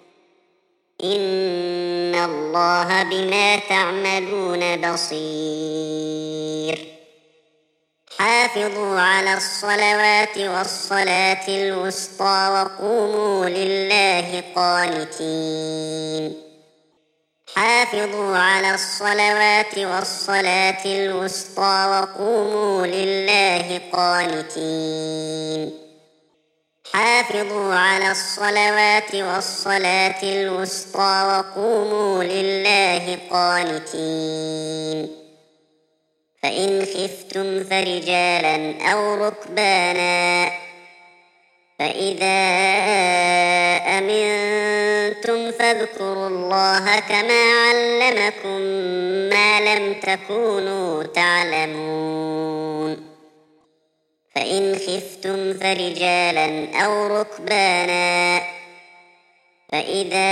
Speaker 1: إن الله بما تعملون بصير. حافظوا على الصلوات والصلاة الوسطى وقوموا لله قانتين. حافظوا على الصلوات والصلاة الوسطى وقوموا لله قانتين. حافظوا على الصلوات والصلاة الوسطى وقوموا لله قانتين. فإن خفتم فرجالا أو ركبانا فإذا أمنتم فاذكروا الله كما علمكم ما لم تكونوا تعلمون. فإن خفتم فرجالا أو ركبانا فإذا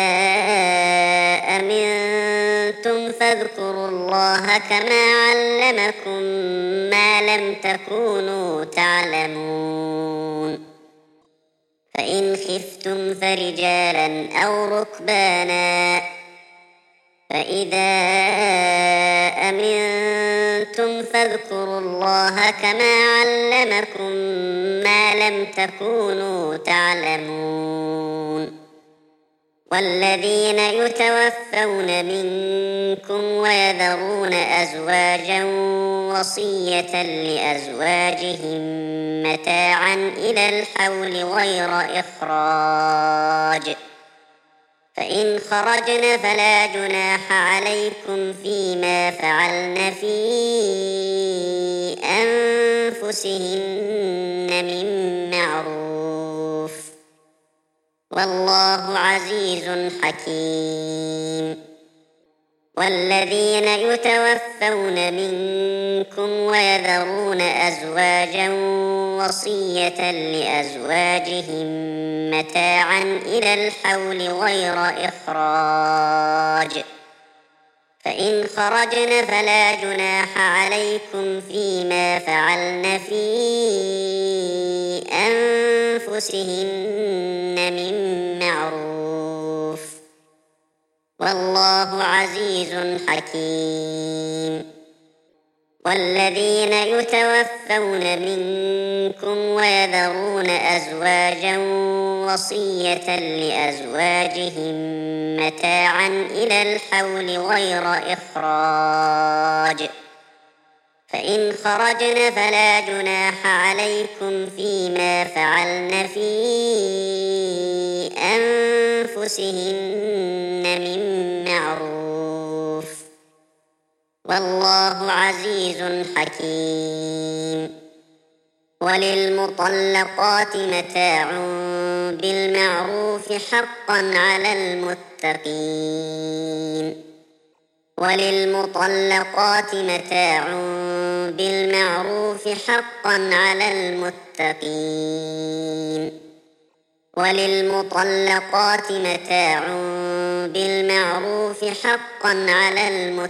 Speaker 1: أمنتم فاذكروا الله كما علمكم ما لم تكونوا تعلمون فإن خفتم فرجالا أو ركبانا فإذا أمنتم فاذكروا الله كما علمكم ما لم تكونوا تعلمون والذين يتوفون منكم ويذرون أزواجا وصية لأزواجهم متاعا إلى الحول غير إخراج فإن خرجن فلا جناح عليكم فيما فعلن في أنفسهن من معروف والله عزيز حكيم والذين يتوفون منكم ويذرون أزواجا وصية لأزواجهم متاعا إلى الحول غير إخراج فإن خرجن فلا جناح عليكم فيما فعلن في أنفسهن من معروف والله عزيز حكيم والذين يتوفون منكم ويذرون أزواجا وصية لأزواجهم متاعا إلى الحول غير إخراج فإن خرجن فلا جناح عليكم فيما فعلن في أنفسهن من معروف والله عزيز حكيم وللمطلقات متاع بالمعروف حقا على المتقين وللمطلقات متاع بالمعروف حقا على المتقين وللمطلقات متاع بالمعروف حقا على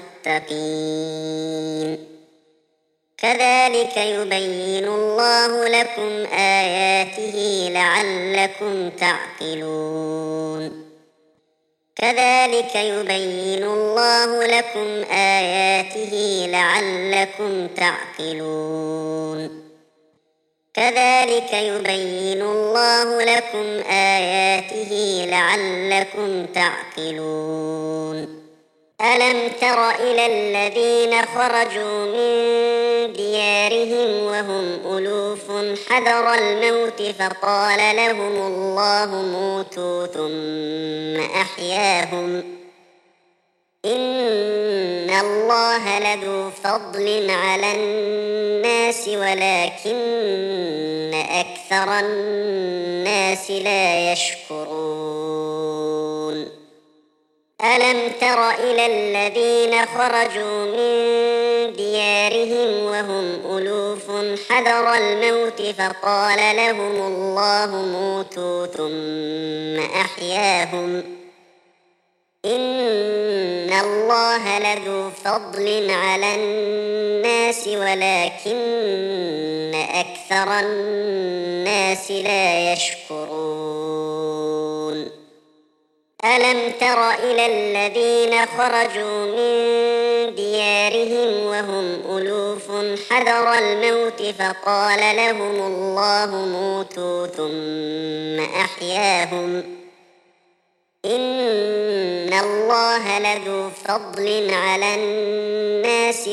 Speaker 1: المتقين كذلك يبين الله لكم آياته لعلكم تعقلون كذلك يبين الله لكم آياته لعلكم تعقلون كذلك يبين الله لكم آياته لعلكم تعقلون ألم تر إلى الذين خرجوا من ديارهم وهم ألوف حذر الموت فقال لهم الله موتوا ثم أحياهم إن الله لذو فضل على الناس ولكن أكثر الناس لا يشكرون ألم تر إلى الذين خرجوا من ديارهم وهم ألوف حذر الموت فقال لهم الله موتوا ثم أحياهم إن الله لذو فضل على الناس ولكن أكثر الناس لا يشكرون ألم تر إلى الذين خرجوا من ديارهم وهم ألوف حذر الموت فقال لهم الله موتوا ثم أحياهم إن الله لذو فضل على الناس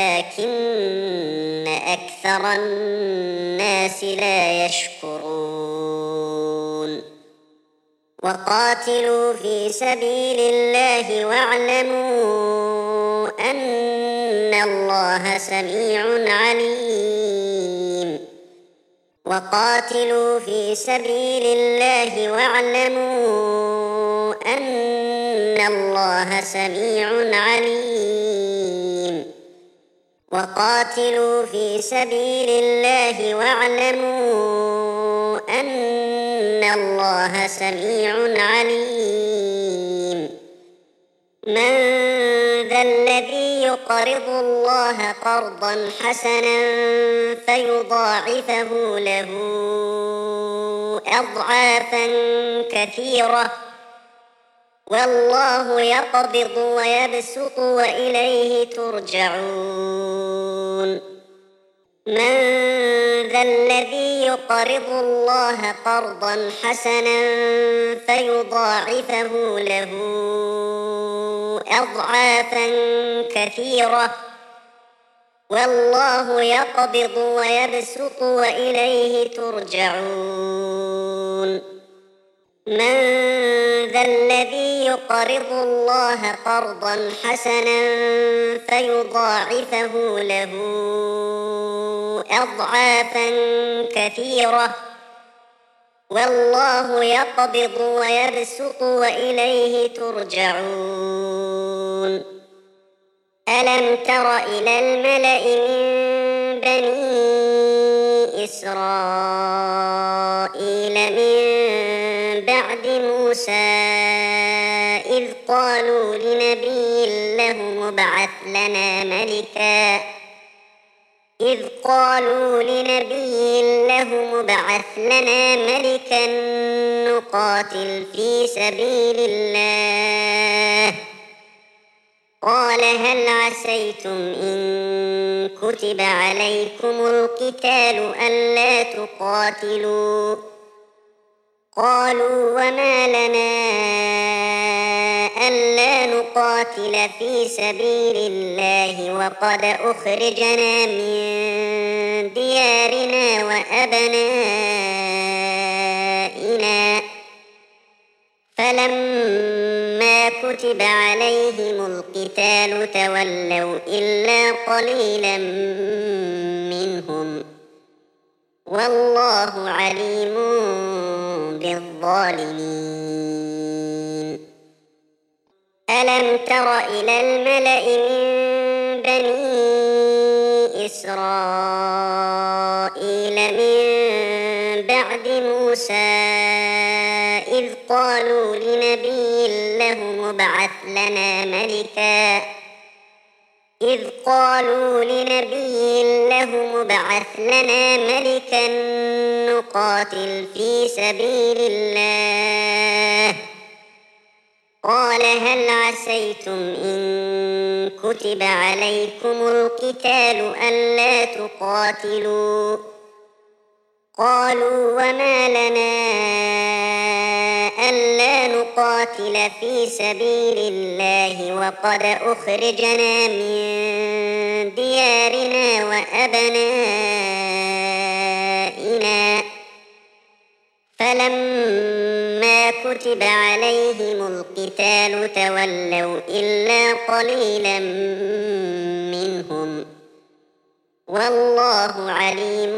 Speaker 1: ولكن أكثر الناس لا يشكرون وقاتلوا في سبيل الله واعلموا أن الله سميع عليم وقاتلوا في سبيل الله واعلموا أن الله سميع عليم وقاتلوا في سبيل الله واعلموا أن الله سميع عليم من ذا الذي يقرض الله قرضا حسنا فيضاعفه له أضعافا كثيرة والله يقبض ويبسط وإليه ترجعون من ذا الذي يقرض الله قرضا حسنا فيضاعفه له أضعافا كثيرة والله يقبض ويبسط وإليه ترجعون من ذا الذي يقرض الله قرضا حسنا فيضاعفه له أضعافا كثيرة والله يقبض ويبسط وإليه ترجعون ألم تر إلى الملأ من بني إسرائيل من بعد موسى إذ قالوا لنبي له ابعث لنا ملكا إذ قالوا لنبي له ابعث لنا ملكا نقاتل في سبيل الله قال هل عسيتم إن كتب عليكم القتال ألا تقاتلوا قالوا وما لنا ألا نقاتل في سبيل الله وقد أخرجنا من ديارنا وأبنائنا فلما كتب عليهم القتال تولوا إلا قليلا منهم والله عليم بالظالمين ألم تر إلى الملأ من بني إسرائيل من بعد موسى إذ قالوا لنبي له ابعث لنا ملكا إذ قالوا لنبي له ابعث لنا ملكا نقاتل في سبيل الله قال هل عسيتم إن كتب عليكم القتال ألا تقاتلوا قالوا وما لنا ألا نقاتل في سبيل الله وقد أخرجنا من ديارنا وأبنائنا فلما كتب عليهم القتال تولوا إلا قليلا منهم والله عليم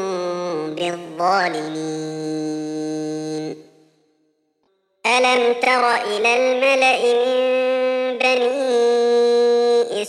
Speaker 1: بالظالمين ألم تر إلى الملأ من بني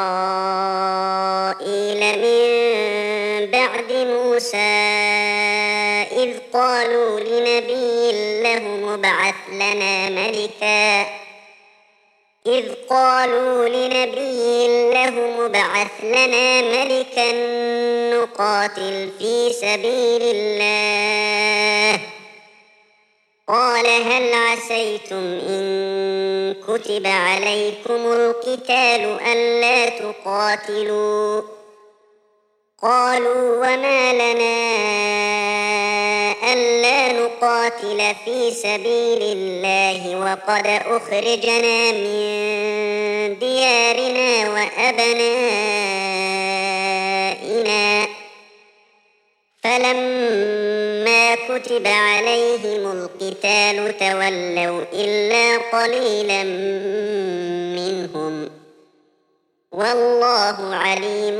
Speaker 1: إسرائيل من بعد موسى إذ قالوا لنبي له ابعث لنا ملكا إذ قالوا لنبي له ابعث لنا ملكا نقاتل في سبيل الله قال هل عسيتم إن كتب عليكم القتال ألا تقاتلوا قالوا وما لنا ألا نقاتل في سبيل الله وقد أخرجنا من ديارنا وأبنائنا فلما كتب عليهم القتال تولوا إلا قليلا منهم والله عليم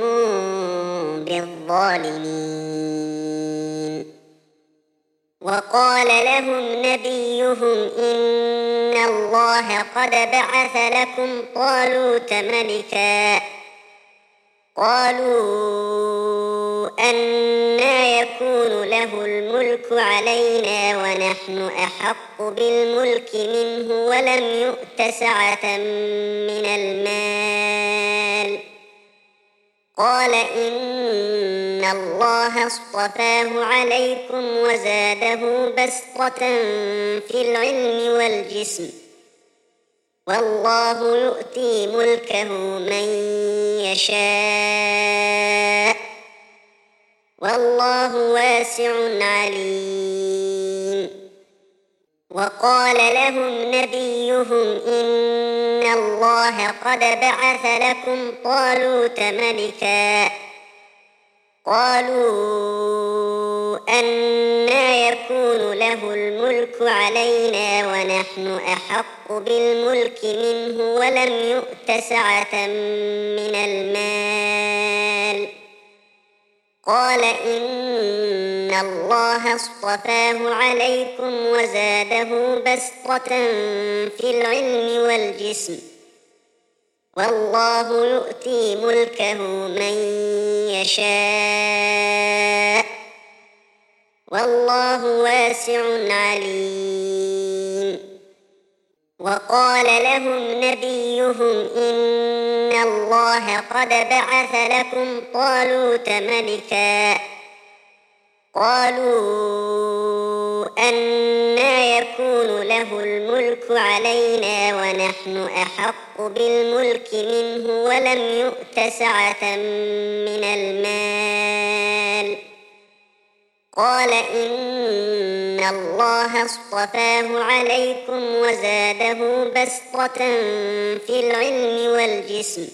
Speaker 1: بالظالمين وقال لهم نبيهم إن الله قد بعث لكم طالوت ملكا قالوا أنى يكون له الملك علينا ونحن أحق أحق بالملك منه ولم يؤت سعة من المال. قال إن الله اصطفاه عليكم وزاده بسطة في العلم والجسم، والله يؤتي ملكه من يشاء، والله واسع عليم. وقال لهم نبيهم إن الله قد بعث لكم طالوت ملكا. قالوا أنى يكون له الملك علينا ونحن أحق بالملك منه ولم يؤت سعة من المال. قال إن الله اصطفاه عليكم وزاده بسطة في العلم والجسم، والله يؤتي ملكه من يشاء، والله واسع عليم. وقال لهم نبيهم إن الله قد بعث لكم طالوت ملكا. قالوا أنى يكون له الملك علينا ونحن أحق بالملك منه ولم يؤت سعة من المال. قال إن الله اصطفاه عليكم وزاده بسطة في العلم والجسم،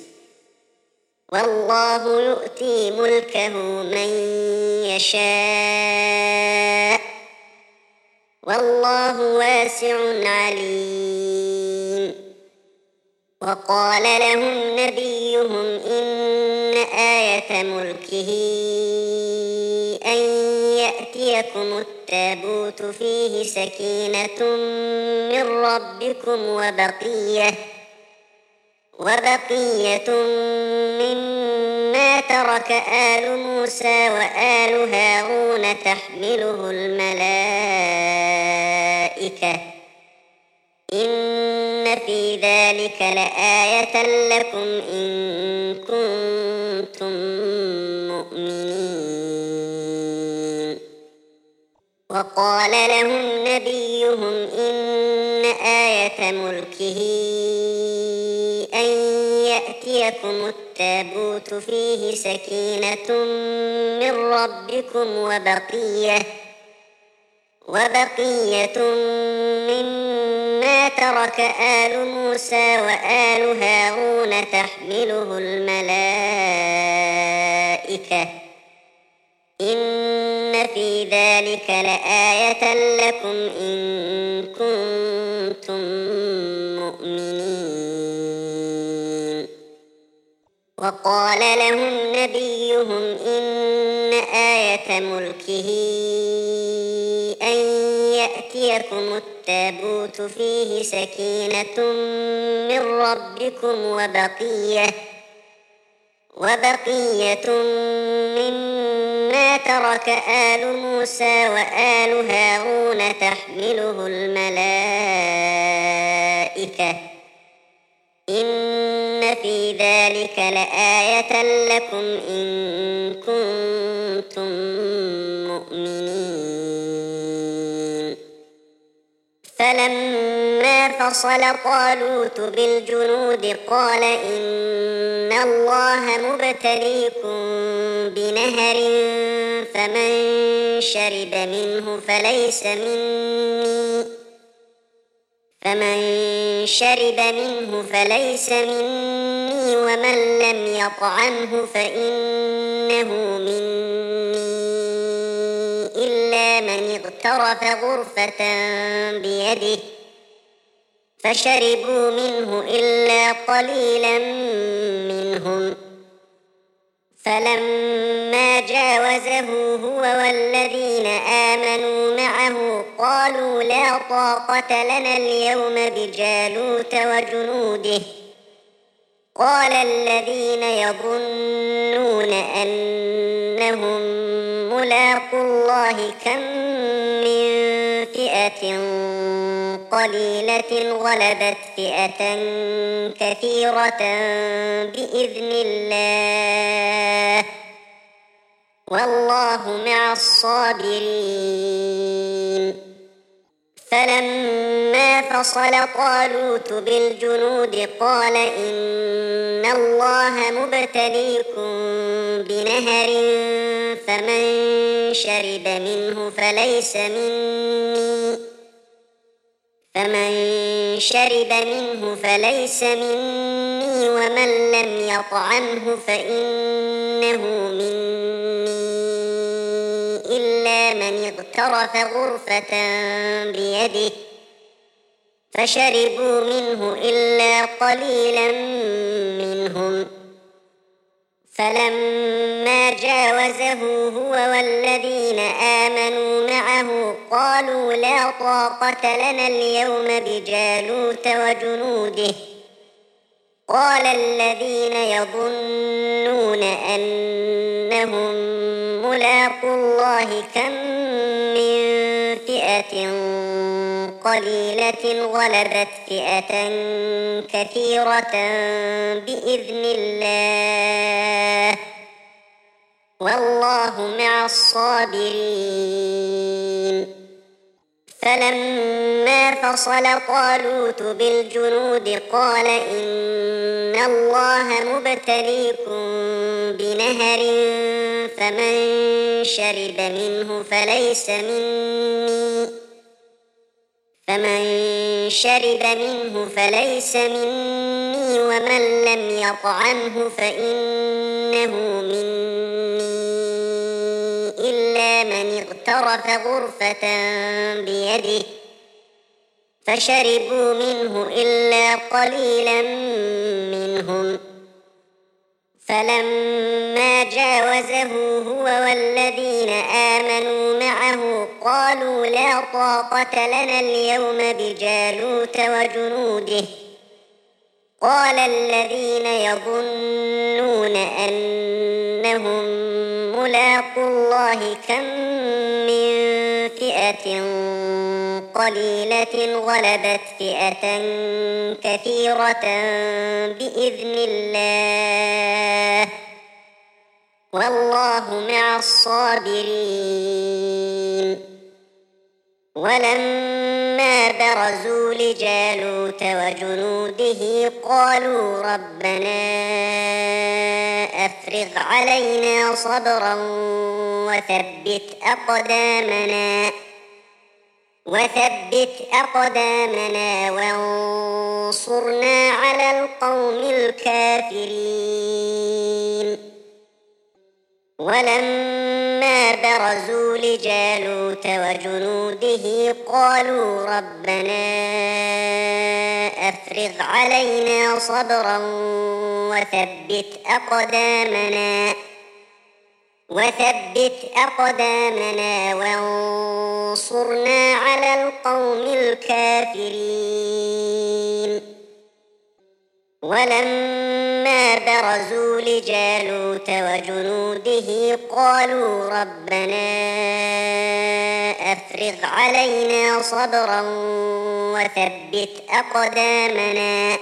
Speaker 1: والله يؤتي ملكه من يشاء، والله واسع عليم. وقال لهم نبيهم إن آية ملكه أن يأتيكم التابوت فيه سكينة من ربكم وبقية وبقية مما ترك آل موسى وآل هارون تحمله الملائكة، إن في ذلك لآية لكم إن كنتم مؤمنين. وقال لهم نبيهم إن آية ملكه أن يأتيكم التابوت فيه سكينة من ربكم وبقية وبقية مما ترك آل موسى وآل هارون تحمله الملائكة، إن في ذلك لآية لكم إن كنتم مؤمنين. وقال لهم نبيهم إن آية ملكه أن يأتيكم التابوت فيه سكينة من ربكم وبقية وبقية مما ترك آل موسى وآل هارون تحمله الملائكة، إن في ذلك لآية لكم إن كنتم مؤمنين. فلما فصل طالوت بالجنود قال إن الله مبتليكم بنهر فمن شرب منه فليس مني فمن شرب منه فليس مني ومن لم يطعمه فإنه مني إلا من اغترف غرفة بيده فشربوا منه إلا قليلا منهم. فلما جاوزه هو والذين آمنوا معه قالوا لا طاقة لنا اليوم بجالوت وجنوده. قال الذين يظنون أنهم ملاقو الله كم من فئة فئة قليلة غلبت فئة كثيرة بإذن الله والله مع الصابرين. فلما فصل طالوت بالجنود قال إن الله مبتليكم بنهر فمن شرب منه فليس مني فمن شرب منه فليس مني ومن لم يطعمه فإنه مني إلا من اغترف غرفة بيده فشربوا منه إلا قليلا منهم. فلما جاوزه هو والذين آمنوا معه قالوا لا طاقة لنا اليوم بجالوت وجنوده. قال الذين يظنون أنهم ملاقو الله كم من فئة قليلة غلبت فئة كثيرة بإذن الله والله مع الصابرين. فلما فصل طالوت بالجنود قال إن الله مبتليكم بنهر فمن شرب منه فليس مني فمن شرب منه فليس مني ومن لم يطعمه فإنه مني إلا من اغترف غرفة بيده فشربوا منه إلا قليلا منهم. فلما جاوزه هو والذين آمنوا معه قالوا لا طاقة لنا اليوم بجالوت وجنوده. قال الذين يظنون أنهم ملاقو الله كم من فئة قليلة غلبت فئة كثيرة بإذن الله والله مع الصابرين. ولما برزوا لجالوت وجنوده قالوا ربنا أفرغ علينا صبرا وثبت أقدامنا وثبت أقدامنا وانصرنا على القوم الكافرين. ولما برزوا لجالوت وجنوده قالوا ربنا أفرغ علينا صبرا وثبت أقدامنا وثبت أقدامنا وانصرنا على القوم الكافرين. ولما برزوا لجالوت وجنوده قالوا ربنا أفرغ علينا صبرا وثبت أقدامنا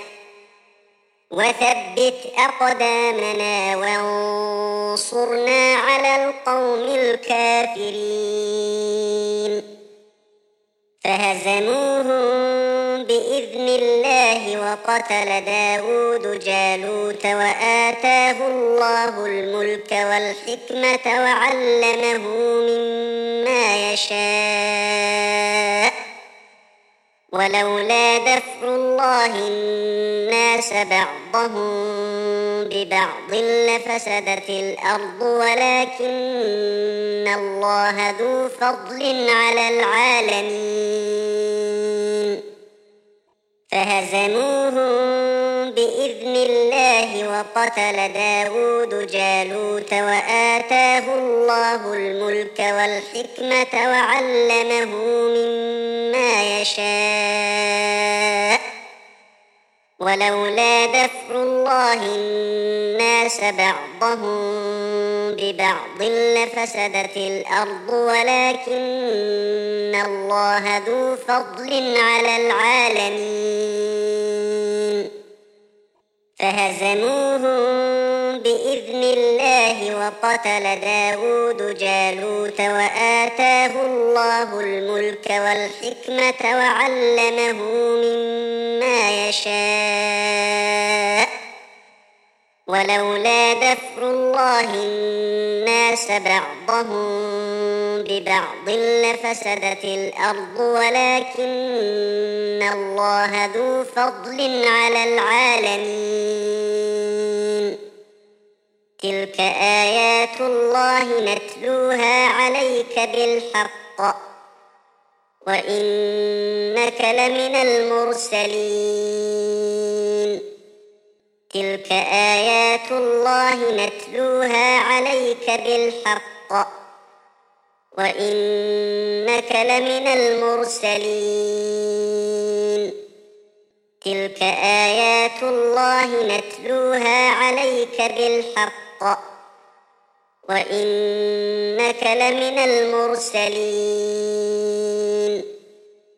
Speaker 1: وثبت أقدامنا وانصرنا على القوم الكافرين. فهزموهم بإذن الله وقتل داود جالوت وآتاه الله الملك والحكمة وعلمه مما يشاء ولولا دفع الله الناس بعضهم ببعض لفسدت الأرض ولكن الله ذو فضل على العالمين. فهزموهم بإذن الله وقتل داود جالوت وآتاه الله الملك والحكمة وعلمه مما يشاء ولولا دفع الله الناس بعضهم ببعض لفسدت الأرض ولكن الله ذو فضل على العالمين فهزموهم بإذن الله وقتل داود جالوت وآتاه الله الملك والحكمة وعلمه مما يشاء ولولا دفع الله الناس بعضهم ببعض لفسدت الأرض ولكن الله ذو فضل على العالمين تلك آيات الله نتلوها عليك بالحق وإنك لمن المرسلين تلك آيات الله نتلوها عليك بالحق وإنك لمن المرسلين تلك آيات الله نتلوها عليك بالحق وإنك لمن المرسلين